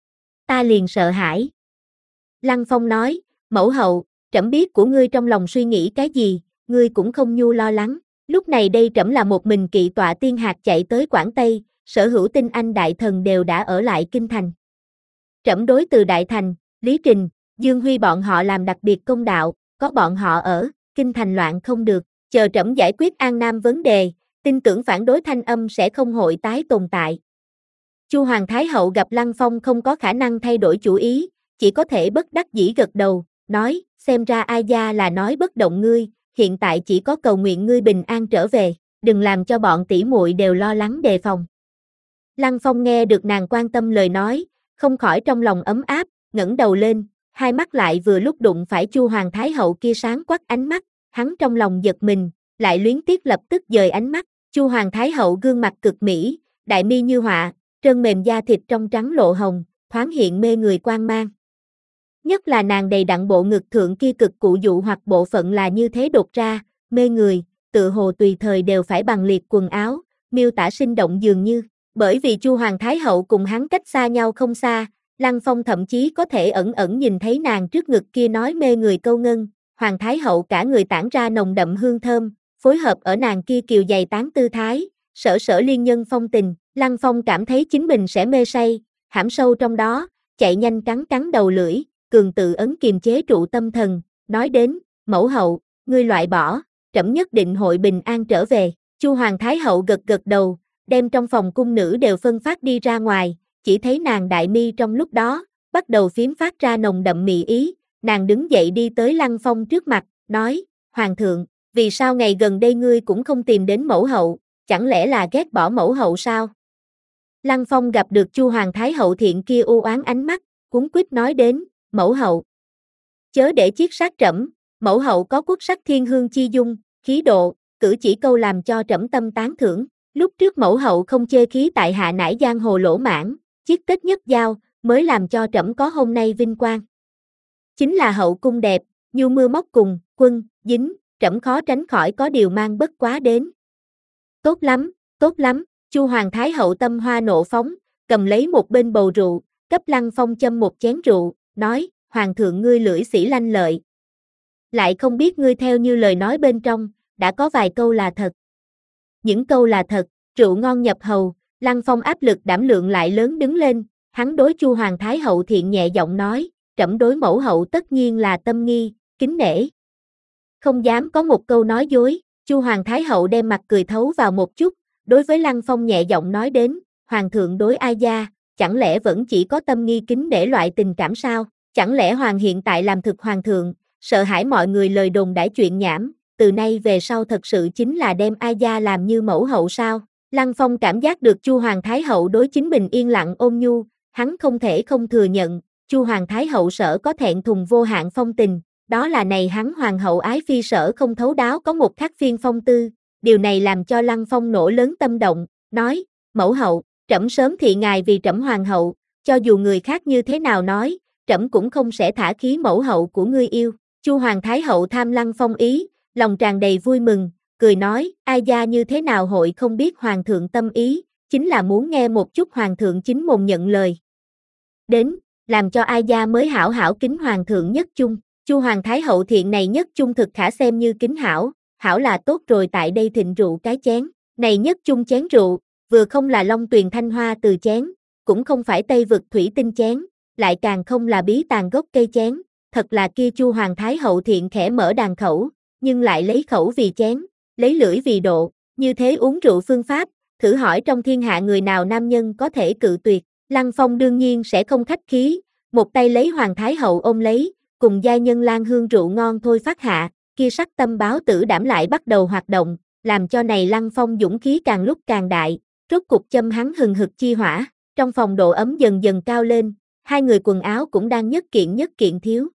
Ta liền sợ hãi. Lăng Phong nói, mẫu hậu, trẫm biết của ngươi trong lòng suy nghĩ cái gì, ngươi cũng không nhu lo lắng. Lúc này đây trẫm là một mình kỵ tọa tiên hạt chạy tới Quảng Tây, sở hữu tinh anh đại thần đều đã ở lại kinh thành. Trẫm đối Từ Đại Thành, Lý Trình, Dương Huy bọn họ làm đặc biệt công đạo, có bọn họ ở, kinh thành loạn không được, chờ trẫm giải quyết An Nam vấn đề, tin tưởng phản đối thanh âm sẽ không hội tái tồn tại. Chu Hoàng Thái Hậu gặp Lăng Phong không có khả năng thay đổi chủ ý, chỉ có thể bất đắc dĩ gật đầu, nói, xem ra ai gia là nói bất động ngươi, hiện tại chỉ có cầu nguyện ngươi bình an trở về, đừng làm cho bọn tỷ muội đều lo lắng đề phòng. Lăng Phong nghe được nàng quan tâm lời nói, không khỏi trong lòng ấm áp, ngẩng đầu lên, hai mắt lại vừa lúc đụng phải Chu Hoàng Thái Hậu kia sáng quắc ánh mắt, hắn trong lòng giật mình, lại luyến tiếc lập tức dời ánh mắt. Chu Hoàng Thái Hậu gương mặt cực mỹ, đại mi như họa, trơn mềm da thịt trong trắng lộ hồng, thoáng hiện mê người quang mang. Nhất là nàng đầy đặn bộ ngực thượng kia cực cụ dụ hoặc bộ phận là như thế đột ra, mê người, tự hồ tùy thời đều phải bằng liệt quần áo, miêu tả sinh động dường như. Bởi vì Chu Hoàng Thái Hậu cùng hắn cách xa nhau không xa, Lăng Phong thậm chí có thể ẩn ẩn nhìn thấy nàng trước ngực kia nói mê người câu ngân, Hoàng Thái Hậu cả người tản ra nồng đậm hương thơm, phối hợp ở nàng kia kiều dày tán tư thái, sở sở liên nhân phong tình, Lăng Phong cảm thấy chính mình sẽ mê say, hãm sâu trong đó, chạy nhanh cắn cắn đầu lưỡi, cường tự ấn kiềm chế trụ tâm thần, nói đến, mẫu hậu, ngươi loại bỏ, trẫm nhất định hội bình an trở về, Chu Hoàng Thái Hậu gật gật đầu, đem trong phòng cung nữ đều phân phát đi ra ngoài, chỉ thấy nàng đại mi trong lúc đó, bắt đầu phiếm phát ra nồng đậm mị ý, nàng đứng dậy đi tới Lăng Phong trước mặt, nói, Hoàng thượng, vì sao ngày gần đây ngươi cũng không tìm đến mẫu hậu, chẳng lẽ là ghét bỏ mẫu hậu sao? Lăng Phong gặp được Chu Hoàng Thái Hậu thiện kia u oán ánh mắt, cuống quýt nói đến, mẫu hậu. Chớ để chiết sát trẫm, mẫu hậu có quốc sắc thiên hương chi dung, khí độ, cử chỉ câu làm cho trẫm tâm tán thưởng. Lúc trước mẫu hậu không chê khí tại hạ nải giang hồ lỗ mãn, chiết tết nhất giao, mới làm cho trẫm có hôm nay vinh quang. Chính là hậu cung đẹp, nhu mưa móc cùng, quân, dính, trẫm khó tránh khỏi có điều mang bất quá đến. Tốt lắm, tốt lắm, Chu Hoàng Thái Hậu tâm hoa nộ phóng, cầm lấy một bên bầu rượu, cấp Lăng Phong châm một chén rượu, nói, Hoàng thượng ngươi lưỡi xỉ lanh lợi. Lại không biết ngươi theo như lời nói bên trong, đã có vài câu là thật. Những câu là thật, rượu ngon nhập hầu, Lăng Phong áp lực đảm lượng lại lớn đứng lên, hắn đối Chu Hoàng Thái Hậu thiện nhẹ giọng nói, trẫm đối mẫu hậu tất nhiên là tâm nghi, kính nể. Không dám có một câu nói dối, Chu Hoàng Thái Hậu đem mặt cười thấu vào một chút, đối với Lăng Phong nhẹ giọng nói đến, Hoàng thượng đối ai gia, chẳng lẽ vẫn chỉ có tâm nghi kính nể loại tình cảm sao, chẳng lẽ Hoàng hiện tại làm thực Hoàng thượng, sợ hãi mọi người lời đồn đãi chuyện nhảm, từ nay về sau thật sự chính là đem ai gia làm như mẫu hậu sao? Lăng Phong cảm giác được Chu Hoàng Thái Hậu đối chính mình yên lặng ôn nhu, hắn không thể không thừa nhận, Chu Hoàng Thái Hậu sở có thẹn thùng vô hạn phong tình, đó là này hắn Hoàng hậu ái phi sở không thấu đáo có một khác phiên phong tư, điều này làm cho Lăng Phong nổ lớn tâm động, nói, mẫu hậu, trẫm sớm thị ngài vì trẫm Hoàng hậu, cho dù người khác như thế nào nói, trẫm cũng không sẽ thả khí mẫu hậu của ngươi yêu. Chu Hoàng Thái Hậu tham Lăng Phong ý, lòng tràn đầy vui mừng, cười nói, ai gia như thế nào hội không biết Hoàng thượng tâm ý, chính là muốn nghe một chút Hoàng thượng chính mồm nhận lời. Đến, làm cho ai gia mới hảo hảo kính Hoàng thượng nhất chung, Chu Hoàng Thái Hậu thiện này nhất chung thực khả xem như kính hảo, hảo là tốt rồi tại đây thịnh rượu cái chén, này nhất chung chén rượu, vừa không là Long Tuyền Thanh Hoa từ chén, cũng không phải Tây vực thủy tinh chén, lại càng không là bí tàn gốc cây chén, thật là kia Chu Hoàng Thái Hậu thiện khẽ mở đàn khẩu, nhưng lại lấy khẩu vì chén, lấy lưỡi vì độ, như thế uống rượu phương pháp, thử hỏi trong thiên hạ người nào nam nhân có thể cự tuyệt, Lăng Phong đương nhiên sẽ không khách khí, một tay lấy Hoàng Thái Hậu ôm lấy, cùng giai nhân lan hương rượu ngon thôi phát hạ, kia sắc tâm báo tử đảm lại bắt đầu hoạt động, làm cho này Lăng Phong dũng khí càng lúc càng đại, rốt cục châm hắn hừng hực chi hỏa, trong phòng độ ấm dần dần cao lên, hai người quần áo cũng đang nhất kiện nhất kiện thiếu.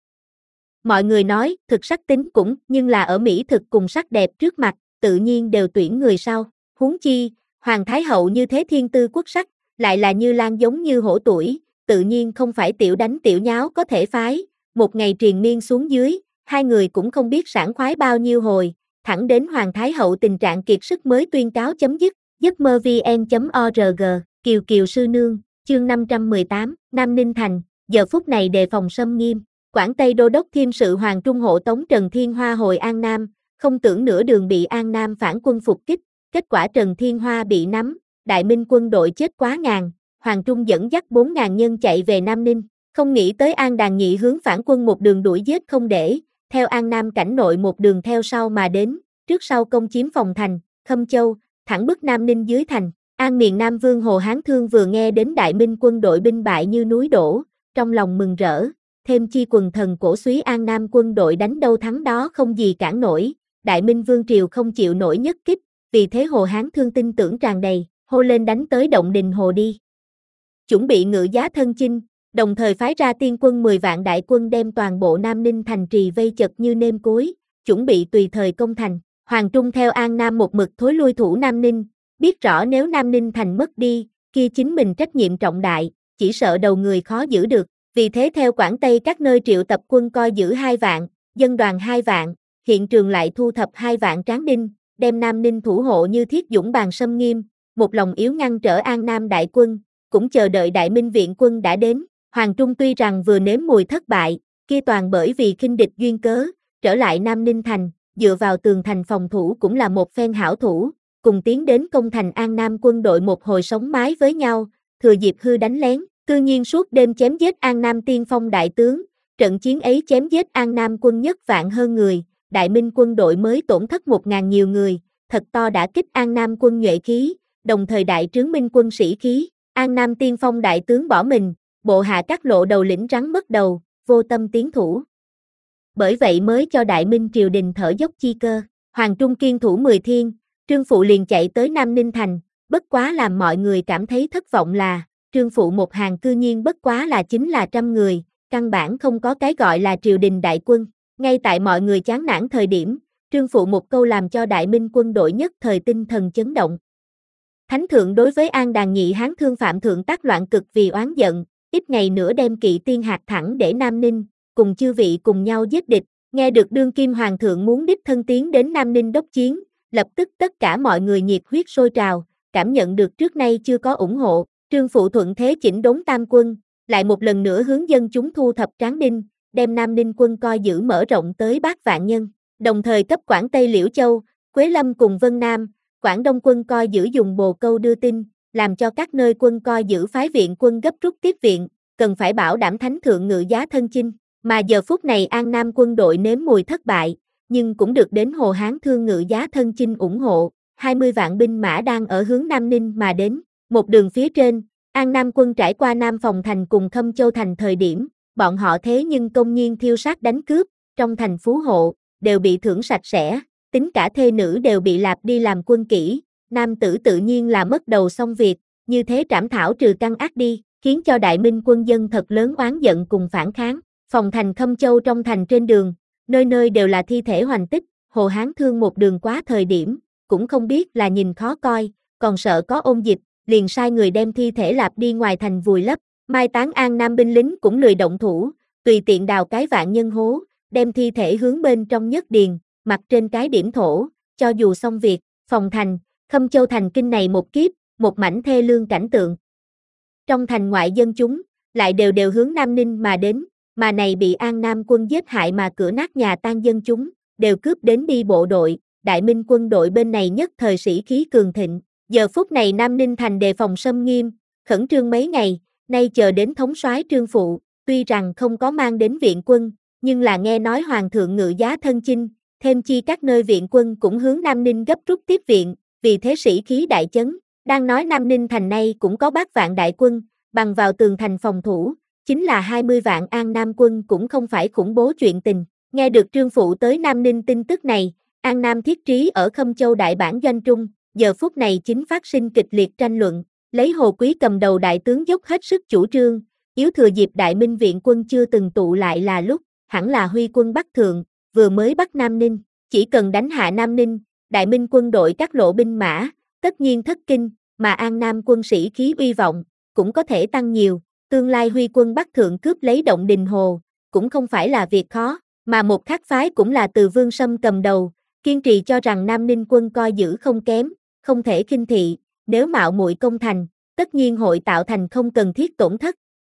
Mọi người nói, thực sắc tính cũng, nhưng là ở mỹ thực cùng sắc đẹp trước mặt, tự nhiên đều tuyển người sau, huống chi, Hoàng Thái Hậu như thế thiên tư quốc sắc, lại là như lan giống như hổ tuổi, tự nhiên không phải tiểu đánh tiểu nháo có thể phái, một ngày triền miên xuống dưới, hai người cũng không biết sảng khoái bao nhiêu hồi, thẳng đến Hoàng Thái Hậu tình trạng kiệt sức mới tuyên cáo chấm dứt, giấc mơ vn chấm org, Kiều Kiều Sư Nương, chương năm trăm mười tám, Nam Ninh Thành, giờ phút này đề phòng xâm nghiêm, Quảng Tây Đô đốc Thiêm sự Hoàng Trung hộ tống Trần Thiên Hoa hồi An Nam, không tưởng nửa đường bị An Nam phản quân phục kích, kết quả Trần Thiên Hoa bị nắm, Đại Minh quân đội chết quá ngàn, Hoàng Trung dẫn dắt bốn ngàn nhân chạy về Nam Ninh, không nghĩ tới An Đàn Nhị hướng phản quân một đường đuổi giết không để, theo An Nam cảnh nội một đường theo sau mà đến, trước sau công chiếm Phòng Thành, Khâm Châu, thẳng bức Nam Ninh dưới thành. An miền Nam Vương Hồ Hán Thương vừa nghe đến Đại Minh quân đội binh bại như núi đổ, trong lòng mừng rỡ, thêm chi quần thần cổ súy An Nam quân đội đánh đâu thắng đó không gì cản nổi, Đại Minh Vương Triều không chịu nổi nhất kích, vì thế Hồ Hán Thương tin tưởng tràn đầy, hô lên đánh tới Động Đình Hồ đi. Chuẩn bị ngự giá thân chinh, đồng thời phái ra tiên quân mười vạn đại quân đem toàn bộ Nam Ninh thành trì vây chật như nêm cối, chuẩn bị tùy thời công thành. Hoàng Trung theo An Nam một mực thối lui thủ Nam Ninh, biết rõ nếu Nam Ninh thành mất đi, kia chính mình trách nhiệm trọng đại, chỉ sợ đầu người khó giữ được, vì thế theo Quảng Tây các nơi triệu tập quân coi giữ hai vạn, dân đoàn hai vạn, hiện trường lại thu thập hai vạn tráng đinh, đem Nam Ninh thủ hộ như thiết dũng bàn sâm nghiêm, một lòng yếu ngăn trở An Nam đại quân, cũng chờ đợi Đại Minh viện quân đã đến. Hoàng Trung tuy rằng vừa nếm mùi thất bại, kia toàn bởi vì khinh địch duyên cớ, trở lại Nam Ninh thành, dựa vào tường thành phòng thủ cũng là một phen hảo thủ, cùng tiến đến công thành An Nam quân đội một hồi sống mái với nhau, thừa dịp hư đánh lén, cư nhiên suốt đêm chém giết An Nam tiên phong đại tướng, trận chiến ấy chém giết An Nam quân nhất vạn hơn người, Đại Minh quân đội mới tổn thất một ngàn nhiều người, thật to đã kích An Nam quân nhuệ khí, đồng thời đại trướng Minh quân sĩ khí, An Nam tiên phong đại tướng bỏ mình, bộ hạ các lộ đầu lĩnh rắn mất đầu, vô tâm tiến thủ. Bởi vậy mới cho Đại Minh triều đình thở dốc chi cơ, Hoàng Trung kiên thủ mười thiên, Trương Phụ liền chạy tới Nam Ninh thành, bất quá làm mọi người cảm thấy thất vọng là, Trương Phụ một hàng cư nhiên bất quá là chính là trăm người, căn bản không có cái gọi là triều đình đại quân. Ngay tại mọi người chán nản thời điểm, Trương Phụ một câu làm cho Đại Minh quân đội nhất thời tinh thần chấn động. Thánh thượng đối với An Đàn Nhị Hán Thương Phạm thượng tác loạn cực vì oán giận, ít ngày nữa đem kỵ tiên hạt thẳng để Nam Ninh, cùng chư vị cùng nhau giết địch. Nghe được đương kim hoàng thượng muốn đích thân tiến đến Nam Ninh đốc chiến, lập tức tất cả mọi người nhiệt huyết sôi trào, cảm nhận được trước nay chưa có ủng hộ. Trương Phụ thuận thế chỉnh đốn tam quân, lại một lần nữa hướng dân chúng thu thập tráng đinh, đem Nam Ninh quân coi giữ mở rộng tới bát vạn nhân, đồng thời cấp Quảng Tây Liễu Châu, Quế Lâm cùng Vân Nam, Quảng Đông quân coi giữ dùng bồ câu đưa tin, làm cho các nơi quân coi giữ phái viện quân gấp rút tiếp viện, cần phải bảo đảm thánh thượng ngự giá thân chinh. Mà giờ phút này An Nam quân đội nếm mùi thất bại, nhưng cũng được đến Hồ Hán Thương ngự giá thân chinh ủng hộ, hai mươi vạn binh mã đang ở hướng Nam Ninh mà đến. Một đường phía trên, An Nam quân trải qua Nam Phòng thành cùng Khâm Châu thành thời điểm, bọn họ thế nhưng công nhiên thiêu sát đánh cướp, trong thành phú hộ, đều bị thưởng sạch sẽ, tính cả thê nữ đều bị lạp đi làm quân kỹ, nam tử tự nhiên là mất đầu xong việc, như thế trảm thảo trừ căn ác đi, khiến cho Đại Minh quân dân thật lớn oán giận cùng phản kháng. Phòng thành Khâm Châu trong thành trên đường, nơi nơi đều là thi thể hoành tích, Hồ Hán Thương một đường quá thời điểm, cũng không biết là nhìn khó coi, còn sợ có ôn dịch, liền sai người đem thi thể lạp đi ngoài thành vùi lấp, mai táng An Nam binh lính cũng lười động thủ, tùy tiện đào cái vạn nhân hố, đem thi thể hướng bên trong nhất điền, mặc trên cái điểm thổ, cho dù xong việc, phòng thành, Khâm Châu thành kinh này một kiếp, một mảnh thê lương cảnh tượng. Trong thành ngoại dân chúng, lại đều đều hướng Nam Ninh mà đến, mà này bị An Nam quân giết hại mà cửa nát nhà tan dân chúng, đều cướp đến đi bộ đội, Đại Minh quân đội bên này nhất thời sĩ khí cường thịnh. Giờ phút này Nam Ninh thành đề phòng xâm nghiêm, khẩn trương mấy ngày, nay chờ đến thống soái Trương Phụ, tuy rằng không có mang đến viện quân, nhưng là nghe nói hoàng thượng ngự giá thân chinh, thêm chi các nơi viện quân cũng hướng Nam Ninh gấp rút tiếp viện, vì thế sĩ khí đại chấn, đang nói Nam Ninh thành nay cũng có bát vạn đại quân, bằng vào tường thành phòng thủ, chính là hai mươi vạn An Nam quân cũng không phải khủng bố chuyện tình. Nghe được Trương Phụ tới Nam Ninh tin tức này, An Nam thiết trí ở Khâm Châu đại bản doanh trung, giờ phút này chính phát sinh kịch liệt tranh luận, lấy Hồ Quý cầm đầu đại tướng dốc hết sức chủ trương, yếu thừa dịp Đại Minh viện quân chưa từng tụ lại là lúc, hẳn là huy quân Bắc Thượng, vừa mới bắt Nam Ninh, chỉ cần đánh hạ Nam Ninh, Đại Minh quân đội các lộ binh mã, tất nhiên thất kinh, mà An Nam quân sĩ khí uy vọng, cũng có thể tăng nhiều, tương lai huy quân Bắc Thượng cướp lấy Động Đình Hồ, cũng không phải là việc khó, mà một khác phái cũng là từ Vương Sâm cầm đầu, kiên trì cho rằng Nam Ninh quân coi giữ không kém, không thể khinh thị, nếu mạo muội công thành, tất nhiên hội tạo thành không cần thiết tổn thất.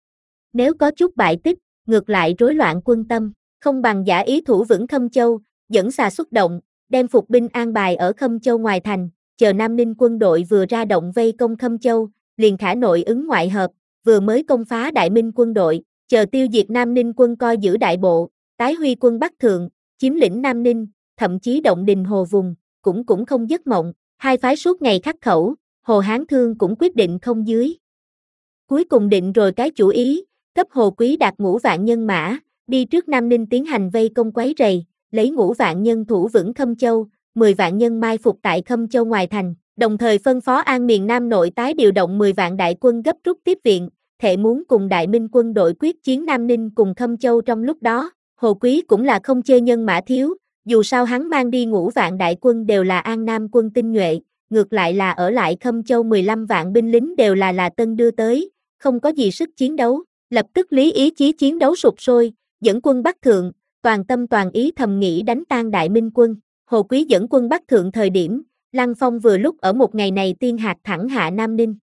Nếu có chút bại tích, ngược lại rối loạn quân tâm, không bằng giả ý thủ vững Khâm Châu, dẫn xà xuất động, đem phục binh an bài ở Khâm Châu ngoài thành, chờ Nam Ninh quân đội vừa ra động vây công Khâm Châu, liền khả nội ứng ngoại hợp, vừa mới công phá Đại Minh quân đội, chờ tiêu diệt Nam Ninh quân coi giữ đại bộ, tái huy quân Bắc Thượng, chiếm lĩnh Nam Ninh, thậm chí Động Đình Hồ vùng, cũng cũng không giấc mộng. Hai phái suốt ngày khắc khẩu, Hồ Hán Thương cũng quyết định không dưới. Cuối cùng định rồi cái chủ ý, cấp Hồ Quý đạt ngũ vạn nhân mã, đi trước Nam Ninh tiến hành vây công quấy rầy, lấy ngũ vạn nhân thủ vững Khâm Châu, mười vạn nhân mai phục tại Khâm Châu ngoài thành, đồng thời phân phó An miền Nam nội tái điều động mười vạn đại quân gấp rút tiếp viện, thệ muốn cùng Đại Minh quân đội quyết chiến Nam Ninh cùng Khâm Châu trong lúc đó. Hồ Quý cũng là không chê nhân mã thiếu, dù sao hắn mang đi ngũ vạn đại quân đều là An Nam quân tinh nhuệ, ngược lại là ở lại Khâm Châu mười lăm vạn binh lính đều là là tân đưa tới, không có gì sức chiến đấu, lập tức lý ý chí chiến đấu sụp sôi, dẫn quân Bắc Thượng, toàn tâm toàn ý thầm nghĩ đánh tan Đại Minh quân. Hồ Quý dẫn quân Bắc Thượng thời điểm, Lăng Phong vừa lúc ở một ngày này tiên hạt thẳng hạ Nam Ninh.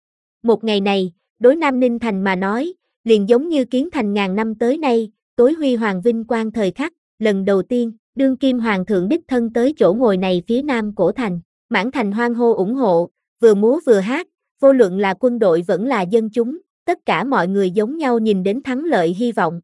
Một ngày này, đối Nam Ninh thành mà nói, liền giống như kiến thành ngàn năm tới nay, tối huy hoàng vinh quang thời khắc, lần đầu tiên, đương kim hoàng thượng đích thân tới chỗ ngồi này phía nam cổ thành, mãn thành hoan hô ủng hộ, vừa múa vừa hát, vô luận là quân đội vẫn là dân chúng, tất cả mọi người giống nhau nhìn đến thắng lợi hy vọng.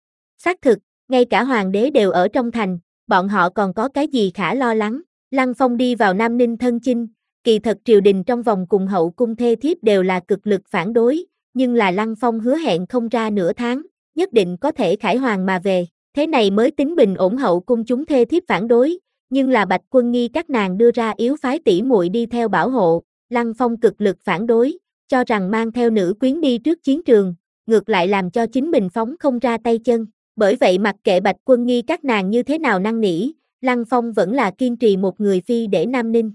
Xác thực, ngay cả hoàng đế đều ở trong thành, bọn họ còn có cái gì khả lo lắng. Lăng Phong đi vào Nam Ninh thân chinh, kỳ thật triều đình trong vòng cùng hậu cung thê thiếp đều là cực lực phản đối, nhưng là Lăng Phong hứa hẹn không ra nửa tháng, nhất định có thể khải hoàng mà về, thế này mới tính bình ổn hậu cung chúng thê thiếp phản đối, nhưng là Bạch Quân Nghi các nàng đưa ra yếu phái tỷ muội đi theo bảo hộ, Lăng Phong cực lực phản đối, cho rằng mang theo nữ quyến đi trước chiến trường, ngược lại làm cho chính mình phóng không ra tay chân, bởi vậy mặc kệ Bạch Quân Nghi các nàng như thế nào năn nỉ, Lăng Phong vẫn là kiên trì một người phi để Nam Ninh.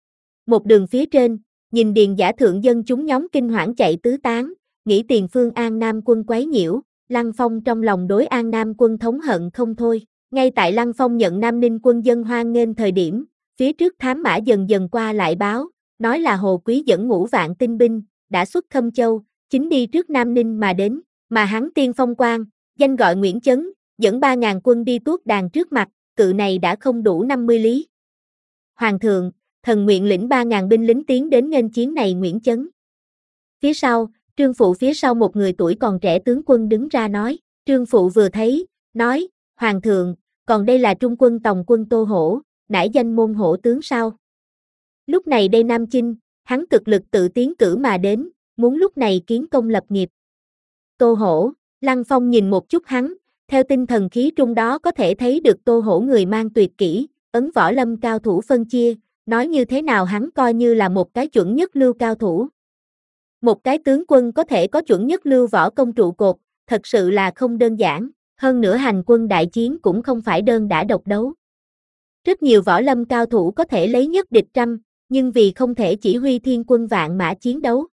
Một đường phía trên, nhìn điền giả thượng dân chúng nhóm kinh hoảng chạy tứ tán, nghĩ tiền phương An Nam quân quấy nhiễu, Lăng Phong trong lòng đối An Nam quân thống hận không thôi. Ngay tại Lăng Phong nhận Nam Ninh quân dân hoan nghênh thời điểm, phía trước thám mã dần dần qua lại báo, nói là Hồ Quý dẫn ngũ vạn tinh binh, đã xuất Khâm Châu, chính đi trước Nam Ninh mà đến, mà hắn tiên phong quan, danh gọi Nguyễn Chấn, dẫn ba ngàn quân đi tuốt đàn trước mặt, cự này đã không đủ năm mươi lý. Hoàng thượng, thần nguyện lĩnh ba ngàn binh lính tiến đến nghênh chiến này Nguyễn Chấn. Phía sau, Trương Phụ phía sau một người tuổi còn trẻ tướng quân đứng ra nói, Trương Phụ vừa thấy, nói, Hoàng thượng, còn đây là Trung quân Tòng quân Tô Hổ, nãi danh môn hổ tướng sao? Lúc này đây Nam Chinh, hắn cực lực tự tiến cử mà đến, muốn lúc này kiến công lập nghiệp. Tô Hổ, Lăng Phong nhìn một chút hắn, theo tinh thần khí trung đó có thể thấy được Tô Hổ người mang tuyệt kỹ, ấn võ lâm cao thủ phân chia, nói như thế nào hắn coi như là một cái chuẩn nhất lưu cao thủ. Một cái tướng quân có thể có chuẩn nhất lưu võ công trụ cột, thật sự là không đơn giản, hơn nữa hành quân đại chiến cũng không phải đơn đả độc đấu. Rất nhiều võ lâm cao thủ có thể lấy nhất địch trăm, nhưng vì không thể chỉ huy thiên quân vạn mã chiến đấu.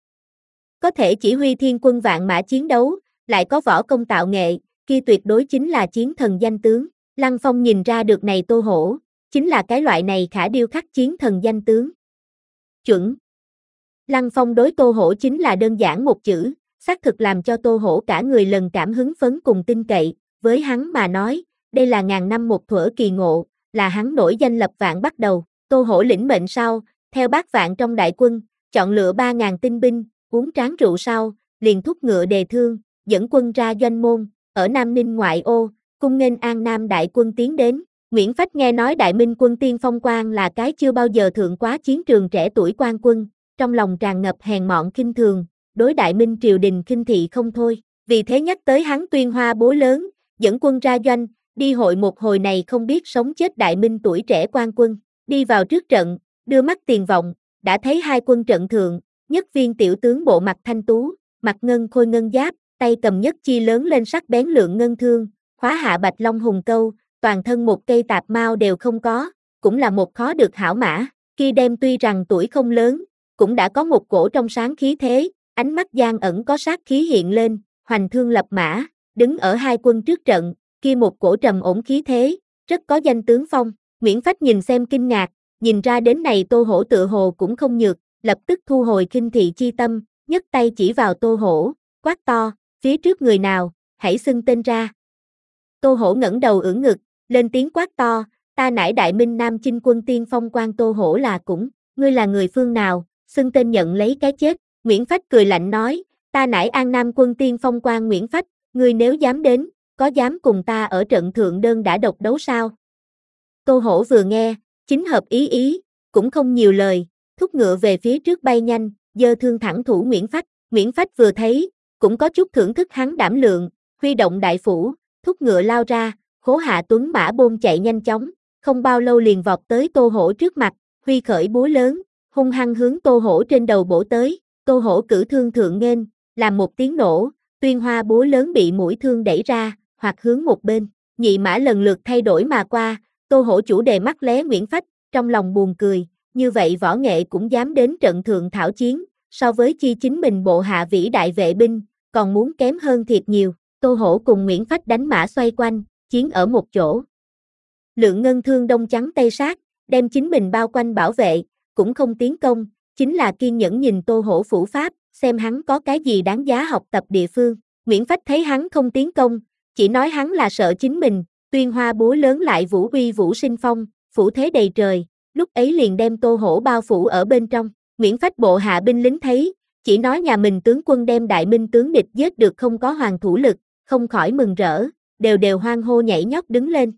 Có thể chỉ huy thiên quân vạn mã chiến đấu, lại có võ công tạo nghệ, kia tuyệt đối chính là chiến thần danh tướng. Lăng Phong nhìn ra được này Tô Hổ, chính là cái loại này khả điêu khắc chiến thần danh tướng. Chuẩn. Lăng Phong đối Tô Hổ chính là đơn giản một chữ, xác thực làm cho Tô Hổ cả người lần cảm hứng phấn cùng tin cậy, với hắn mà nói, đây là ngàn năm một thuở kỳ ngộ, là hắn nổi danh lập vạn bắt đầu. Tô Hổ lĩnh mệnh sau, theo bát vạn trong đại quân, chọn lựa ba ngàn tinh binh, uống tráng rượu sau, liền thúc ngựa đề thương, dẫn quân ra doanh môn, ở Nam Ninh ngoại ô, cung nghênh An Nam đại quân tiến đến. Nguyễn Phách nghe nói Đại Minh quân tiên phong quan là cái chưa bao giờ thượng quá chiến trường trẻ tuổi quan quân, trong lòng tràn ngập hèn mọn khinh thường, đối Đại Minh triều đình khinh thị không thôi, vì thế nhắc tới hắn tuyên hoa bố lớn, dẫn quân ra doanh, đi hội một hồi này không biết sống chết Đại Minh tuổi trẻ quan quân, đi vào trước trận, đưa mắt tiền vọng, đã thấy hai quân trận thượng, nhất viên tiểu tướng bộ mặt thanh tú, mặt ngân khôi ngân giáp, tay cầm nhất chi lớn lên sắc bén lượng ngân thương, khóa hạ bạch long hùng câu, toàn thân một cây tạp mao đều không có, cũng là một khó được hảo mã, kia đem tuy rằng tuổi không lớn, cũng đã có một cổ trong sáng khí thế, ánh mắt gian ẩn có sát khí hiện lên, hoành thương lập mã, đứng ở hai quân trước trận, kia một cổ trầm ổn khí thế, rất có danh tướng phong. Nguyễn Phách nhìn xem kinh ngạc, nhìn ra đến này Tô Hổ tựa hồ cũng không nhược, lập tức thu hồi khinh thị chi tâm, nhấc tay chỉ vào Tô Hổ, quát to, phía trước người nào, hãy xưng tên ra. Tô Hổ ngẩng đầu ưỡn ngực, lên tiếng quát to, ta nải Đại Minh Nam Chinh quân tiên phong quan Tô Hổ là cũng, ngươi là người phương nào, xưng tên nhận lấy cái chết. Nguyễn Phách cười lạnh nói, ta nải An Nam quân tiên phong quan Nguyễn Phách, ngươi nếu dám đến, có dám cùng ta ở trận thượng đơn đã độc đấu sao? Tô Hổ vừa nghe, chính hợp ý ý, cũng không nhiều lời, thúc ngựa về phía trước bay nhanh, giơ thương thẳng thủ Nguyễn Phách. Nguyễn Phách vừa thấy, cũng có chút thưởng thức hắn đảm lượng, huy động đại phủ, thúc ngựa lao ra, khố hạ tuấn mã bôn chạy nhanh chóng, không bao lâu liền vọt tới Tô Hổ trước mặt, huy khởi búa lớn, hung hăng hướng Tô Hổ trên đầu bổ tới. Tô Hổ cử thương thượng nghênh, làm một tiếng nổ, tuyên hoa búa lớn bị mũi thương đẩy ra, hoặc hướng một bên, nhị mã lần lượt thay đổi mà qua. Tô Hổ chủ đề mắt lé Nguyễn Phách, trong lòng buồn cười, như vậy võ nghệ cũng dám đến trận thượng thảo chiến, so với chi chính mình bộ hạ vĩ đại vệ binh, còn muốn kém hơn thiệt nhiều. Tô Hổ cùng Nguyễn Phách đánh mã xoay quanh, chiến ở một chỗ. Lượng ngân thương đông trắng tây sát, đem chính mình bao quanh bảo vệ, cũng không tiến công, chính là kiên nhẫn nhìn Tô Hổ phủ pháp, xem hắn có cái gì đáng giá học tập địa phương. Nguyễn Phách thấy hắn không tiến công, chỉ nói hắn là sợ chính mình, Tuyên Hoa búa lớn lại vũ uy vũ sinh phong, phủ thế đầy trời, lúc ấy liền đem Tô Hổ bao phủ ở bên trong. Nguyễn Phách bộ hạ binh lính thấy, chỉ nói nhà mình tướng quân đem đại minh tướng địch giết được không có hoàng thủ lực, không khỏi mừng rỡ, đều đều hoan hô nhảy nhót đứng lên.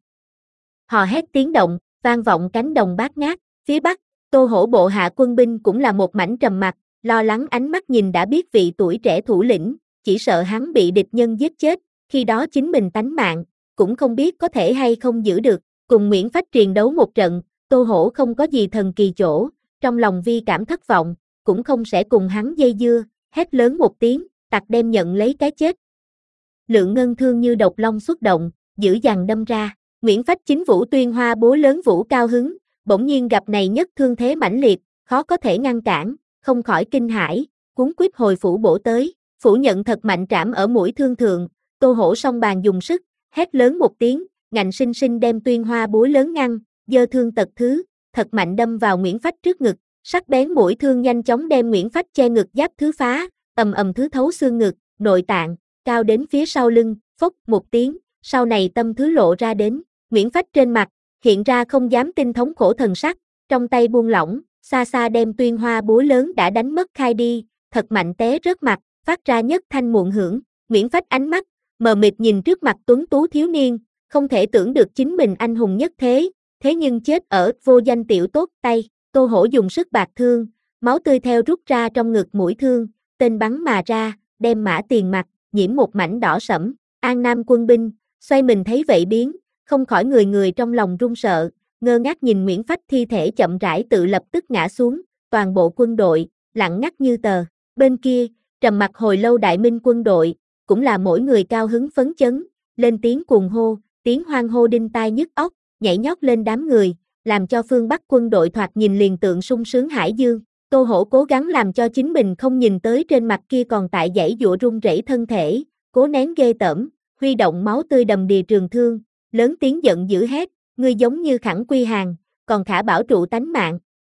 Hò hét tiếng động, vang vọng cánh đồng bát ngát, phía bắc, Tô Hổ bộ hạ quân binh cũng là một mảnh trầm mặc, lo lắng ánh mắt nhìn đã biết vị tuổi trẻ thủ lĩnh, chỉ sợ hắn bị địch nhân giết chết, khi đó chính mình tánh mạng, cũng không biết có thể hay không giữ được, cùng Nguyễn Phách triền đấu một trận, Tô Hổ không có gì thần kỳ chỗ, trong lòng vi cảm thất vọng, cũng không sẽ cùng hắn dây dưa, hét lớn một tiếng, tặc đem nhận lấy cái chết. Lượng ngân thương như độc long xuất động, dữ dằn đâm ra, Nguyễn Phách chính vũ Tuyên Hoa búa lớn vũ cao hứng, bỗng nhiên gặp này nhất thương thế mãnh liệt, khó có thể ngăn cản, không khỏi kinh hãi, cuốn quýt hồi phủ bổ tới, phủ nhận thật mạnh trảm ở mũi thương thượng, Tô Hổ song bàn dùng sức, hét lớn một tiếng, ngạnh sinh sinh đem Tuyên Hoa búa lớn ngăn, giơ thương tật thứ, thật mạnh đâm vào Nguyễn Phách trước ngực, sắc bén mũi thương nhanh chóng đem Nguyễn Phách che ngực giáp thứ phá, ầm ầm thứ thấu xương ngực, nội tạng, cao đến phía sau lưng, phốc một tiếng, sau này tâm thứ lộ ra đến, Nguyễn Phách trên mặt, hiện ra không dám tin thống khổ thần sắc, trong tay buông lỏng, xa xa đem Tuyên Hoa búa lớn đã đánh mất khai đi, thật mạnh té rớt mặt, phát ra nhất thanh muộn hưởng, Nguyễn Phách ánh mắt, mờ mịt nhìn trước mặt tuấn tú thiếu niên, không thể tưởng được chính mình anh hùng nhất thế, thế nhưng chết ở vô danh tiểu tốt tay, Tô Hổ dùng sức bạc thương, máu tươi theo rút ra trong ngực mũi thương, tên bắn mà ra, đem mã tiền mặt, nhiễm một mảnh đỏ sẫm, An Nam quân binh, xoay mình thấy vậy biến, không khỏi người người trong lòng run sợ, ngơ ngác nhìn Nguyễn Phách thi thể chậm rãi tự lập tức ngã xuống, toàn bộ quân đội, lặng ngắt như tờ, bên kia, trầm mặc hồi lâu đại minh quân đội, cũng là mỗi người cao hứng phấn chấn, lên tiếng cuồng hô, tiếng hoan hô đinh tai nhức óc, nhảy nhót lên đám người, làm cho phương Bắc quân đội thoạt nhìn liền tượng sung sướng hải dương. Tô Hổ cố gắng làm cho chính mình không nhìn tới trên mặt kia còn tại dãy dụa run rẩy thân thể, cố nén ghê tởm, huy động máu tươi đầm đìa trường thương, lớn tiếng giận dữ hét, ngươi giống như khẳng quy hàng, còn khả bảo trụ tánh mạng.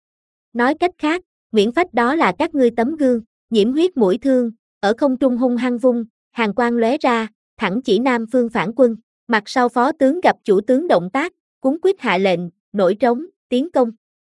Nói cách khác, Nguyễn Phách đó là các ngươi tấm gương, nhiễm huyết mũi thương, ở không trung hung hăng vung, hàng quang lóe ra, thẳng chỉ Nam phương phản quân, mặt sau phó tướng gặp chủ tướng động tác, cuống quýt hạ lệnh, nổi trống, tiến công.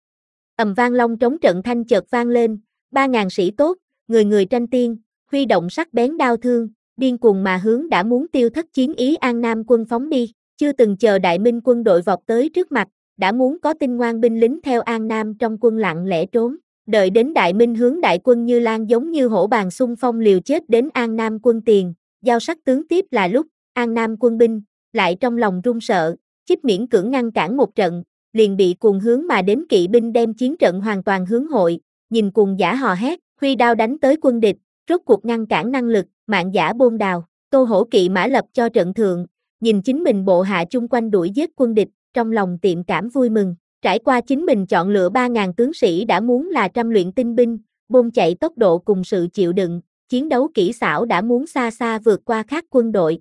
Ầm vang long trống trận thanh chợt vang lên, ba ngàn sĩ tốt, người người tranh tiên, huy động sắc bén đao thương, điên cuồng mà hướng đã muốn tiêu thất chiến ý An Nam quân phóng đi, chưa từng chờ đại minh quân đội vọt tới trước mặt, đã muốn có tinh ngoan binh lính theo An Nam trong quân lặng lẽ trốn, đợi đến đại minh hướng đại quân như lan giống như hổ bàng xung phong liều chết đến An Nam quân tiền, giao sắc tướng tiếp là lúc, An Nam quân binh, lại trong lòng run sợ, chích miễn cưỡng ngăn cản một trận, liền bị cuồng hướng mà đến kỵ binh đem chiến trận hoàn toàn hướng hội, nhìn cuồng giả hò hét, huy đao đánh tới quân địch, rốt cuộc ngăn cản năng lực, mạng giả bôn đào, Tô Hổ kỵ mã lập cho trận thượng, nhìn chính mình bộ hạ chung quanh đuổi giết quân địch, trong lòng tiệm cảm vui mừng, trải qua chính mình chọn lựa ba ngàn tướng sĩ đã muốn là trăm luyện tinh binh, bôn chạy tốc độ cùng sự chịu đựng, chiến đấu kỹ xảo đã muốn xa xa vượt qua khác quân đội.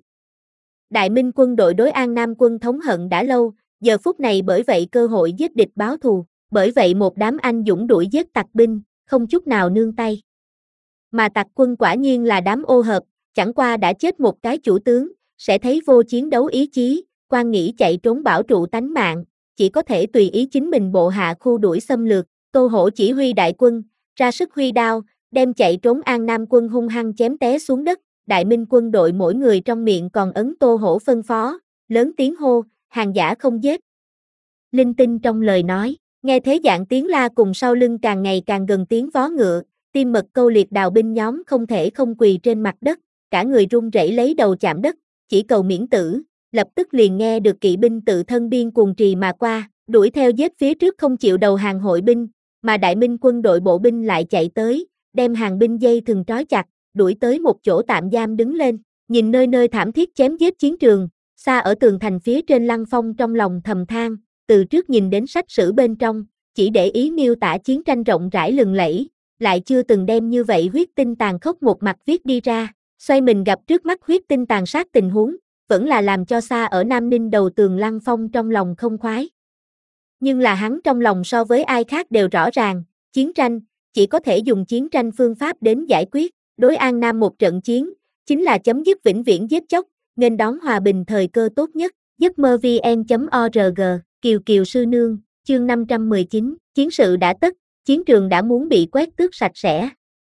Đại minh quân đội đối An Nam quân thống hận đã lâu, giờ phút này bởi vậy cơ hội giết địch báo thù, bởi vậy một đám anh dũng đuổi giết tặc binh, không chút nào nương tay. Mà tặc quân quả nhiên là đám ô hợp, chẳng qua đã chết một cái chủ tướng, sẽ thấy vô chiến đấu ý chí, quan nghĩ chạy trốn bảo trụ tánh mạng, chỉ có thể tùy ý chính mình bộ hạ khu đuổi xâm lược, Tô Hổ chỉ huy đại quân, ra sức huy đao, đem chạy trốn An Nam quân hung hăng chém té xuống đất, đại minh quân đội mỗi người trong miệng còn ấn Tô Hổ phân phó, lớn tiếng hô, hàng giả không giết. Linh tinh trong lời nói, nghe thế dạng tiếng la cùng sau lưng càng ngày càng gần tiếng vó ngựa, tim mật câu liệt đào binh nhóm không thể không quỳ trên mặt đất, cả người run rẩy lấy đầu chạm đất, chỉ cầu miễn tử, lập tức liền nghe được kỵ binh tự thân biên cuồng trì mà qua, đuổi theo giết phía trước không chịu đầu hàng hội binh, mà đại minh quân đội bộ binh lại chạy tới, đem hàng binh dây thừng trói chặt, đuổi tới một chỗ tạm giam đứng lên, nhìn nơi nơi thảm thiết chém giết chiến trường, xa ở tường thành phía trên Lăng Phong trong lòng thầm than, từ trước nhìn đến sách sử bên trong, chỉ để ý miêu tả chiến tranh rộng rãi lừng lẫy, lại chưa từng đem như vậy huyết tinh tàn khốc một mặt viết đi ra, xoay mình gặp trước mắt huyết tinh tàn sát tình huống, vẫn là làm cho xa ở Nam Ninh đầu tường Lăng Phong trong lòng không khoái. Nhưng là hắn trong lòng so với ai khác đều rõ ràng, chiến tranh, chỉ có thể dùng chiến tranh phương pháp đến giải quyết, đối An Nam một trận chiến, chính là chấm dứt vĩnh viễn giết chóc, nghênh đón hòa bình thời cơ tốt nhất, giấc mơ vn chấm org, Kiều Kiều sư nương, chương năm trăm mười chín, chiến sự đã tất, chiến trường đã muốn bị quét tước sạch sẽ.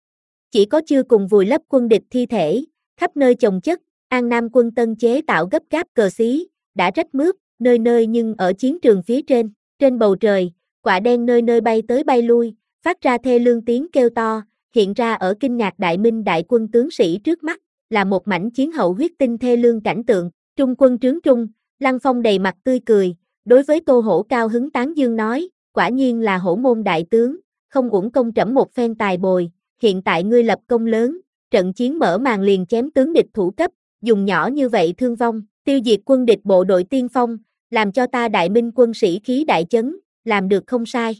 Chỉ có chưa cùng vùi lấp quân địch thi thể, khắp nơi chồng chất, An Nam quân tân chế tạo gấp gáp cờ xí, đã rách mướp, nơi nơi nhưng ở chiến trường phía trên, trên bầu trời, quạ đen nơi nơi bay tới bay lui, phát ra thê lương tiếng kêu to, hiện ra ở kinh ngạc đại minh đại quân tướng sĩ trước mắt, là một mảnh chiến hậu huyết tinh thê lương cảnh tượng, trung quân trướng trung, Lăng Phong đầy mặt tươi cười, đối với Tô Hổ cao hứng tán dương nói, quả nhiên là hổ môn đại tướng, không uổng công trẫm một phen tài bồi, hiện tại ngươi lập công lớn, trận chiến mở màn liền chém tướng địch thủ cấp, dùng nhỏ như vậy thương vong, tiêu diệt quân địch bộ đội tiên phong, làm cho ta đại minh quân sĩ khí đại chấn, làm được không sai.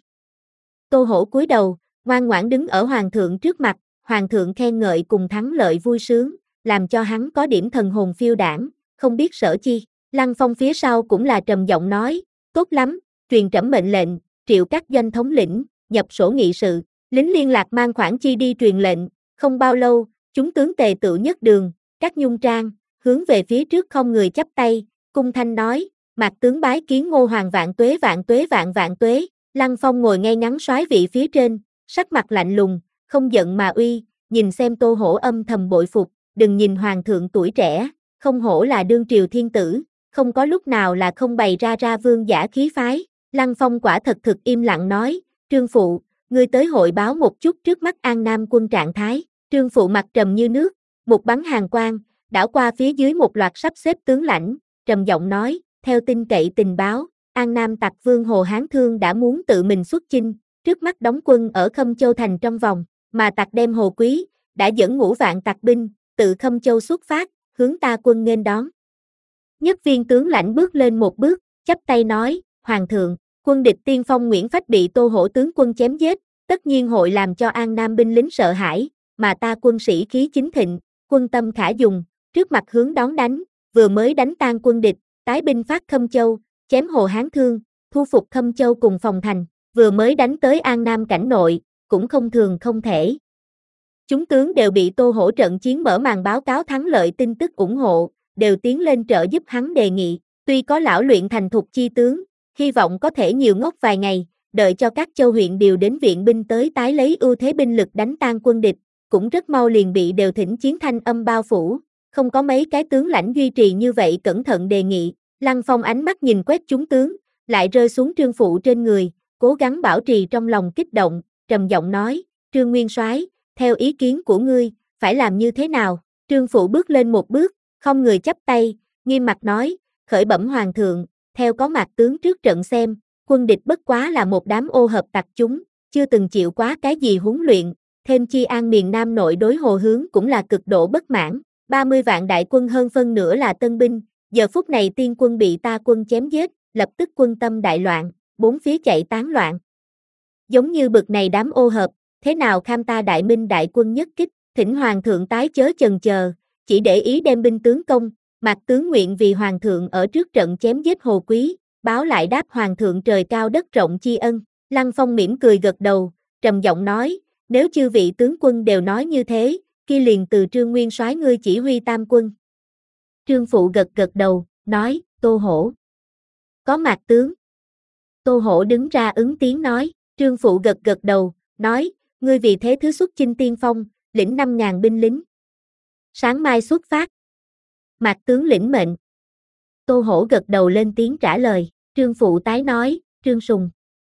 Tô Hổ cúi đầu, ngoan ngoãn đứng ở hoàng thượng trước mặt, hoàng thượng khen ngợi cùng thắng lợi vui sướng, làm cho hắn có điểm thần hồn phiêu đảng, không biết sở chi. Lăng Phong phía sau cũng là trầm giọng nói, tốt lắm, truyền trẫm mệnh lệnh, triệu các doanh thống lĩnh, nhập sổ nghị sự, lính liên lạc mang khoản chi đi truyền lệnh, không bao lâu, chúng tướng tề tựu nhất đường, các nhung trang, hướng về phía trước không người chắp tay, cung thanh nói, mạc tướng bái kiến Ngô Hoàng vạn tuế vạn tuế vạn vạn tuế. Lăng Phong ngồi ngay ngắn soái vị phía trên, sắc mặt lạnh lùng, không giận mà uy, nhìn xem Tô Hổ âm thầm bội phục, đừng nhìn hoàng thượng tuổi trẻ, không hổ là đương triều thiên tử, không có lúc nào là không bày ra ra vương giả khí phái. Lăng Phong quả thật thực im lặng nói, Trương Phụ, ngươi tới hội báo một chút trước mắt An Nam quân trạng thái. Trương Phụ mặt trầm như nước, một bắn hàng quang, đảo qua phía dưới một loạt sắp xếp tướng lãnh, trầm giọng nói, theo tin cậy tình báo, An Nam tặc vương Hồ Hán Thương đã muốn tự mình xuất chinh, trước mắt đóng quân ở Khâm Châu thành trong vòng, mà tặc đem Hồ Quý, đã dẫn ngũ vạn tặc binh, tự Khâm Châu xuất phát, hướng ta quân nghênh đón. Nhất viên tướng lãnh bước lên một bước, chắp tay nói, Hoàng thượng, quân địch tiên phong Nguyễn Phách bị Tô Hổ tướng quân chém giết, tất nhiên hội làm cho An Nam binh lính sợ hãi, mà ta quân sĩ khí chính thịnh, quân tâm khả dùng, trước mặt hướng đón đánh, vừa mới đánh tan quân địch, tái binh phát Khâm Châu, chém Hồ Hán Thương, thu phục Khâm Châu cùng phòng thành, vừa mới đánh tới An Nam cảnh nội, cũng không thường không thể. Chúng tướng đều bị Tô Hổ trận chiến mở màn báo cáo thắng lợi tin tức ủng hộ, đều tiến lên trợ giúp hắn đề nghị, tuy có lão luyện thành thục chi tướng, hy vọng có thể nhiều ngốc vài ngày, đợi cho các châu huyện điều đến viện binh tới tái lấy ưu thế binh lực đánh tan quân địch, cũng rất mau liền bị đều thỉnh chiến thanh âm bao phủ, không có mấy cái tướng lãnh duy trì như vậy cẩn thận đề nghị. Lăng Phong ánh mắt nhìn quét chúng tướng, lại rơi xuống Trương Phụ trên người, cố gắng bảo trì trong lòng kích động, trầm giọng nói, Trương Nguyên Soái, theo ý kiến của ngươi, phải làm như thế nào? Trương Phụ bước lên một bước, không người chắp tay, nghiêm mặt nói, khởi bẩm hoàng thượng, theo có mặt tướng trước trận xem, quân địch bất quá là một đám ô hợp tặc chúng, chưa từng chịu quá cái gì huấn luyện, thêm chi An miền Nam nội đối Hồ hướng cũng là cực độ bất mãn, ba mươi vạn đại quân hơn phân nửa là tân binh. Giờ phút này tiên quân bị ta quân chém giết, lập tức quân tâm đại loạn, bốn phía chạy tán loạn. Giống như bực này đám ô hợp, thế nào kham ta đại minh đại quân nhất kích, thỉnh hoàng thượng tái chớ chần chờ, chỉ để ý đem binh tướng công, Mạc tướng nguyện vì hoàng thượng ở trước trận chém giết Hồ Quý, báo lại đáp hoàng thượng trời cao đất rộng chi ân. Lăng Phong mỉm cười gật đầu, trầm giọng nói, nếu chư vị tướng quân đều nói như thế, kia liền từ Trương Nguyên soái ngươi chỉ huy tam quân. Trương Phụ gật gật đầu, nói, Tô Hổ. Có Mạc tướng. Tô Hổ đứng ra ứng tiếng nói, Trương Phụ gật gật đầu, nói, ngươi vì thế thứ xuất chinh tiên phong, lĩnh năm ngàn binh lính. Sáng mai xuất phát. Mạc tướng lĩnh mệnh. Tô Hổ gật đầu lên tiếng trả lời, Trương Phụ tái nói, Trương Sùng.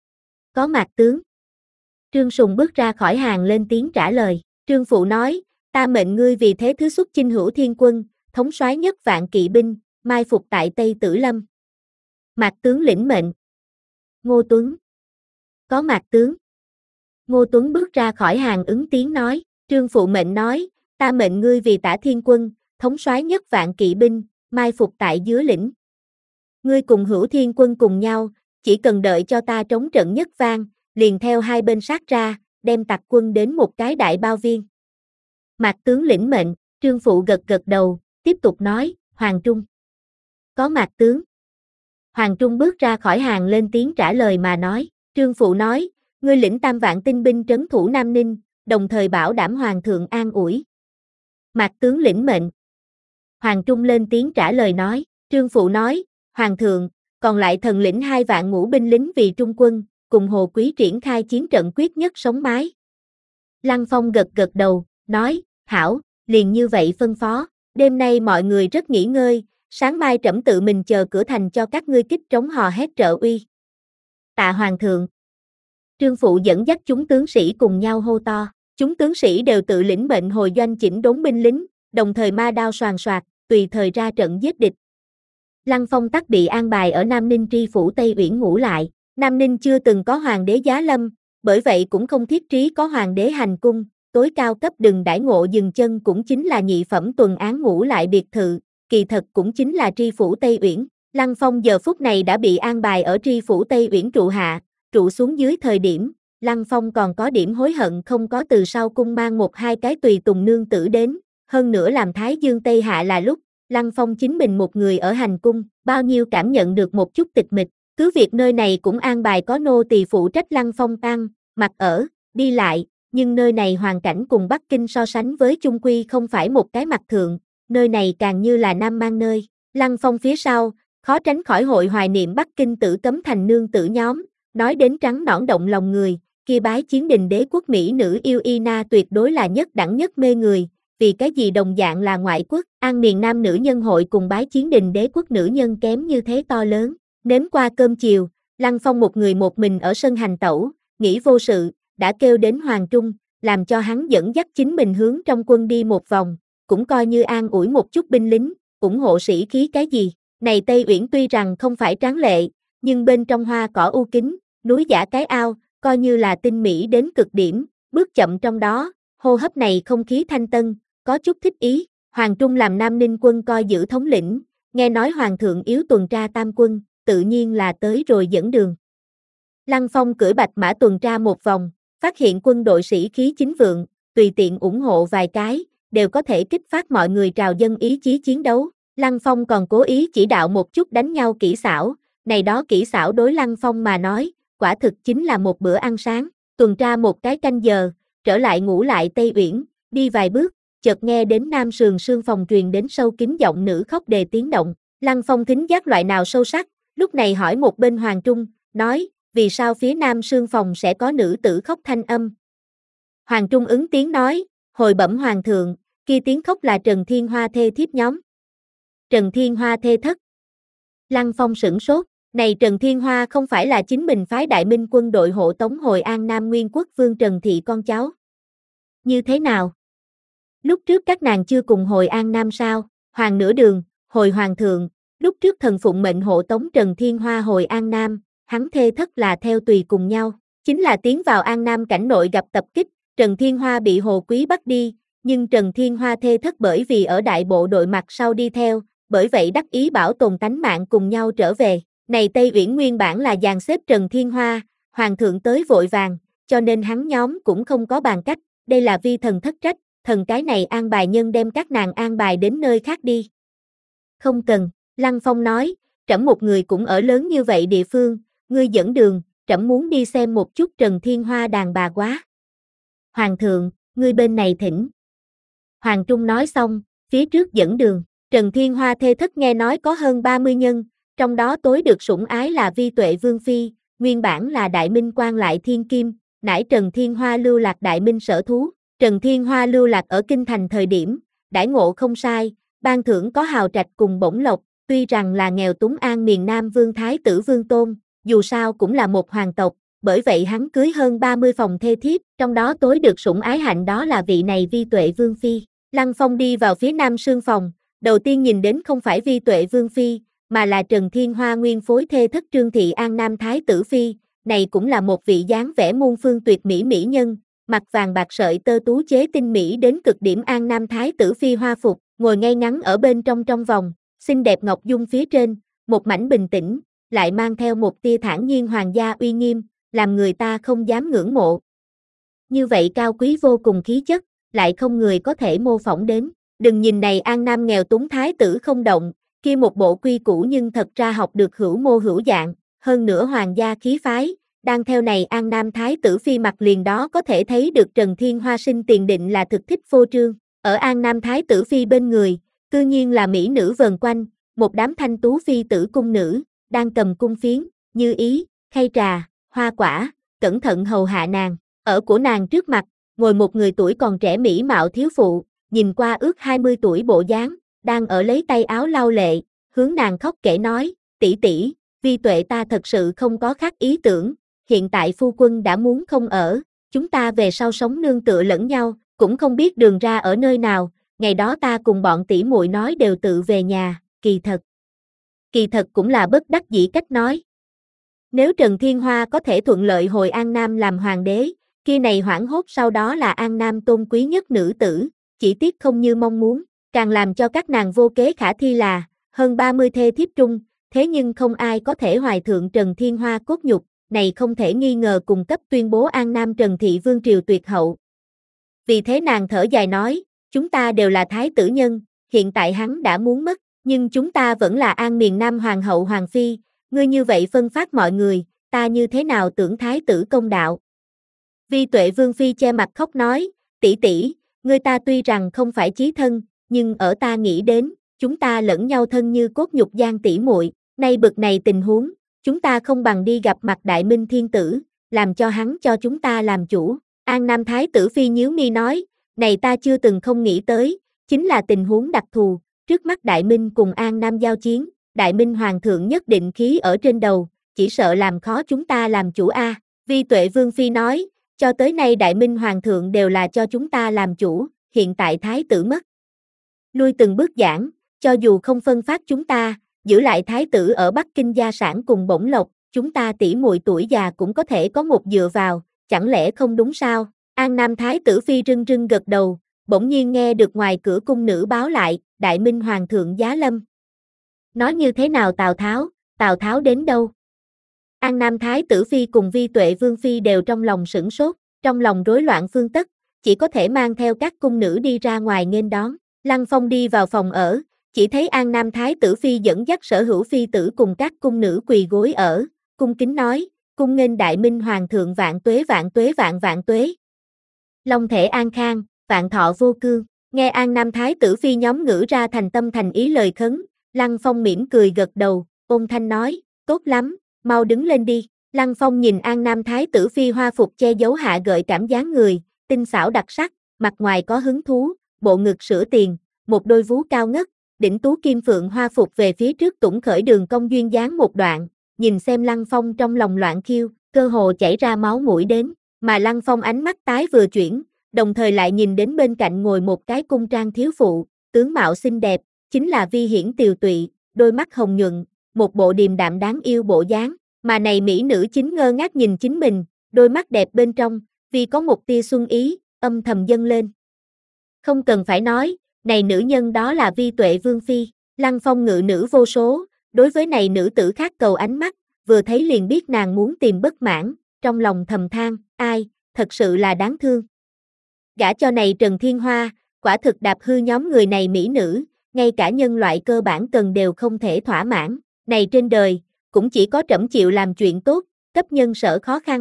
Có Mạc tướng. Trương Sùng bước ra khỏi hàng lên tiếng trả lời, Trương Phụ nói, ta mệnh ngươi vì thế thứ xuất chinh Hữu Thiên quân, thống soái nhất vạn kỵ binh, mai phục tại Tây Tử Lâm. Mạc tướng lĩnh mệnh. Ngô Tuấn. Có Mạc tướng. Ngô Tuấn bước ra khỏi hàng ứng tiếng nói, Trương Phụ mệnh nói, ta mệnh ngươi vì Tả Thiên quân, thống soái nhất vạn kỵ binh, mai phục tại Dứa lĩnh. Ngươi cùng Hữu Thiên quân cùng nhau, chỉ cần đợi cho ta trống trận nhất vang, liền theo hai bên sát ra, đem tặc quân đến một cái đại bao viên. Mạc tướng lĩnh mệnh, Trương Phụ gật gật đầu, tiếp tục nói, Hoàng Trung. Có Mạc tướng. Hoàng Trung bước ra khỏi hàng lên tiếng trả lời mà nói, Trương Phụ nói, ngươi lĩnh tam vạn tinh binh trấn thủ Nam Ninh, đồng thời bảo đảm Hoàng thượng an ủi. Mạc tướng lĩnh mệnh. Hoàng Trung lên tiếng trả lời nói, Trương Phụ nói, Hoàng thượng, còn lại thần lĩnh hai vạn ngũ binh lính vì Trung quân, cùng Hồ Quý triển khai chiến trận quyết nhất sống mái. Lăng Phong gật gật đầu, nói, hảo, liền như vậy phân phó, đêm nay mọi người rất nghỉ ngơi, sáng mai trẫm tự mình chờ cửa thành cho các ngươi kích trống hò hét trợ uy. Tạ Hoàng thượng. Trương Phụ dẫn dắt chúng tướng sĩ cùng nhau hô to, chúng tướng sĩ đều tự lĩnh mệnh hồi doanh chỉnh đốn binh lính, đồng thời ma đao soàn soạt, tùy thời ra trận giết địch. Lăng Phong tắc bị an bài ở Nam Ninh tri phủ Tây Uyển ngủ lại, Nam Ninh chưa từng có hoàng đế giá lâm, bởi vậy cũng không thiết trí có hoàng đế hành cung, tối cao cấp đừng đãi ngộ dừng chân cũng chính là nhị phẩm tuần án ngủ lại biệt thự, kỳ thật cũng chính là tri phủ Tây Uyển. Lăng Phong giờ phút này đã bị an bài ở tri phủ Tây Uyển trụ hạ, trụ xuống dưới thời điểm, Lăng Phong còn có điểm hối hận không có từ sau cung mang một hai cái tùy tùng nương tử đến, hơn nữa làm Thái Dương Tây Hạ là lúc, Lăng Phong chính mình một người ở hành cung, bao nhiêu cảm nhận được một chút tịch mịch, cứ việc nơi này cũng an bài có nô tỳ phụ trách Lăng Phong ăn, mặc ở, đi lại, nhưng nơi này hoàn cảnh cùng Bắc Kinh so sánh với chung quy không phải một cái mặt thượng, nơi này càng như là Nam Mang nơi, Lăng Phong phía sau, khó tránh khỏi hội hoài niệm Bắc Kinh Tử Cấm Thành nương tử nhóm, nói đến trắng nõn động lòng người, kia bái chiến đình đế quốc Mỹ nữ yêu Ina tuyệt đối là nhất đẳng nhất mê người, vì cái gì đồng dạng là ngoại quốc, an miền nam nữ nhân hội cùng bái chiến đình đế quốc nữ nhân kém như thế to lớn, nếm qua cơm chiều, Lăng Phong một người một mình ở sân hành tẩu, nghĩ vô sự, đã kêu đến Hoàng Trung, làm cho hắn dẫn dắt chính mình hướng trong quân đi một vòng, cũng coi như an ủi một chút binh lính, ủng hộ sĩ khí cái gì, này Tây Uyển tuy rằng không phải tráng lệ, nhưng bên trong hoa cỏ u kính, núi giả cái ao, coi như là tinh mỹ đến cực điểm, bước chậm trong đó, hô hấp này không khí thanh tân, có chút thích ý, Hoàng Trung làm Nam Ninh quân coi giữ thống lĩnh, nghe nói Hoàng thượng yếu tuần tra tam quân, tự nhiên là tới rồi dẫn đường. Lăng Phong cưỡi bạch mã tuần tra một vòng, phát hiện quân đội sĩ khí chính vượng, tùy tiện ủng hộ vài cái, đều có thể kích phát mọi người trào dâng ý chí chiến đấu. Lăng Phong còn cố ý chỉ đạo một chút đánh nhau kỹ xảo, này đó kỹ xảo đối Lăng Phong mà nói, quả thực chính là một bữa ăn sáng, tuần tra một cái canh giờ, trở lại ngủ lại Tây Uyển, đi vài bước, chợt nghe đến nam sườn sương phòng truyền đến sâu kín giọng nữ khóc đề tiếng động, Lăng Phong thính giác loại nào sâu sắc, lúc này hỏi một bên Hoàng Trung, nói, vì sao phía nam sương phòng sẽ có nữ tử khóc thanh âm. Hoàng Trung ứng tiếng nói, hồi bẩm Hoàng thượng, kia tiếng khóc là Trần Thiên Hoa thê thiếp nhóm. Trần Thiên Hoa thê thất. Lăng Phong sửng sốt, này Trần Thiên Hoa không phải là chính mình phái Đại Minh quân đội hộ tống hồi An Nam Nguyên Quốc vương Trần Thị con cháu. Như thế nào? Lúc trước các nàng chưa cùng hồi An Nam sao? Hoàng nửa đường, hồi Hoàng thượng, lúc trước thần phụng mệnh hộ tống Trần Thiên Hoa hồi An Nam, hắn thê thất là theo tùy cùng nhau, chính là tiến vào An Nam cảnh nội gặp tập kích, Trần Thiên Hoa bị Hồ Quý bắt đi, nhưng Trần Thiên Hoa thê thất bởi vì ở đại bộ đội mặt sau đi theo, bởi vậy đắc ý bảo tồn tánh mạng cùng nhau trở về. Này Tây Uyển nguyên bản là dàn xếp Trần Thiên Hoa, Hoàng thượng tới vội vàng, cho nên hắn nhóm cũng không có bàn cách, đây là vi thần thất trách, thần cái này an bài nhân đem các nàng an bài đến nơi khác đi. Không cần, Lăng Phong nói, trẫm một người cũng ở lớn như vậy địa phương, ngươi dẫn đường, trẫm muốn đi xem một chút Trần Thiên Hoa đàn bà quá. Hoàng thượng, ngươi bên này thỉnh. Hoàng Trung nói xong, phía trước dẫn đường, Trần Thiên Hoa thê thất nghe nói có hơn ba mươi nhân, trong đó tối được sủng ái là Vi Tuệ Vương Phi, nguyên bản là Đại Minh quan lại thiên kim, nải Trần Thiên Hoa lưu lạc Đại Minh sở thú. Trần Thiên Hoa lưu lạc ở Kinh Thành thời điểm, đãi ngộ không sai, ban thưởng có hào trạch cùng bổng lộc, tuy rằng là nghèo túng an miền Nam Vương Thái tử Vương Tôn, dù sao cũng là một hoàng tộc, bởi vậy hắn cưới hơn ba mươi phòng thê thiếp, trong đó tối được sủng ái hạnh đó là vị này Vi Tuệ Vương Phi. Lăng Phong đi vào phía nam sương phòng, đầu tiên nhìn đến không phải Vi Tuệ Vương Phi, mà là Trần Thiên Hoa nguyên phối thê thất Trương Thị An Nam Thái tử Phi, này cũng là một vị dáng vẻ muôn phương tuyệt mỹ mỹ nhân, mặt vàng bạc sợi tơ tú chế tinh mỹ đến cực điểm An Nam Thái tử Phi hoa phục, ngồi ngay ngắn ở bên trong trong vòng, xinh đẹp ngọc dung phía trên, một mảnh bình tĩnh, lại mang theo một tia thản nhiên hoàng gia uy nghiêm, làm người ta không dám ngưỡng mộ. Như vậy cao quý vô cùng khí chất, lại không người có thể mô phỏng đến, đừng nhìn này An Nam nghèo túng thái tử không động, kia một bộ quy củ nhưng thật ra học được hữu mô hữu dạng, hơn nữa hoàng gia khí phái, đang theo này An Nam Thái tử Phi mặt liền đó có thể thấy được Trần Thiên Hoa sinh tiền định là thực thích phô trương, ở An Nam Thái tử Phi bên người, tự nhiên là mỹ nữ vờn quanh, một đám thanh tú phi tử cung nữ, đang cầm cung phiến, như ý, khay trà, hoa quả, cẩn thận hầu hạ nàng, ở của nàng trước mặt, ngồi một người tuổi còn trẻ mỹ mạo thiếu phụ, nhìn qua ước hai mươi tuổi bộ dáng, đang ở lấy tay áo lau lệ, hướng nàng khóc kể nói, tỷ tỷ, Vi Tuệ ta thật sự không có khác ý tưởng, hiện tại phu quân đã muốn không ở, chúng ta về sau sống nương tựa lẫn nhau, cũng không biết đường ra ở nơi nào, ngày đó ta cùng bọn tỷ muội nói đều tự về nhà, kỳ thật. Kỳ thật cũng là bất đắc dĩ cách nói. Nếu Trần Thiên Hoa có thể thuận lợi hồi An Nam làm hoàng đế, kia này hoảng hốt sau đó là An Nam tôn quý nhất nữ tử, chỉ tiếc không như mong muốn, càng làm cho các nàng vô kế khả thi là, hơn ba mươi thê thiếp trung, thế nhưng không ai có thể hoài thượng Trần Thiên Hoa cốt nhục, này không thể nghi ngờ cung cấp tuyên bố An Nam Trần Thị Vương Triều tuyệt hậu. Vì thế nàng thở dài nói, chúng ta đều là thái tử nhân, hiện tại hắn đã muốn mất, nhưng chúng ta vẫn là An miền Nam Hoàng hậu Hoàng Phi, ngươi như vậy phân phát mọi người, ta như thế nào tưởng thái tử công đạo. Vi Tuệ Vương Phi che mặt khóc nói, tỷ tỷ, ngươi ta tuy rằng không phải chí thân, nhưng ở ta nghĩ đến, chúng ta lẫn nhau thân như cốt nhục gian tỷ muội, nay bực này tình huống, chúng ta không bằng đi gặp mặt Đại Minh Thiên Tử, làm cho hắn cho chúng ta làm chủ. An Nam Thái tử Phi nhíu mi nói, này ta chưa từng không nghĩ tới, chính là tình huống đặc thù, trước mắt Đại Minh cùng An Nam giao chiến, Đại Minh Hoàng thượng nhất định khí ở trên đầu, chỉ sợ làm khó chúng ta làm chủ a. Vi Tuệ Vương Phi nói, cho tới nay Đại Minh Hoàng thượng đều là cho chúng ta làm chủ, hiện tại Thái tử mất. Lui từng bước giảng, cho dù không phân phát chúng ta, giữ lại Thái tử ở Bắc Kinh gia sản cùng bổng lộc, chúng ta tỷ muội tuổi già cũng có thể có một dựa vào, chẳng lẽ không đúng sao? An Nam Thái tử Phi rưng rưng gật đầu, bỗng nhiên nghe được ngoài cửa cung nữ báo lại, Đại Minh Hoàng thượng giá lâm. Nói như thế nào Tào Tháo, Tào Tháo đến đâu? An Nam Thái tử Phi cùng Vi Tuệ Vương Phi đều trong lòng sửng sốt, trong lòng rối loạn phương tất, chỉ có thể mang theo các cung nữ đi ra ngoài nghênh đón. Lăng Phong đi vào phòng ở, chỉ thấy An Nam Thái tử Phi dẫn dắt sở hữu phi tử cùng các cung nữ quỳ gối ở, cung kính nói, cung nghênh Đại Minh Hoàng thượng vạn tuế vạn tuế vạn vạn tuế. Long thể an khang, vạn thọ vô cương, nghe An Nam Thái tử Phi nhóm ngữ ra thành tâm thành ý lời khấn, Lăng Phong mỉm cười gật đầu, ôn thanh nói, tốt lắm, mau đứng lên đi. Lăng Phong nhìn An Nam Thái tử Phi hoa phục che giấu hạ gợi cảm dáng người, tinh xảo đặc sắc, mặt ngoài có hứng thú, bộ ngực sữa tiền, một đôi vú cao ngất, đỉnh tú kim phượng hoa phục về phía trước tủng khởi đường cong duyên dáng một đoạn, nhìn xem Lăng Phong trong lòng loạn khiêu, cơ hồ chảy ra máu mũi đến, mà Lăng Phong ánh mắt tái vừa chuyển, đồng thời lại nhìn đến bên cạnh ngồi một cái cung trang thiếu phụ, tướng mạo xinh đẹp, chính là Vi Hiển tiều tụy, đôi mắt hồng nhuận, một bộ điềm đạm đáng yêu bộ dáng, mà này mỹ nữ chính ngơ ngác nhìn chính mình, đôi mắt đẹp bên trong, vì có một tia xuân ý, âm thầm dâng lên. Không cần phải nói, này nữ nhân đó là Vi Tuệ Vương Phi, Lăng Phong ngự nữ vô số, đối với này nữ tử khác cầu ánh mắt, vừa thấy liền biết nàng muốn tìm bất mãn, trong lòng thầm than, ai, thật sự là đáng thương. Gả cho này Trần Thiên Hoa, quả thực đạp hư nhóm người này mỹ nữ, ngay cả nhân loại cơ bản cần đều không thể thỏa mãn, này trên đời, cũng chỉ có trẫm chịu làm chuyện tốt, cấp nhân sở khó khăn.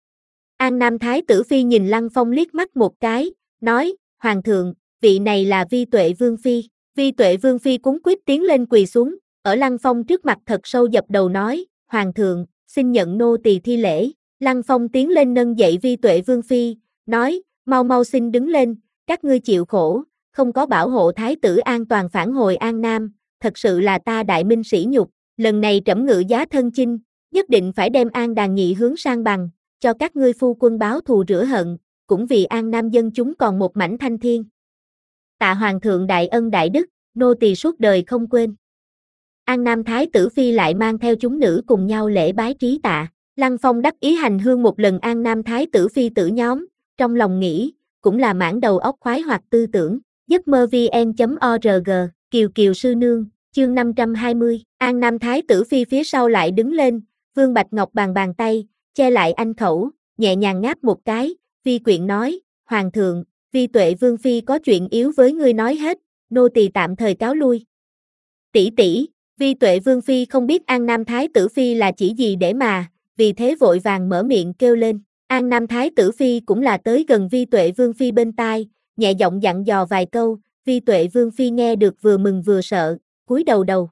An Nam Thái tử Phi nhìn Lăng Phong liếc mắt một cái, nói, Hoàng thượng, vị này là Vi Tuệ Vương Phi. Vi Tuệ Vương Phi cúng quýt tiến lên quỳ xuống, ở Lăng Phong trước mặt thật sâu dập đầu nói, Hoàng thượng, xin nhận nô tỳ thi lễ. Lăng Phong tiến lên nâng dậy Vi Tuệ Vương Phi, nói, mau mau xin đứng lên, các ngươi chịu khổ, không có bảo hộ thái tử an toàn phản hồi An Nam, thật sự là ta Đại Minh sỉ nhục, lần này trẫm ngự giá thân chinh, nhất định phải đem An Đàn Nhị hướng sang bằng, cho các ngươi phu quân báo thù rửa hận, cũng vì An Nam dân chúng còn một mảnh thanh thiên. Tạ Hoàng thượng đại ân đại đức, nô tỳ suốt đời không quên. An Nam Thái tử Phi lại mang theo chúng nữ cùng nhau lễ bái trí tạ. Lăng Phong đắc ý hành hương một lần An Nam Thái tử Phi tử nhóm, trong lòng nghĩ, cũng là mãn đầu óc khoái hoặc tư tưởng. giấc mơ vn chấm org, Kiều Kiều sư nương, chương năm trăm hai mươi, An Nam Thái tử Phi phía sau lại đứng lên, Vương Bạch Ngọc bàn bàn tay, che lại anh khẩu, nhẹ nhàng ngáp một cái, Vi quyện nói, Hoàng thượng, Vi Tuệ Vương Phi có chuyện yếu với ngươi nói hết, nô tỳ tạm thời cáo lui. Tỷ tỷ, Vi Tuệ Vương Phi không biết An Nam Thái tử Phi là chỉ gì để mà, vì thế vội vàng mở miệng kêu lên. An Nam Thái tử Phi cũng là tới gần Vi Tuệ Vương Phi bên tai, nhẹ giọng dặn dò vài câu, Vi Tuệ Vương Phi nghe được vừa mừng vừa sợ, cúi đầu đầu.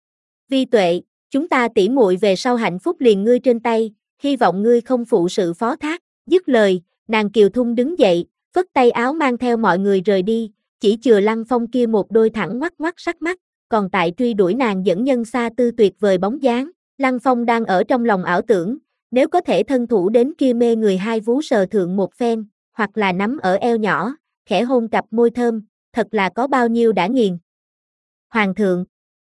Vi Tuệ, chúng ta tỉ muội về sau hạnh phúc liền ngươi trên tay, hy vọng ngươi không phụ sự phó thác. Dứt lời, nàng Kiều Thung đứng dậy, phất tay áo mang theo mọi người rời đi, chỉ chừa Lăng Phong kia một đôi thẳng ngoắc ngoắc sắc mắt, còn tại truy đuổi nàng dẫn nhân xa tư tuyệt vời bóng dáng. Lăng Phong đang ở trong lòng ảo tưởng, nếu có thể thân thủ đến kia mê người hai vú sờ thượng một phen, hoặc là nắm ở eo nhỏ, khẽ hôn cặp môi thơm, thật là có bao nhiêu đã nghiền. Hoàng thượng.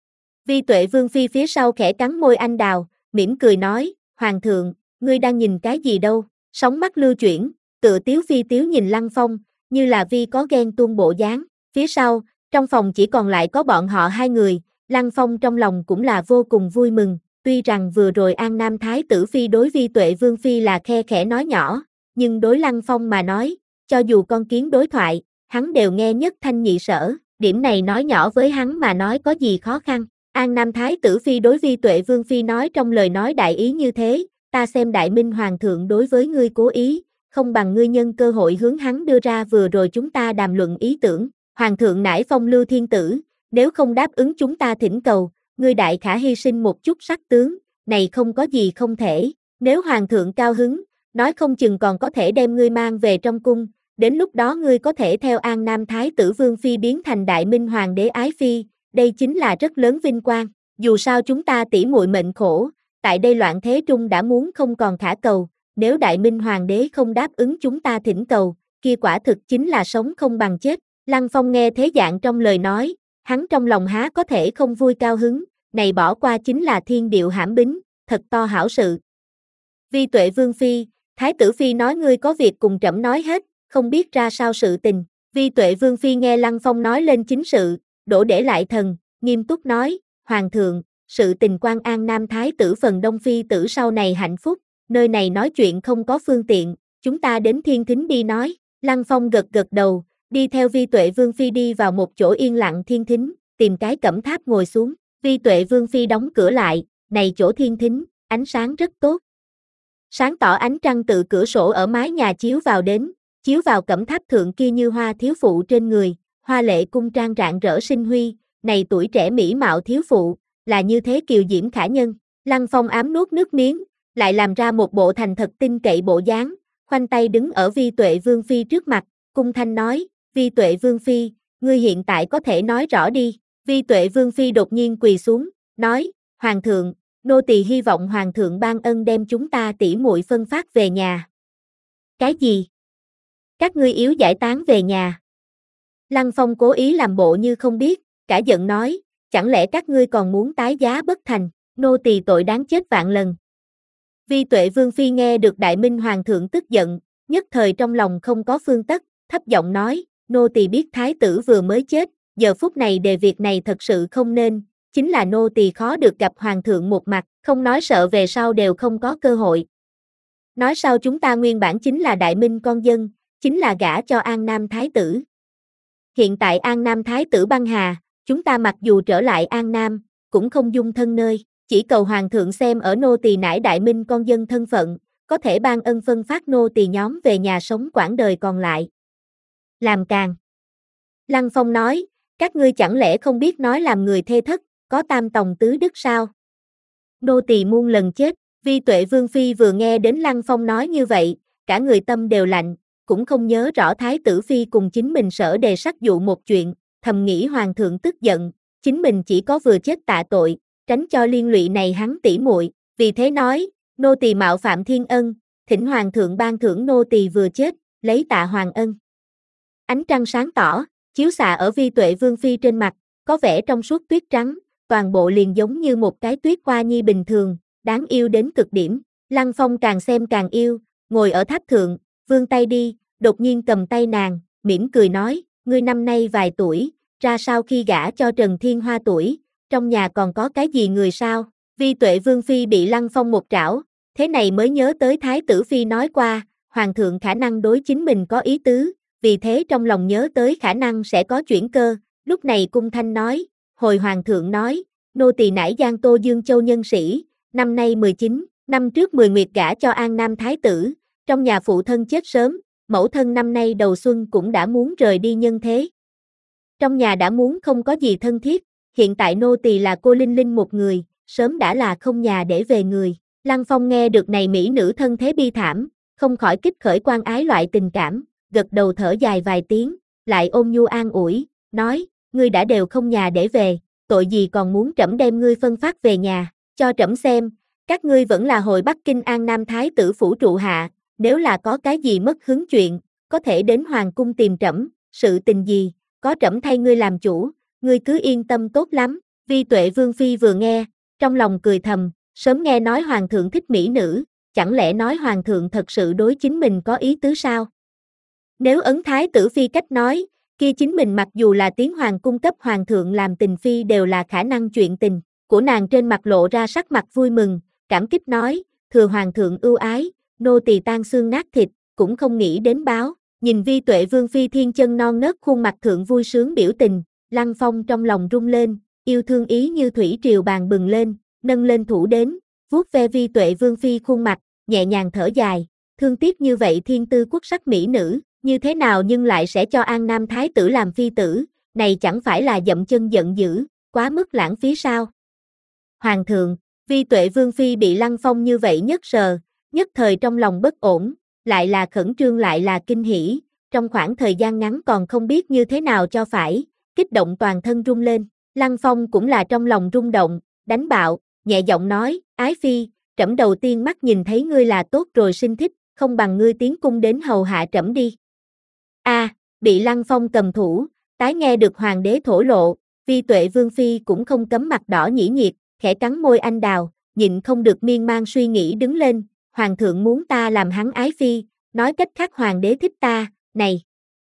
Vi Tuệ Vương Phi phía sau khẽ cắn môi anh đào, mỉm cười nói, Hoàng thượng, ngươi đang nhìn cái gì đâu, sóng mắt lưu chuyển, tựa tiếu phi tiếu nhìn Lăng Phong, như là Vi có ghen tuông bộ dáng. Phía sau, trong phòng chỉ còn lại có bọn họ hai người, Lăng Phong trong lòng cũng là vô cùng vui mừng, tuy rằng vừa rồi An Nam Thái tử Phi đối Vi Tuệ Vương Phi là khe khẽ nói nhỏ, nhưng đối Lăng Phong mà nói, cho dù con kiến đối thoại, hắn đều nghe nhất thanh nhị sở, điểm này nói nhỏ với hắn mà nói có gì khó khăn. An Nam Thái tử Phi đối Vi Tuệ Vương Phi nói trong lời nói đại ý như thế, ta xem Đại Minh Hoàng thượng đối với ngươi cố ý, không bằng ngươi nhân cơ hội hướng hắn đưa ra vừa rồi chúng ta đàm luận ý tưởng. Hoàng thượng nải phong lưu thiên tử, nếu không đáp ứng chúng ta thỉnh cầu, ngươi đại khả hy sinh một chút sắc tướng, này không có gì không thể, nếu Hoàng thượng cao hứng, nói không chừng còn có thể đem ngươi mang về trong cung, đến lúc đó ngươi có thể theo An Nam Thái tử Vương Phi biến thành Đại Minh Hoàng đế ái phi, đây chính là rất lớn vinh quang, dù sao chúng ta tỉ muội mệnh khổ, tại đây loạn thế trung đã muốn không còn khả cầu, nếu Đại Minh Hoàng đế không đáp ứng chúng ta thỉnh cầu, kia quả thực chính là sống không bằng chết. Lăng Phong nghe thế dạng trong lời nói, hắn trong lòng há có thể không vui cao hứng, này bỏ qua chính là thiên điệu hãm bính, thật to hảo sự. Vi Tuệ Vương Phi, Thái tử Phi nói ngươi có việc cùng trẫm nói hết, không biết ra sao sự tình. Vi Tuệ Vương Phi nghe Lăng Phong nói lên chính sự, đổ để lại thần, nghiêm túc nói, Hoàng thượng, sự tình quan An Nam Thái tử phần Đông Phi tử sau này hạnh phúc, nơi này nói chuyện không có phương tiện, chúng ta đến thiên thính đi nói. Lăng Phong gật gật đầu, đi theo Vi Tuệ Vương Phi đi vào một chỗ yên lặng thiên thính, tìm cái cẩm tháp ngồi xuống. Vi Tuệ Vương Phi đóng cửa lại, này chỗ thiên thính, ánh sáng rất tốt. Sáng tỏ ánh trăng từ cửa sổ ở mái nhà chiếu vào đến, chiếu vào cẩm tháp thượng kia như hoa thiếu phụ trên người, hoa lệ cung trang rạng rỡ sinh huy, này tuổi trẻ mỹ mạo thiếu phụ, là như thế kiều diễm khả nhân. Lăng Phong ám nuốt nước miếng, lại làm ra một bộ thành thật tin cậy bộ dáng, khoanh tay đứng ở Vi Tuệ Vương Phi trước mặt, cung thanh nói, Vi Tuệ Vương Phi, ngươi hiện tại có thể nói rõ đi. Vi Tuệ Vương Phi đột nhiên quỳ xuống, nói, Hoàng thượng, nô tỳ hy vọng Hoàng thượng ban ân đem chúng ta tỉ muội phân phát về nhà. Cái gì? Các ngươi yếu giải tán về nhà. Lăng Phong cố ý làm bộ như không biết, cả giận nói, chẳng lẽ các ngươi còn muốn tái giá bất thành, nô tỳ tội đáng chết vạn lần. Vi Tuệ Vương Phi nghe được Đại Minh Hoàng thượng tức giận, nhất thời trong lòng không có phương tất, thấp giọng nói, nô tỳ biết thái tử vừa mới chết, giờ phút này đề việc này thật sự không nên, chính là nô tỳ khó được gặp Hoàng thượng một mặt, không nói sợ về sau đều không có cơ hội. Nói sau chúng ta nguyên bản chính là Đại Minh con dân, chính là gả cho An Nam Thái tử. Hiện tại An Nam Thái tử băng hà, chúng ta mặc dù trở lại An Nam, cũng không dung thân nơi, chỉ cầu Hoàng thượng xem ở nô tỳ nải Đại Minh con dân thân phận, có thể ban ân phân phát nô tỳ nhóm về nhà sống quãng đời còn lại. Làm càng. Lăng Phong nói, các ngươi chẳng lẽ không biết nói làm người thê thất, có tam tòng tứ đức sao? Nô tỳ muôn lần chết. Vi Tuệ Vương Phi vừa nghe đến Lăng Phong nói như vậy, cả người tâm đều lạnh, cũng không nhớ rõ Thái tử Phi cùng chính mình sở đề sắc dụ một chuyện, thầm nghĩ Hoàng thượng tức giận, chính mình chỉ có vừa chết tạ tội, tránh cho liên lụy này hắn tỉ muội, vì thế nói, nô tỳ mạo phạm thiên ân, thỉnh Hoàng thượng ban thưởng nô tỳ vừa chết, lấy tạ hoàng ân. Ánh trăng sáng tỏ, chiếu xạ ở Vi Tuệ Vương Phi trên mặt, có vẻ trong suốt tuyết trắng, toàn bộ liền giống như một cái tuyết hoa nhi bình thường, đáng yêu đến cực điểm. Lăng Phong càng xem càng yêu, ngồi ở tháp thượng, vươn tay đi, đột nhiên cầm tay nàng, mỉm cười nói, ngươi năm nay vài tuổi, ra sao khi gả cho Trần Thiên Hoa tuổi, trong nhà còn có cái gì người sao? Vi Tuệ Vương Phi bị Lăng Phong một trảo, thế này mới nhớ tới Thái tử Phi nói qua, Hoàng thượng khả năng đối chính mình có ý tứ, vì thế trong lòng nhớ tới khả năng sẽ có chuyển cơ, lúc này cung thanh nói, hồi Hoàng thượng nói, nô tỳ nải Giang Tô Dương Châu nhân sĩ, năm nay mười chín, năm trước mười nguyệt gả cho An Nam Thái tử, trong nhà phụ thân chết sớm, mẫu thân năm nay đầu xuân cũng đã muốn rời đi nhân thế. Trong nhà đã muốn không có gì thân thiết, hiện tại nô tỳ là cô Linh Linh một người, sớm đã là không nhà để về người. Lăng Phong nghe được này mỹ nữ thân thế bi thảm, không khỏi kích khởi quan ái loại tình cảm, gật đầu thở dài vài tiếng, lại ôn nhu an ủi, nói, ngươi đã đều không nhà để về, tội gì còn muốn trẫm đem ngươi phân phát về nhà, cho trẫm xem, các ngươi vẫn là hồi Bắc Kinh An Nam Thái tử phủ trụ hạ, nếu là có cái gì mất hứng chuyện, có thể đến hoàng cung tìm trẫm, sự tình gì, có trẫm thay ngươi làm chủ, ngươi cứ yên tâm tốt lắm. Vi Tuệ Vương phi vừa nghe, trong lòng cười thầm, sớm nghe nói hoàng thượng thích mỹ nữ, chẳng lẽ nói hoàng thượng thật sự đối chính mình có ý tứ sao? Nếu ấn thái tử phi cách nói, kia chính mình mặc dù là tiến hoàng cung cấp hoàng thượng làm tình phi đều là khả năng chuyện tình, của nàng trên mặt lộ ra sắc mặt vui mừng, cảm kích nói, thừa hoàng thượng ưu ái, nô tỳ tan xương nát thịt, cũng không nghĩ đến báo, nhìn Vi Tuệ Vương phi thiên chân non nớt khuôn mặt thượng vui sướng biểu tình, Lăng Phong trong lòng rung lên, yêu thương ý như thủy triều bàn bừng lên, nâng lên thủ đến, vuốt ve Vi Tuệ Vương phi khuôn mặt, nhẹ nhàng thở dài, thương tiếc như vậy thiên tư quốc sắc mỹ nữ, như thế nào nhưng lại sẽ cho An Nam Thái tử làm phi tử, này chẳng phải là dậm chân giận dữ, quá mức lãng phí sao? Hoàng thượng, Vi Tuệ Vương phi bị Lăng Phong như vậy nhất sờ, nhất thời trong lòng bất ổn, lại là khẩn trương lại là kinh hỉ, trong khoảng thời gian ngắn còn không biết như thế nào cho phải, kích động toàn thân rung lên, Lăng Phong cũng là trong lòng rung động, đánh bạo, nhẹ giọng nói, ái phi, trẫm đầu tiên mắt nhìn thấy ngươi là tốt rồi sinh thích, không bằng ngươi tiến cung đến hầu hạ trẫm đi. A, à, bị Lăng Phong cầm thủ, tái nghe được hoàng đế thổ lộ, Vi Tuệ Vương phi cũng không cấm mặt đỏ nhĩ nhiệt, khẽ cắn môi anh đào, nhịn không được miên man suy nghĩ đứng lên, hoàng thượng muốn ta làm hắn ái phi, nói cách khác hoàng đế thích ta, này.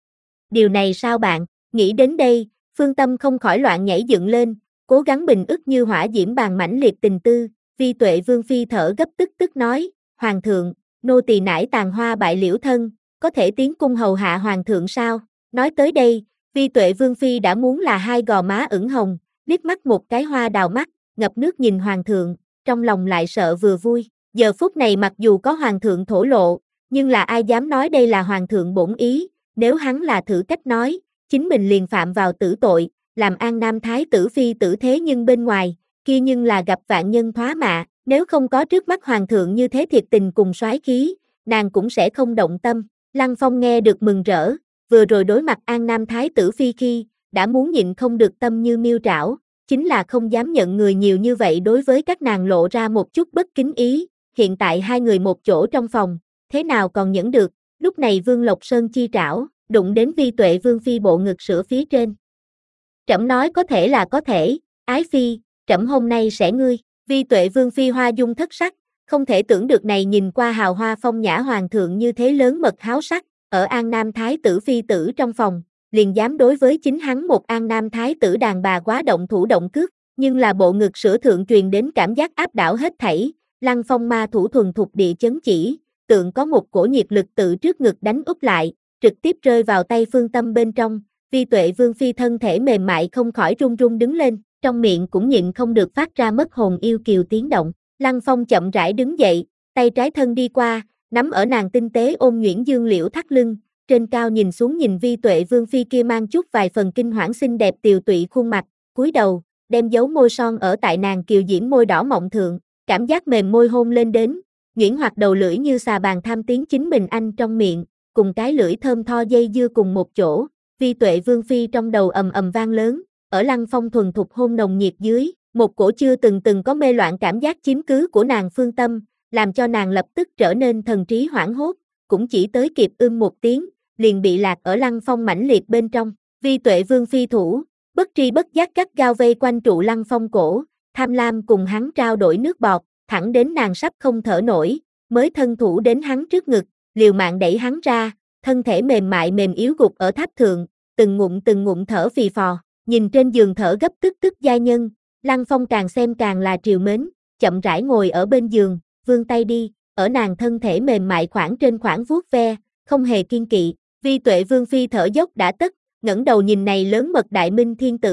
Điều này sao bạn, nghĩ đến đây, phương tâm không khỏi loạn nhảy dựng lên, cố gắng bình ức như hỏa diễm bàn mãnh liệt tình tư, Vi Tuệ Vương phi thở gấp tức tức nói, hoàng thượng, nô tỳ nải tàn hoa bại liễu thân, có thể tiến cung hầu hạ hoàng thượng sao? Nói tới đây, Vi Tuệ Vương phi đã muốn là hai gò má ửng hồng, liếc mắt một cái hoa đào mắt, ngập nước nhìn hoàng thượng, trong lòng lại sợ vừa vui. Giờ phút này mặc dù có hoàng thượng thổ lộ, nhưng là ai dám nói đây là hoàng thượng bổn ý, nếu hắn là thử cách nói, chính mình liền phạm vào tử tội, làm An Nam Thái tử phi tử thế nhưng bên ngoài, kia nhưng là gặp vạn nhân thoá mạ, nếu không có trước mắt hoàng thượng như thế thiệt tình cùng soái khí, nàng cũng sẽ không động tâm. Lăng Phong nghe được mừng rỡ, vừa rồi đối mặt An Nam Thái tử phi khi, đã muốn nhịn không được tâm như miêu trảo, chính là không dám nhận người nhiều như vậy đối với các nàng lộ ra một chút bất kính ý, hiện tại hai người một chỗ trong phòng, thế nào còn nhẫn được, lúc này Vương Lộc Sơn chi trảo, đụng đến Vi Tuệ Vương phi bộ ngực sữa phía trên. Trẫm nói có thể là có thể, ái phi, trẫm hôm nay sẽ ngươi, Vi Tuệ Vương phi hoa dung thất sắc, không thể tưởng được này nhìn qua hào hoa phong nhã hoàng thượng như thế lớn mật háo sắc, ở An Nam Thái tử phi tử trong phòng, liền dám đối với chính hắn một An Nam Thái tử đàn bà quá động thủ động cước, nhưng là bộ ngực sữa thượng truyền đến cảm giác áp đảo hết thảy, Lăng Phong ma thủ thuần thục địa chấn chỉ, tượng có một cổ nhiệt lực tự trước ngực đánh úp lại, trực tiếp rơi vào tay phương tâm bên trong, Vi Tuệ Vương phi thân thể mềm mại không khỏi run run đứng lên, trong miệng cũng nhịn không được phát ra mất hồn yêu kiều tiếng động. Lăng Phong chậm rãi đứng dậy, tay trái thân đi qua, nắm ở nàng tinh tế ôm nhuyễn dương liễu thắt lưng, trên cao nhìn xuống nhìn Vi Tuệ Vương phi kia mang chút vài phần kinh hoảng xinh đẹp tiều tụy khuôn mặt, cúi đầu, đem dấu môi son ở tại nàng kiều diễm môi đỏ mọng thượng, cảm giác mềm môi hôn lên đến, nhuyễn hoặc đầu lưỡi như xà bàn tham tiếng chính mình anh trong miệng, cùng cái lưỡi thơm tho dây dưa cùng một chỗ, Vi Tuệ Vương phi trong đầu ầm ầm vang lớn, ở Lăng Phong thuần thục hôn nồng nhiệt dưới, một cổ chưa từng từng có mê loạn cảm giác chiếm cứ của nàng phương tâm, làm cho nàng lập tức trở nên thần trí hoảng hốt, cũng chỉ tới kịp ưm một tiếng, liền bị lạc ở Lăng Phong mãnh liệt bên trong. Vi Tuệ Vương phi thủ, bất tri bất giác gắt gao vây quanh trụ Lăng Phong cổ, tham lam cùng hắn trao đổi nước bọt, thẳng đến nàng sắp không thở nổi, mới thân thủ đến hắn trước ngực, liều mạng đẩy hắn ra, thân thể mềm mại mềm yếu gục ở tháp thượng, từng ngụm từng ngụm thở phì phò, nhìn trên giường thở gấp tức tức giai nhân, Lăng Phong càng xem càng là triều mến, chậm rãi ngồi ở bên giường, vươn tay đi, ở nàng thân thể mềm mại khoảng trên khoảng vuốt ve, không hề kiên kỵ. Vi Tuệ Vương phi thở dốc đã tất, ngẩng đầu nhìn này lớn mật đại minh thiên tử,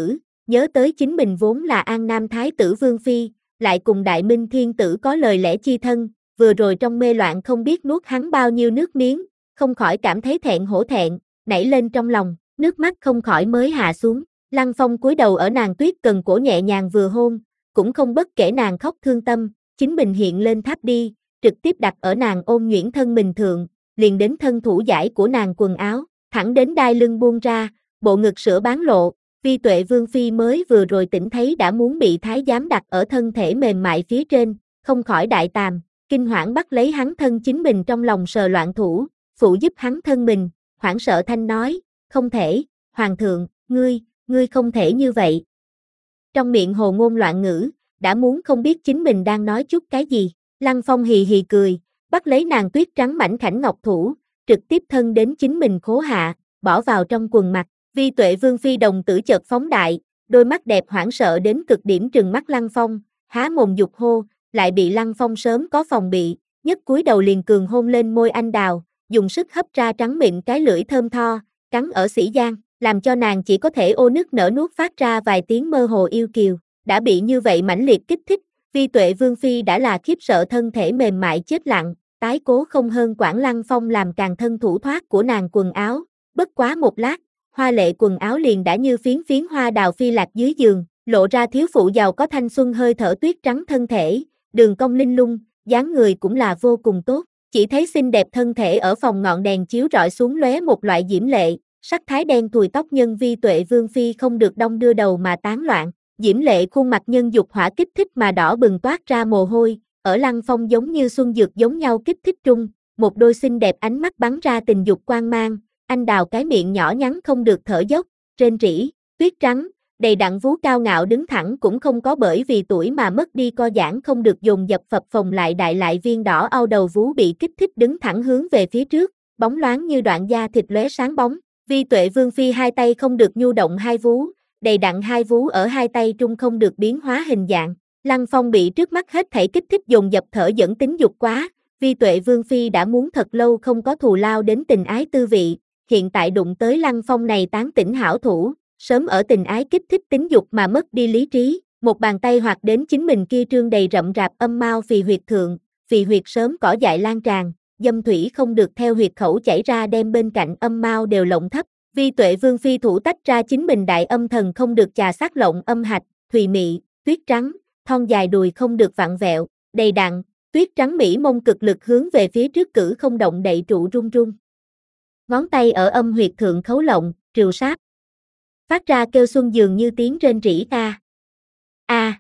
nhớ tới chính mình vốn là An Nam Thái tử Vương Phi, lại cùng Đại Minh Thiên Tử có lời lẽ chi thân, vừa rồi trong mê loạn không biết nuốt hắn bao nhiêu nước miếng, không khỏi cảm thấy thẹn hổ thẹn, nảy lên trong lòng, nước mắt không khỏi mới hạ xuống. Lăng Phong cúi đầu ở nàng tuyết cần cổ nhẹ nhàng vừa hôn, cũng không bất kể nàng khóc thương tâm, chính mình hiện lên tháp đi, trực tiếp đặt ở nàng ôm nhuyễn thân mình thượng, liền đến thân thủ giải của nàng quần áo, thẳng đến đai lưng buông ra, bộ ngực sữa bán lộ, Vi Tuệ Vương Phi mới vừa rồi tỉnh thấy đã muốn bị thái giám đặt ở thân thể mềm mại phía trên, không khỏi đại tàm, kinh hoảng bắt lấy hắn thân chính mình trong lòng sờ loạn thủ, phụ giúp hắn thân mình, hoảng sợ thanh nói, không thể, Hoàng thượng, ngươi, ngươi không thể như vậy. Trong miệng hồ ngôn loạn ngữ, đã muốn không biết chính mình đang nói chút cái gì, Lăng Phong hì hì cười, bắt lấy nàng tuyết trắng mảnh khảnh ngọc thủ, trực tiếp thân đến chính mình khố hạ, bỏ vào trong quần mặt, Vi Tuệ Vương Phi đồng tử chợt phóng đại, đôi mắt đẹp hoảng sợ đến cực điểm trừng mắt Lăng Phong, há mồm dục hô, lại bị Lăng Phong sớm có phòng bị, nhất cúi đầu liền cường hôn lên môi anh đào, dùng sức hấp ra trắng mịn cái lưỡi thơm tho, cắn ở sĩ giang, làm cho nàng chỉ có thể ô nức nở nuốt phát ra vài tiếng mơ hồ yêu kiều, đã bị như vậy mãnh liệt kích thích, Vi Tuệ Vương Phi đã là khiếp sợ thân thể mềm mại chết lặng, tái cố không hơn quản Lăng Phong làm càng thân thủ thoát của nàng quần áo, bất quá một lát, hoa lệ quần áo liền đã như phiến phiến hoa đào phi lạc dưới giường, lộ ra thiếu phụ giàu có thanh xuân hơi thở tuyết trắng thân thể, đường cong linh lung, dáng người cũng là vô cùng tốt, chỉ thấy xinh đẹp thân thể ở phòng ngọn đèn chiếu rọi xuống lóe một loại diễm lệ, sắc thái đen thùi tóc nhân Vi Tuệ Vương Phi không được đong đưa đầu mà tán loạn, diễm lệ khuôn mặt nhân dục hỏa kích thích mà đỏ bừng toát ra mồ hôi, ở Lăng Phong giống như xuân dược giống nhau kích thích trung, một đôi xinh đẹp ánh mắt bắn ra tình dục quang mang, anh đào cái miệng nhỏ nhắn không được thở dốc, rên rỉ, tuyết trắng, đầy đặn vú cao ngạo đứng thẳng cũng không có bởi vì tuổi mà mất đi co giãn không được dồn dập phập phồng lại đại lại viên đỏ ao đầu vú bị kích thích đứng thẳng hướng về phía trước, bóng loáng như đoạn da thịt lóe sáng bóng, Vi Tuệ Vương Phi hai tay không được nhu động hai vú, đầy đặn hai vú ở hai tay trung không được biến hóa hình dạng, Lăng Phong bị trước mắt hết thảy kích thích dồn dập thở dẫn tính dục quá, Vi Tuệ Vương Phi đã muốn thật lâu không có thù lao đến tình ái tư vị, hiện tại đụng tới Lăng Phong này tán tỉnh hảo thủ, sớm ở tình ái kích thích tính dục mà mất đi lý trí, một bàn tay hoạt đến chính mình kia trương đầy rậm rạp âm mao phì huyệt thượng, phì huyệt sớm cỏ dại lan tràn, dâm thủy không được theo huyệt khẩu chảy ra đem bên cạnh âm mao đều lộng thấp, Vi Tuệ Vương Phi thủ tách ra chính mình đại âm thần không được chà sát lộng âm hạch, thùy mị, tuyết trắng, thon dài đùi không được vặn vẹo, đầy đặn, tuyết trắng mỹ mông cực lực hướng về phía trước cử không động đậy trụ run run. Ngón tay ở âm huyệt thượng khấu lộng, triều sát. Phát ra kêu xuân dường như tiếng rên rỉ a. A.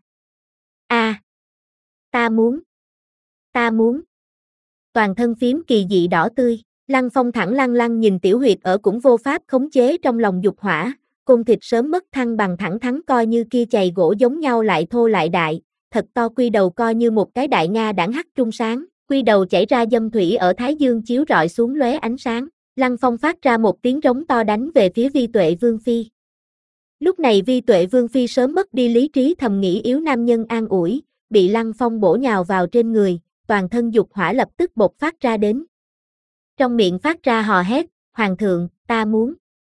A. Ta muốn. Ta muốn. Toàn thân phím kỳ dị đỏ tươi, Lăng Phong thẳng lăng lăng nhìn tiểu huyệt ở cũng vô pháp khống chế trong lòng dục hỏa, côn thịt sớm mất thăng bằng thẳng thắn coi như kia chày gỗ giống nhau lại thô lại đại, thật to quy đầu coi như một cái đại nga đãng hắt trung sáng, quy đầu chảy ra dâm thủy ở thái dương chiếu rọi xuống lóe ánh sáng. Lăng Phong phát ra một tiếng rống to đánh về phía Vi Tuệ Vương Phi. Lúc này Vi Tuệ Vương Phi sớm mất đi lý trí thầm nghĩ yếu nam nhân an ủi, bị Lăng Phong bổ nhào vào trên người, toàn thân dục hỏa lập tức bộc phát ra đến. Trong miệng phát ra hò hét, Hoàng thượng, ta muốn.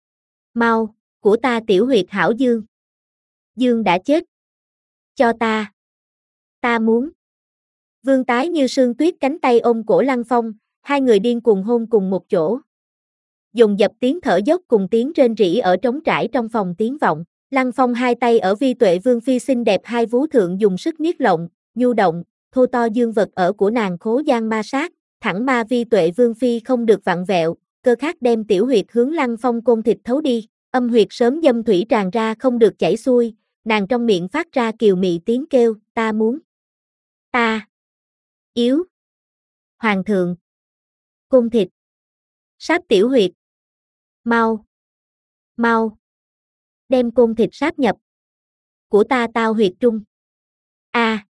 Mau, của ta tiểu huyệt hảo dương. Dương đã chết. Cho ta. Ta muốn. Vương tái như sương tuyết cánh tay ôm cổ Lăng Phong, hai người điên cuồng hôn cùng một chỗ. Dồn dập tiếng thở dốc cùng tiếng rên rỉ ở trống trải trong phòng tiếng vọng, Lăng Phong hai tay ở Vi Tuệ Vương Phi xinh đẹp hai vú thượng dùng sức niết lộng, nhu động, thô to dương vật ở của nàng khố gian ma sát, thẳng ma Vi Tuệ Vương Phi không được vặn vẹo, cơ khát đem tiểu huyệt hướng Lăng Phong côn thịt thấu đi, âm huyệt sớm dâm thủy tràn ra không được chảy xuôi, nàng trong miệng phát ra kiều mị tiếng kêu, ta muốn. Ta. Yếu. Hoàng thượng. Côn thịt. Sáp tiểu huyệt. Mau. Mau. Đem côn thịt sáp nhập. Của ta tao huyệt trung. A.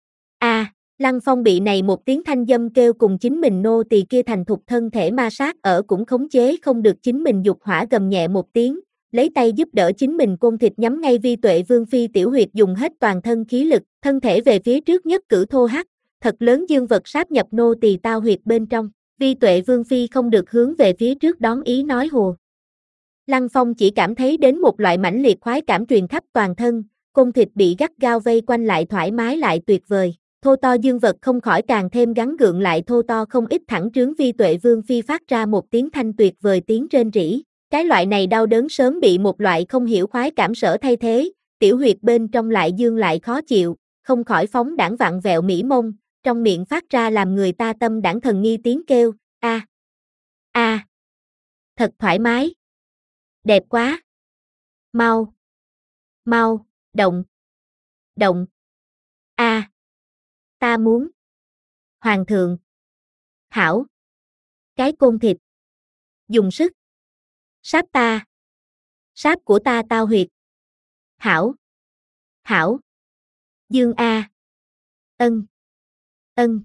A. Lăng Phong bị này một tiếng thanh dâm kêu cùng chính mình nô tỳ kia thành thục thân thể ma sát ở cũng khống chế không được chính mình dục hỏa gầm nhẹ một tiếng, lấy tay giúp đỡ chính mình côn thịt nhắm ngay Vi Tuệ Vương Phi tiểu huyệt dùng hết toàn thân khí lực, thân thể về phía trước nhất cử thô hắc, thật lớn dương vật sáp nhập nô tỳ tao huyệt bên trong. Vi Tuệ Vương Phi không được hướng về phía trước đón ý nói hùa. Lăng Phong chỉ cảm thấy đến một loại mãnh liệt khoái cảm truyền khắp toàn thân, côn thịt bị gắt gao vây quanh lại thoải mái lại tuyệt vời. Thô to dương vật không khỏi càng thêm gắn gượng lại thô to không ít thẳng trướng Vi Tuệ Vương Phi phát ra một tiếng thanh tuyệt vời tiếng rên rỉ. Cái loại này đau đớn sớm bị một loại không hiểu khoái cảm sở thay thế, tiểu huyệt bên trong lại dương lại khó chịu, không khỏi phóng đãng vặn vẹo mỹ mông, trong miệng phát ra làm người ta tâm đãng thần nghi tiếng kêu, a a thật thoải mái, đẹp quá, mau, mau, động, động, a ta muốn, hoàng thượng, hảo, cái côn thịt, dùng sức, sáp ta, sáp của ta tao huyệt, hảo, hảo, dương a, ân, ân,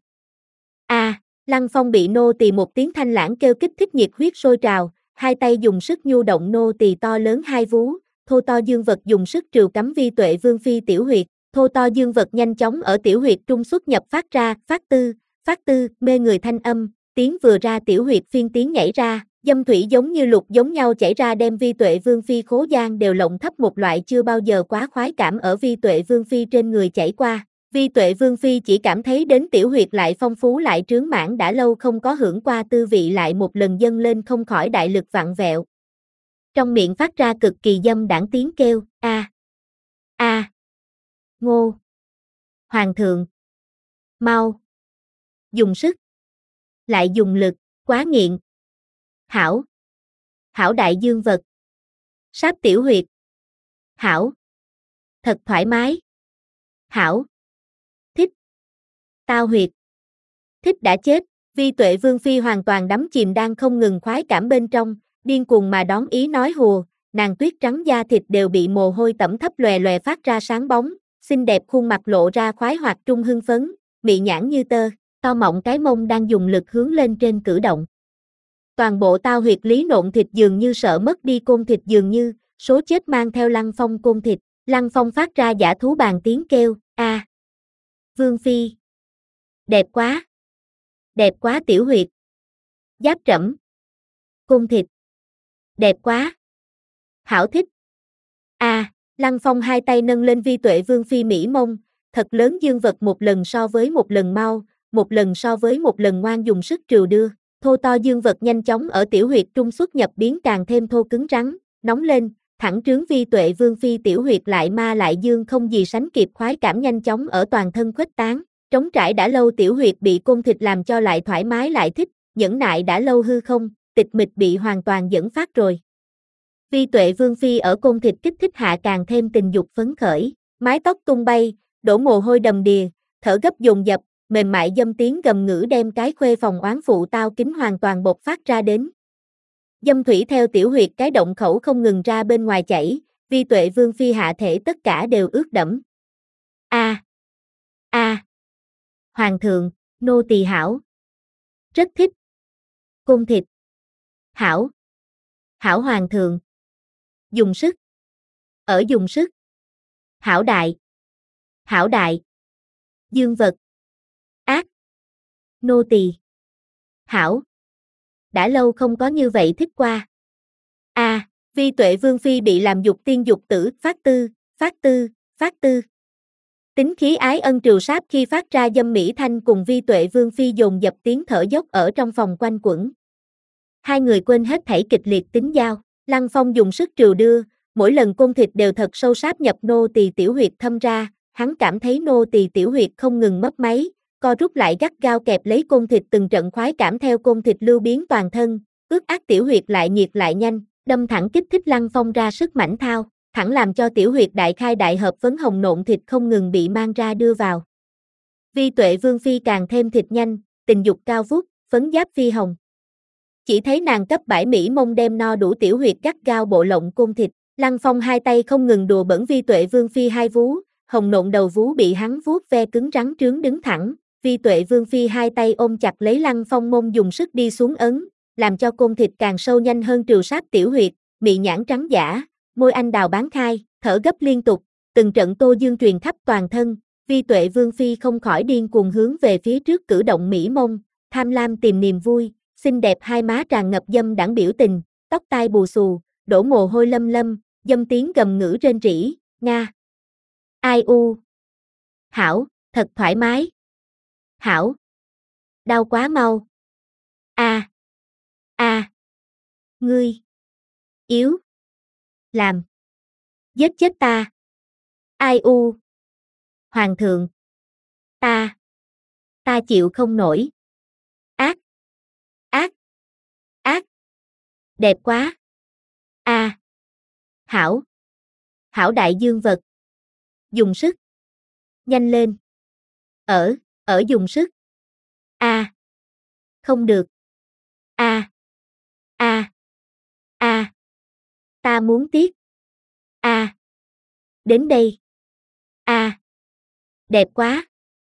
a, Lăng Phong bị nô tỳ một tiếng thanh lãng kêu kích thích nhiệt huyết sôi trào, hai tay dùng sức nhu động nô tỳ to lớn hai vú, thô to dương vật dùng sức trìu cắm Vi Tuệ Vương Phi tiểu huyệt, thô to dương vật nhanh chóng ở tiểu huyệt trung xuất nhập phát ra, phát tư, phát tư, mê người thanh âm, tiếng vừa ra tiểu huyệt phiên tiếng nhảy ra, dâm thủy giống như lục giống nhau chảy ra đem Vi Tuệ Vương Phi khố gian đều lộng thấp một loại chưa bao giờ quá khoái cảm ở Vi Tuệ Vương Phi trên người chảy qua. Vi Tuệ Vương Phi chỉ cảm thấy đến tiểu huyệt lại phong phú lại trướng mãn đã lâu không có hưởng qua tư vị lại một lần dâng lên không khỏi đại lực vặn vẹo. Trong miệng phát ra cực kỳ dâm đãng tiếng kêu, a a ngô, hoàng thượng, mau, dùng sức, lại dùng lực, quá nghiện, hảo, hảo đại dương vật, sáp tiểu huyệt, hảo, thật thoải mái, hảo, thích, tao huyệt, thích đã chết, Vi Tuệ Vương Phi hoàn toàn đắm chìm đang không ngừng khoái cảm bên trong, điên cuồng mà đón ý nói hùa, nàng tuyết trắng da thịt đều bị mồ hôi tẩm thấp lòe lòe phát ra sáng bóng, xinh đẹp khuôn mặt lộ ra khoái hoạt trung hưng phấn, mị nhãn như tơ, to mọng cái mông đang dùng lực hướng lên trên cử động. Toàn bộ tao huyệt lý nộn thịt dường như sợ mất đi côn thịt dường như, số chết mang theo Lăng Phong côn thịt, Lăng Phong phát ra giả thú bàn tiếng kêu, a Vương Phi, đẹp quá, đẹp quá tiểu huyệt, giáp trẫm, côn thịt, đẹp quá, hảo thích, a Lăng Phong hai tay nâng lên Vi Tuệ Vương Phi mỹ mông, thật lớn dương vật một lần so với một lần mau, một lần so với một lần ngoan dùng sức trìu đưa, thô to dương vật nhanh chóng ở tiểu huyệt trung xuất nhập biến càng thêm thô cứng rắn, nóng lên, thẳng trướng Vi Tuệ Vương Phi tiểu huyệt lại ma lại dương không gì sánh kịp khoái cảm nhanh chóng ở toàn thân khuếch tán, trống trải đã lâu tiểu huyệt bị côn thịt làm cho lại thoải mái lại thích, nhẫn nại đã lâu hư không, tịch mịch bị hoàn toàn dẫn phát rồi. Vi Tuệ Vương Phi ở côn thịt kích thích hạ càng thêm tình dục phấn khởi, mái tóc tung bay, đổ mồ hôi đầm đìa, thở gấp dồn dập, mềm mại dâm tiếng gầm ngữ đem cái khuê phòng oán phụ tao kính hoàn toàn bộc phát ra đến. Dâm thủy theo tiểu huyệt cái động khẩu không ngừng ra bên ngoài chảy, Vi Tuệ Vương Phi hạ thể tất cả đều ướt đẫm. A a Hoàng thượng, nô tỳ hảo. Rất thích. Côn thịt. Hảo. Hảo hoàng thượng. Dùng sức. Ở dùng sức. Hảo đại. Hảo đại. Dương vật. Ác. Nô tỳ. Hảo. Đã lâu không có như vậy thích qua. A, à, Vi Tuệ Vương Phi bị làm dục tiên dục tử, phát tư, phát tư, phát tư. Tính khí ái ân triều sáp khi phát ra dâm mỹ thanh cùng Vi Tuệ Vương Phi dồn dập tiếng thở dốc ở trong phòng quanh quẩn. Hai người quên hết thảy kịch liệt tính giao, Lăng Phong dùng sức triều đưa, mỗi lần côn thịt đều thật sâu sáp nhập nô tỳ tiểu huyệt thâm ra, hắn cảm thấy nô tỳ tiểu huyệt không ngừng mấp máy, co rút lại gắt gao kẹp lấy côn thịt từng trận khoái cảm theo côn thịt lưu biến toàn thân, ướt át tiểu huyệt lại nhiệt lại nhanh, đâm thẳng kích thích Lăng Phong ra sức mãnh thao, thẳng làm cho tiểu huyệt đại khai đại hợp phấn hồng nộn thịt không ngừng bị mang ra đưa vào. Vi Tuệ Vương Phi càng thêm thịt nhanh, tình dục cao vút, phấn giáp phi hồng. Chỉ thấy nàng cấp bãi mỹ mông đem no đủ tiểu huyệt gắt gao bộ lộng côn thịt, Lăng Phong hai tay không ngừng đùa bẩn Vi Tuệ Vương Phi hai vú, hồng nộn đầu vú bị hắn vuốt ve cứng rắn trướng đứng thẳng, Vi Tuệ Vương Phi hai tay ôm chặt lấy Lăng Phong mông dùng sức đi xuống ấn, làm cho côn thịt càng sâu nhanh hơn triều sáp tiểu huyệt, mị nhãn trắng giả, môi anh đào bán khai, thở gấp liên tục, từng trận tô dương truyền khắp toàn thân, Vi Tuệ Vương Phi không khỏi điên cuồng hướng về phía trước cử động mỹ mông, tham lam tìm niềm vui, xinh đẹp hai má tràn ngập dâm đãng biểu tình, tóc tai bù xù, đổ mồ hôi lâm lâm, dâm tiếng gầm ngữ rên rỉ, Nga. Ai u. Hảo, thật thoải mái. Hảo. Đau quá mau. A. A. Ngươi. Yếu. Làm. Giết chết ta. Ai u. Hoàng thượng. Ta. Ta chịu không nổi. Ác. Ác. Ác. Đẹp quá. A. Hảo. Hảo đại dương vật. Dùng sức. Nhanh lên. Ở, ở dùng sức. A. Không được. A. A. A. Ta muốn tiếc. A. Đến đây. A. Đẹp quá.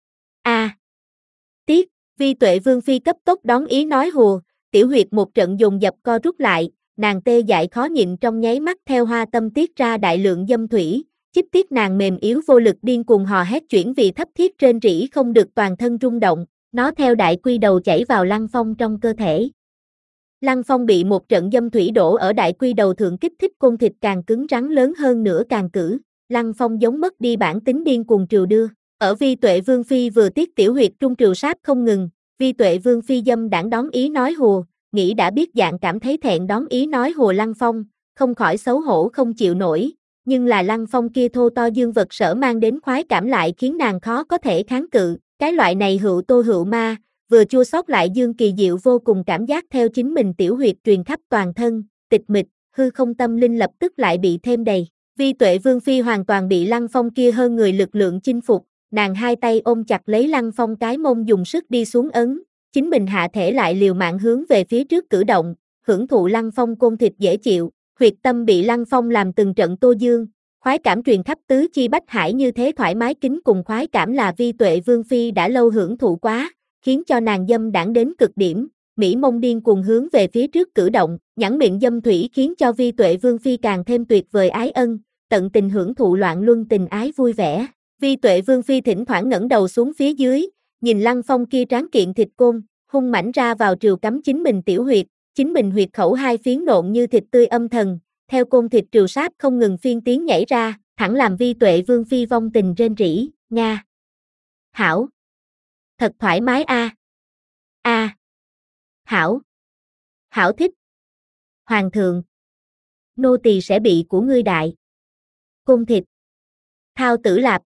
A. Tiếc, Vi Tuệ Vương phi cấp tốc đón ý nói hùa, tiểu huyệt một trận dồn dập co rút lại, nàng tê dại khó nhịn trong nháy mắt theo hoa tâm tiết ra đại lượng dâm thủy, chích tiết nàng mềm yếu vô lực điên cuồng hò hét chuyển vì thấp thiết rên rỉ không được toàn thân rung động, nó theo đại quy đầu chảy vào Lăng Phong trong cơ thể. Lăng Phong bị một trận dâm thủy đổ ở đại quy đầu thượng kích thích côn thịt càng cứng rắn lớn hơn nữa càng cử, Lăng Phong giống mất đi bản tính điên cuồng triều đưa. Ở Vi Tuệ Vương phi vừa tiết tiểu huyệt trung triều sát không ngừng, Vi Tuệ Vương phi dâm đảng đón ý nói hùa, nghĩ đã biết dạng cảm thấy thẹn đón ý nói hùa Lăng Phong, không khỏi xấu hổ không chịu nổi, nhưng là Lăng Phong kia thô to dương vật sở mang đến khoái cảm lại khiến nàng khó có thể kháng cự, cái loại này hữu tô hữu ma, vừa chua xót lại dương kỳ diệu vô cùng cảm giác theo chính mình tiểu huyệt truyền khắp toàn thân, tịch mịch, hư không tâm linh lập tức lại bị thêm đầy. Vi Tuệ Vương phi hoàn toàn bị Lăng Phong kia hơn người lực lượng chinh phục, nàng hai tay ôm chặt lấy Lăng Phong cái mông dùng sức đi xuống ấn, chính mình hạ thể lại liều mạng hướng về phía trước cử động, hưởng thụ Lăng Phong côn thịt dễ chịu, huyệt tâm bị Lăng Phong làm từng trận tô dương, khoái cảm truyền khắp tứ chi bách hải như thế thoải mái kính cùng khoái cảm là Vi Tuệ Vương phi đã lâu hưởng thụ quá, khiến cho nàng dâm đãng đến cực điểm, mỹ mông điên cuồng hướng về phía trước cử động, nhẵn miệng dâm thủy khiến cho Vi Tuệ Vương phi càng thêm tuyệt vời ái ân, tận tình hưởng thụ loạn luân tình ái vui vẻ. Vi Tuệ Vương phi thỉnh thoảng ngẩng đầu xuống phía dưới, nhìn Lăng Phong kia tráng kiện thịt côn, hung mãnh ra vào triều cắm chính mình tiểu huyệt, chính mình huyệt khẩu hai phiến nộn như thịt tươi âm thần, theo côn thịt triều sát không ngừng phiên tiếng nhảy ra, thẳng làm Vi Tuệ Vương phi vong tình rên rỉ, Nga. Hảo. Thật thoải mái a. A. À. Hảo. Hảo thích. Hoàng thượng. Nô tỳ sẽ bị của ngươi đại. Côn thịt. Thao tử lạp.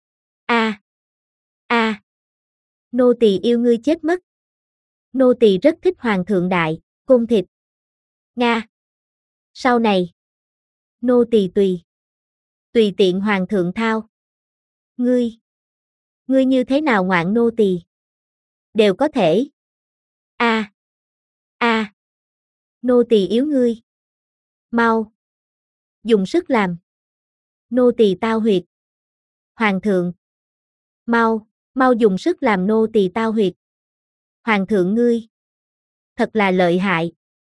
A. A. Nô tỳ yêu ngươi chết mất. Nô tỳ rất thích hoàng thượng đại, côn thịt. Nga. Sau này. Nô tỳ tùy. Tùy tiện hoàng thượng thao. Ngươi. Ngươi như thế nào ngoạn nô tỳ? Đều có thể. A. A. Nô tỳ yếu ngươi. Mau. Dùng sức làm. Nô tỳ tao huyệt. Hoàng thượng. Mau, mau dùng sức làm nô tỳ tao huyệt. Hoàng thượng ngươi. Thật là lợi hại.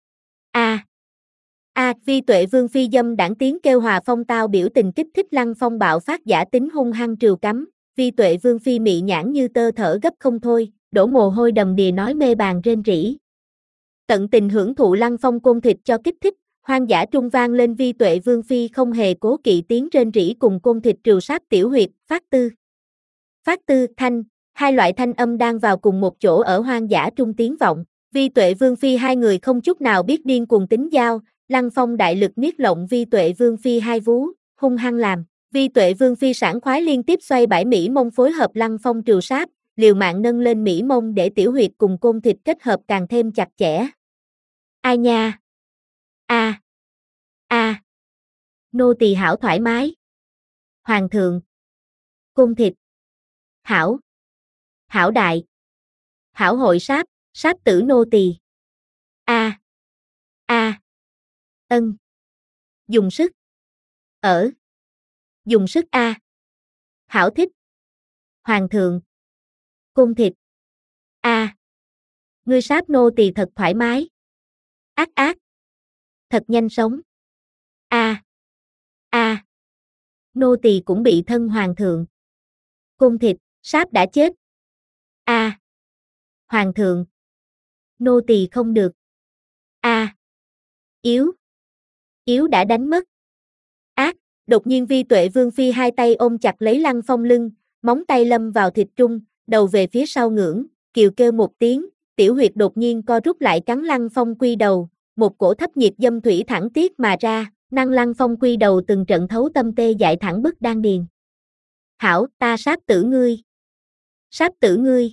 A. A. Vi Tuệ Vương phi dâm đảng tiếng kêu hòa phong tao biểu tình kích thích Lăng Phong bạo phát giả tính hung hăng triều cắm, Vi Tuệ Vương phi mị nhãn như tơ thở gấp không thôi, đổ mồ hôi đầm đìa nói mê bàn rên rỉ. Tận tình hưởng thụ Lăng Phong côn thịt cho kích thích, hoang dã trung vang lên Vi Tuệ Vương phi không hề cố kỵ tiếng rên rỉ cùng côn thịt triều sát tiểu huyệt, phát tư. Phát tư, thanh, hai loại thanh âm đang vào cùng một chỗ ở hoang dã trung tiếng vọng, Vi Tuệ Vương phi hai người không chút nào biết điên cuồng tính giao, Lăng Phong đại lực niết lộng Vi Tuệ Vương phi hai vú, hung hăng làm, Vi Tuệ Vương phi sảng khoái liên tiếp xoay bảy mỹ mông phối hợp Lăng Phong triều sát, liều mạng nâng lên mỹ mông để tiểu huyệt cùng côn thịt kết hợp càng thêm chặt chẽ. Ai nha. A. A. Nô tỳ hảo thoải mái. Hoàng thượng. Côn thịt. Hảo. Hảo đại. Hảo hội sát, sát tử nô tỳ. A. A. Ân. Dùng sức. Ở. Dùng sức a. Hảo thích. Hoàng thượng. Côn thịt. A. Ngươi sát nô tỳ thật thoải mái. Ác ác. Thật nhanh sống. A. A. Nô tỳ cũng bị thân hoàng thượng. Côn thịt, sáp đã chết. A. Hoàng thượng. Nô tỳ không được. A. Yếu. yếu đã đánh mất. Ác, đột nhiên Vi Tuệ Vương Phi hai tay ôm chặt lấy Lăng Phong lưng, móng tay lâm vào thịt trung, đầu về phía sau ngưỡng, kiều kêu một tiếng, tiểu huyệt đột nhiên co rút lại cắn Lăng Phong quy đầu, một cổ thấp nhiệt dâm thủy thẳng tiết mà ra, năng Lăng Phong quy đầu từng trận thấu tâm tê dại thẳng bức đan điền. Hảo, ta sát tử ngươi. Sát tử ngươi.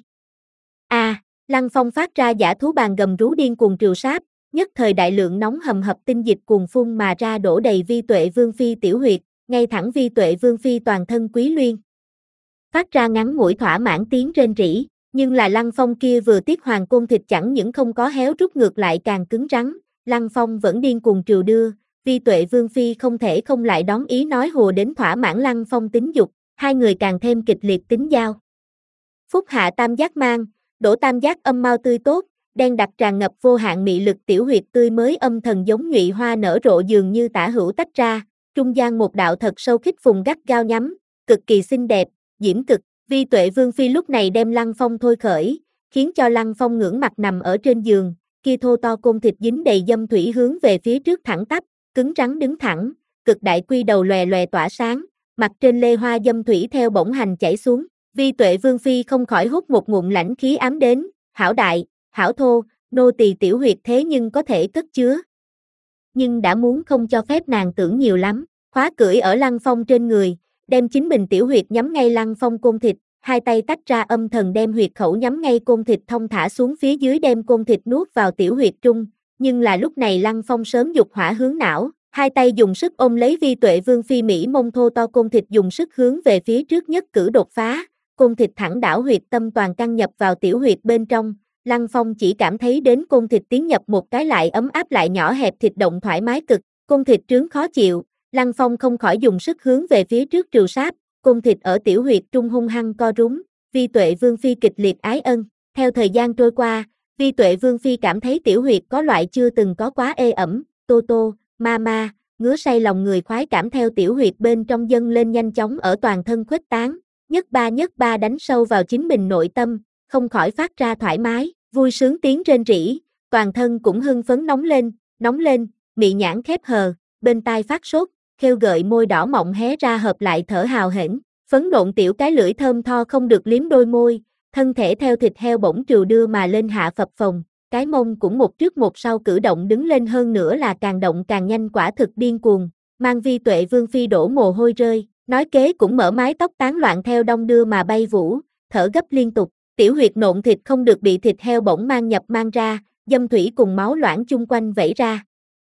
A, à, Lăng Phong phát ra dã thú bàn gầm rú điên cuồng triều sát, nhất thời đại lượng nóng hầm hập tinh dịch cuồn phun mà ra đổ đầy Vi Tuệ Vương Phi tiểu huyệt, ngay thẳng Vi Tuệ Vương Phi toàn thân quý luyên. Phát ra ngắn ngủi thỏa mãn tiếng rên rỉ, nhưng là Lăng Phong kia vừa tiết hoàng côn thịt chẳng những không có héo rút ngược lại càng cứng rắn, Lăng Phong vẫn điên cuồng triều đưa, Vi Tuệ Vương Phi không thể không lại đón ý nói hùa đến thỏa mãn Lăng Phong tính dục, hai người càng thêm kịch liệt tính giao. Phúc hạ tam giác mang, đổ tam giác âm mau tươi tốt, đen đặc tràn ngập vô hạn mị lực tiểu huyệt tươi mới âm thần giống nhụy hoa nở rộ dường như tả hữu tách ra, trung gian một đạo thật sâu khích phùng gắt gao nhắm, cực kỳ xinh đẹp, diễm cực, Vi Tuệ Vương Phi lúc này đem Lăng Phong thôi khởi, khiến cho Lăng Phong ngưỡng mặt nằm ở trên giường, kia thô to côn thịt dính đầy dâm thủy hướng về phía trước thẳng tắp, cứng rắn đứng thẳng, cực đại quy đầu lòe lòe tỏa sáng, mặt trên lê hoa dâm thủy theo bổng hành chảy xuống, Vi Tuệ Vương Phi không khỏi hút một ngụm lãnh khí ám đến, hảo đại, hảo thô, nô tỳ tiểu huyệt thế nhưng có thể cất chứa. Nhưng đã muốn không cho phép nàng tưởng nhiều lắm, khóa cưỡi ở Lăng Phong trên người, đem chính mình tiểu huyệt nhắm ngay Lăng Phong côn thịt, hai tay tách ra âm thần đem huyệt khẩu nhắm ngay côn thịt thông thả xuống phía dưới đem côn thịt nuốt vào tiểu huyệt trung, nhưng là lúc này Lăng Phong sớm dục hỏa hướng não, hai tay dùng sức ôm lấy Vi Tuệ Vương Phi Mỹ mông thô to côn thịt dùng sức hướng về phía trước nhất cử đột phá, côn thịt thẳng đảo huyệt tâm toàn căn nhập vào tiểu huyệt bên trong, Lăng Phong chỉ cảm thấy đến côn thịt tiến nhập một cái lại ấm áp lại nhỏ hẹp thịt động thoải mái cực, côn thịt trướng khó chịu, Lăng Phong không khỏi dùng sức hướng về phía trước triều sát, côn thịt ở tiểu huyệt trung hung hăng co rúm, Vi Tuệ Vương Phi kịch liệt ái ân, theo thời gian trôi qua, Vi Tuệ Vương Phi cảm thấy tiểu huyệt có loại chưa từng có quá ê ẩm, tô tô, ma ma, ngứa say lòng người khoái cảm theo tiểu huyệt bên trong dâng lên nhanh chóng ở toàn thân khuếch tán, nhất ba nhất ba đánh sâu vào chính mình nội tâm, không khỏi phát ra thoải mái, vui sướng tiếng rên rỉ, toàn thân cũng hưng phấn nóng lên, nóng lên, mị nhãn khép hờ, bên tai phát sốt, khêu gợi môi đỏ mọng hé ra hợp lại thở hào hển, phấn nộn tiểu cái lưỡi thơm tho không được liếm đôi môi, thân thể theo thịt heo bỗng trừu đưa mà lên hạ phập phồng, cái mông cũng một trước một sau cử động đứng lên hơn nữa là càng động càng nhanh quả thực điên cuồng, mang Vi Tuệ Vương Phi đổ mồ hôi rơi, nói kế cũng mở mái tóc tán loạn theo đong đưa mà bay vũ, thở gấp liên tục, tiểu huyệt nộn thịt không được bị thịt heo bỗng mang nhập mang ra, dâm thủy cùng máu loãng chung quanh vẩy ra.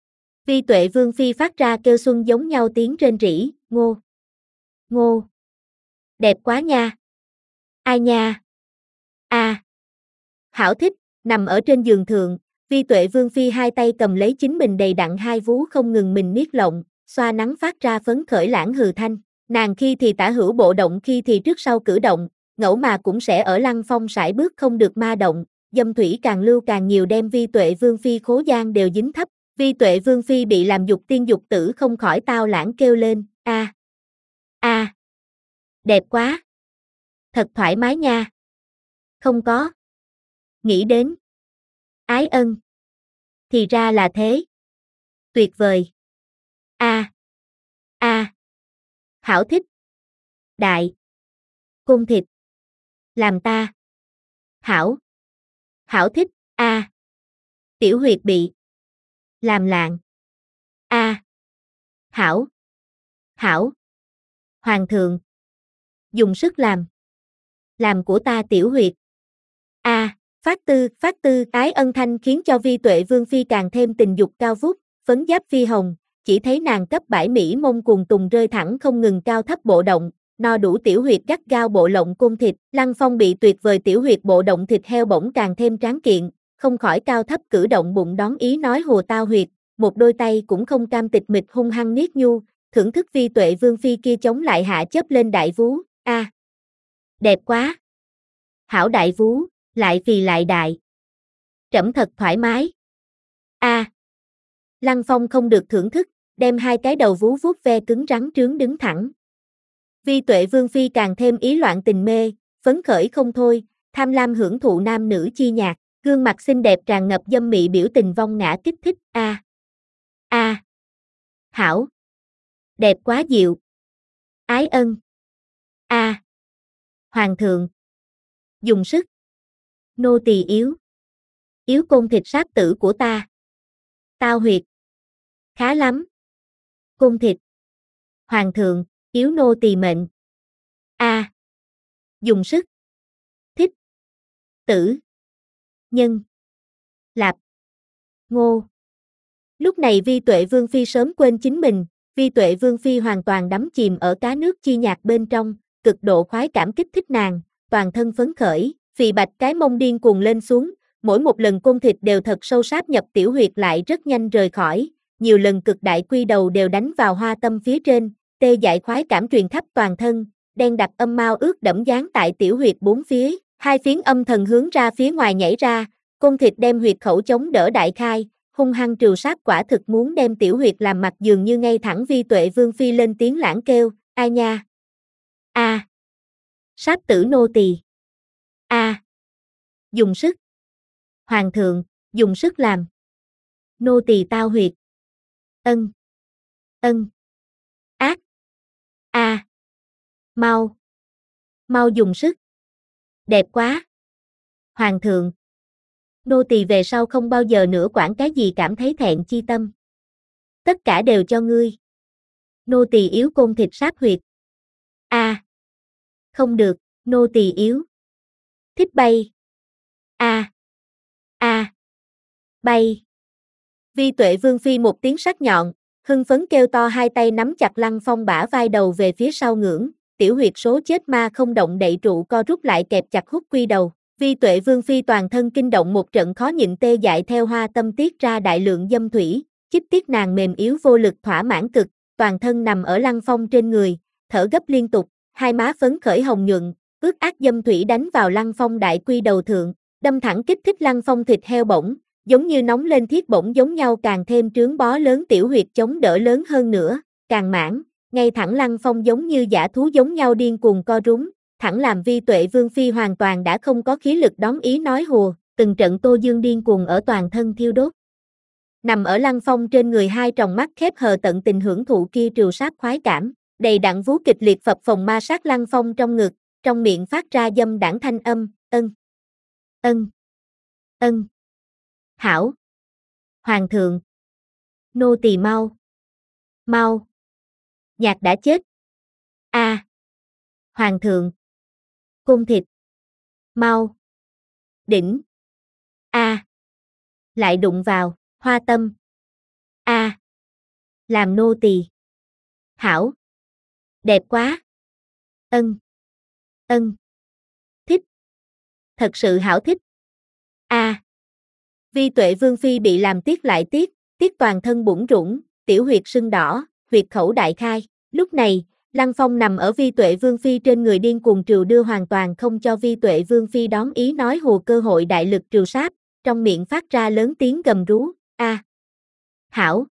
Vi Tuệ Vương Phi phát ra kêu xuân giống nhau tiếng rên rỉ, ngô, ngô, đẹp quá nha, ai nha, a, à. Hảo thích, nằm ở trên giường thượng, Vi Tuệ Vương Phi hai tay cầm lấy chính mình đầy đặn hai vú không ngừng mình niết lộng, xoa nắng phát ra phấn khởi lãng hừ thanh, nàng khi thì tả hữu bộ động khi thì trước sau cử động, ngẫu mà cũng sẽ ở Lăng Phong sải bước không được ma động, dâm thủy càng lưu càng nhiều đem Vi Tuệ Vương Phi khố gian đều dính thấp, Vi Tuệ Vương Phi bị làm dục tiên dục tử không khỏi tao lãng kêu lên, a, a, đẹp quá, thật thoải mái nha, không có, nghĩ đến, ái ân, thì ra là thế, tuyệt vời, a, a, hảo thích, đại, côn thịt, làm ta, hảo, hảo thích, a, tiểu huyệt bị, làm lạng, a, hảo, hảo, hoàng thượng, dùng sức làm, làm của ta tiểu huyệt, a, phát tư, phát tư, ái ân thanh khiến cho Vi Tuệ Vương Phi càng thêm tình dục cao vút, phấn giáp phi hồng, chỉ thấy nàng cấp bãi mỹ mông cuồng tùng rơi thẳng không ngừng cao thấp bộ động, no đủ tiểu huyệt gắt gao bộ lộng côn thịt, Lăng Phong bị tuyệt vời tiểu huyệt bộ động thịt heo bỗng càng thêm tráng kiện, không khỏi cao thấp cử động bụng đón ý nói hùa tao huyệt, một đôi tay cũng không cam tịch mịch hung hăng niết nhu, thưởng thức Vi Tuệ Vương Phi kia chống lại hạ chớp lên đại vú, a, à, đẹp quá, hảo đại vú, lại phì lại đại, trẫm thật thoải mái, a, à. Lăng Phong không được thưởng thức, đem hai cái đầu vú vuốt ve cứng rắn trướng đứng thẳng. Vi Tuệ Vương Phi càng thêm ý loạn tình mê, phấn khởi không thôi, tham lam hưởng thụ nam nữ chi nhạc, gương mặt xinh đẹp tràn ngập dâm mị biểu tình vong ngã kích thích, a, a, Hảo. Đẹp quá dịu. Ái ân. A. Hoàng thượng. Dùng sức. Nô tỳ yếu. Yếu côn thịt sát tử của ta. Tao huyệt. Khá lắm. Côn thịt. Hoàng thượng, yếu nô tỳ mệnh. A. Dùng sức. Thích. Tử. Nhân. Lạp. Ngô. Lúc này Vi Tuệ Vương Phi sớm quên chính mình, Vi Tuệ Vương Phi hoàn toàn đắm chìm ở cá nước chi nhạc bên trong, cực độ khoái cảm kích thích nàng, toàn thân phấn khởi, phì bạch cái mông điên cuồng lên xuống, mỗi một lần côn thịt đều thật sâu sáp nhập tiểu huyệt lại rất nhanh rời khỏi, nhiều lần cực đại quy đầu đều đánh vào hoa tâm phía trên, tê dại khoái cảm truyền khắp toàn thân, đen đặc âm mao ướt đẫm dán tại tiểu huyệt bốn phía, hai phiến âm thần hướng ra phía ngoài nhảy ra, côn thịt đem huyệt khẩu chống đỡ đại khai, hung hăng trừ sát quả thực muốn đem tiểu huyệt làm mặt dường như ngay thẳng Vi Tuệ Vương Phi lên tiếng lãng kêu, ai nha. A. Sát tử nô tỳ. A. Dùng sức. Hoàng thượng, dùng sức làm. Nô tỳ tao huyệt. Ân. Ân. Ác. A. Mau. Mau dùng sức. Đẹp quá. Hoàng thượng. Nô tỳ về sau không bao giờ nữa quản cái gì cảm thấy thẹn chi tâm. Tất cả đều cho ngươi. Nô tỳ yếu côn thịt sát huyệt. A. Không được, nô tỳ yếu. Thích bay. A. A. Bay. Vi Tuệ Vương Phi một tiếng sắc nhọn, hưng phấn kêu to hai tay nắm chặt Lăng Phong bả vai đầu về phía sau ngưỡng, tiểu huyệt số chết ma không động đậy trụ co rút lại kẹp chặt hút quy đầu. Vi Tuệ Vương Phi toàn thân kinh động một trận khó nhịn tê dại theo hoa tâm tiết ra đại lượng dâm thủy, chích tiết nàng mềm yếu vô lực thỏa mãn cực, toàn thân nằm ở Lăng Phong trên người, thở gấp liên tục, hai má phấn khởi hồng nhuận, ướt át dâm thủy đánh vào Lăng Phong đại quy đầu thượng, đâm thẳng kích thích Lăng Phong thịt heo bổng, giống như nóng lên thiết bổng giống nhau càng thêm trướng bó lớn tiểu huyệt chống đỡ lớn hơn nữa, càng mãn, ngay thẳng Lăng Phong giống như dã thú giống nhau điên cuồng co rúm, thẳng làm Vi Tuệ Vương Phi hoàn toàn đã không có khí lực đón ý nói hùa, từng trận Tô Dương điên cuồng ở toàn thân thiêu đốt. Nằm ở Lăng Phong trên người hai tròng mắt khép hờ tận tình hưởng thụ kia trừ sát khoái cảm, đầy đặn vú kịch liệt phập phồng ma sát Lăng Phong trong ngực, trong miệng phát ra dâm đãng thanh âm, ân, ân, ân, hảo, hoàng thượng, nô tỳ mau, mau, nhạc đã chết, a, hoàng thượng, côn thịt, mau, đỉnh, a, lại đụng vào, hoa tâm, a, làm nô tỳ, hảo, đẹp quá, ân, ân, thích, thật sự hảo thích, a. Vi Tuệ Vương Phi bị làm tiếc lại tiếc, tiếc toàn thân bủn rủn, tiểu huyệt sưng đỏ, huyệt khẩu đại khai, lúc này, Lăng Phong nằm ở Vi Tuệ Vương Phi trên người điên cuồng trừ đưa hoàn toàn không cho Vi Tuệ Vương Phi đón ý nói hùa cơ hội đại lực trừ sát, trong miệng phát ra lớn tiếng gầm rú, a. Hảo.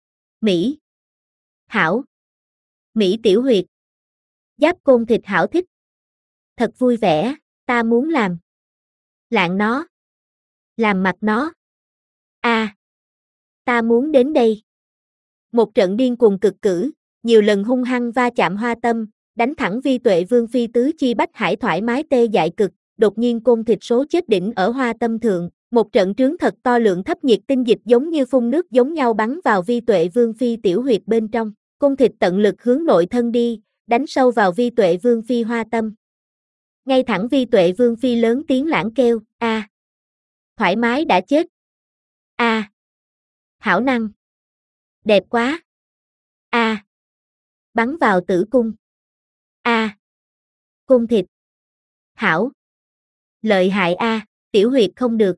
Mỹ. Hảo. Mỹ tiểu huyệt. Giáp côn thịt hảo thích. Thật vui vẻ, ta muốn làm. Lạng nó. Làm mặt nó. A. Ta muốn đến đây. Một trận điên cuồng cực cử, nhiều lần hung hăng va chạm hoa tâm, đánh thẳng Vi Tuệ Vương Phi tứ chi bách hải thoải mái tê dại cực, đột nhiên côn thịt số chết đỉnh ở hoa tâm thượng, một trận trướng thật to lượng thấp nhiệt tinh dịch giống như phun nước giống nhau bắn vào Vi Tuệ Vương Phi tiểu huyệt bên trong, côn thịt tận lực hướng nội thân đi, đánh sâu vào Vi Tuệ Vương Phi hoa tâm. Ngay thẳng Vi Tuệ Vương Phi lớn tiếng lãng kêu, a, thoải mái đã chết, a, hảo năng, đẹp quá, a, bắn vào tử cung, a, côn thịt, hảo, lợi hại a, tiểu huyệt không được,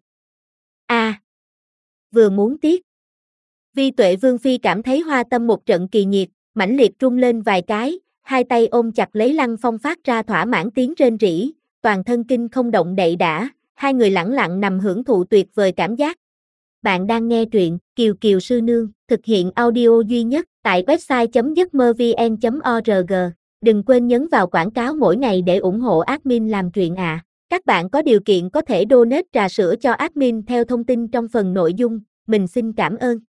a, vừa muốn tiếc. Vi Tuệ Vương Phi cảm thấy hoa tâm một trận kỳ nhiệt, mãnh liệt rung lên vài cái, hai tay ôm chặt lấy Lăng Phong phát ra thỏa mãn tiếng rên rỉ, toàn thân kinh không động đậy đã, hai người lẳng lặng nằm hưởng thụ tuyệt vời cảm giác. Bạn đang nghe truyện Kiều Kiều Sư Nương, thực hiện audio duy nhất tại website chấm giấc mơ vn chấm org. Đừng quên nhấn vào quảng cáo mỗi ngày để ủng hộ admin làm truyện ạ. À. Các bạn có điều kiện có thể donate trà sữa cho admin theo thông tin trong phần nội dung, mình xin cảm ơn.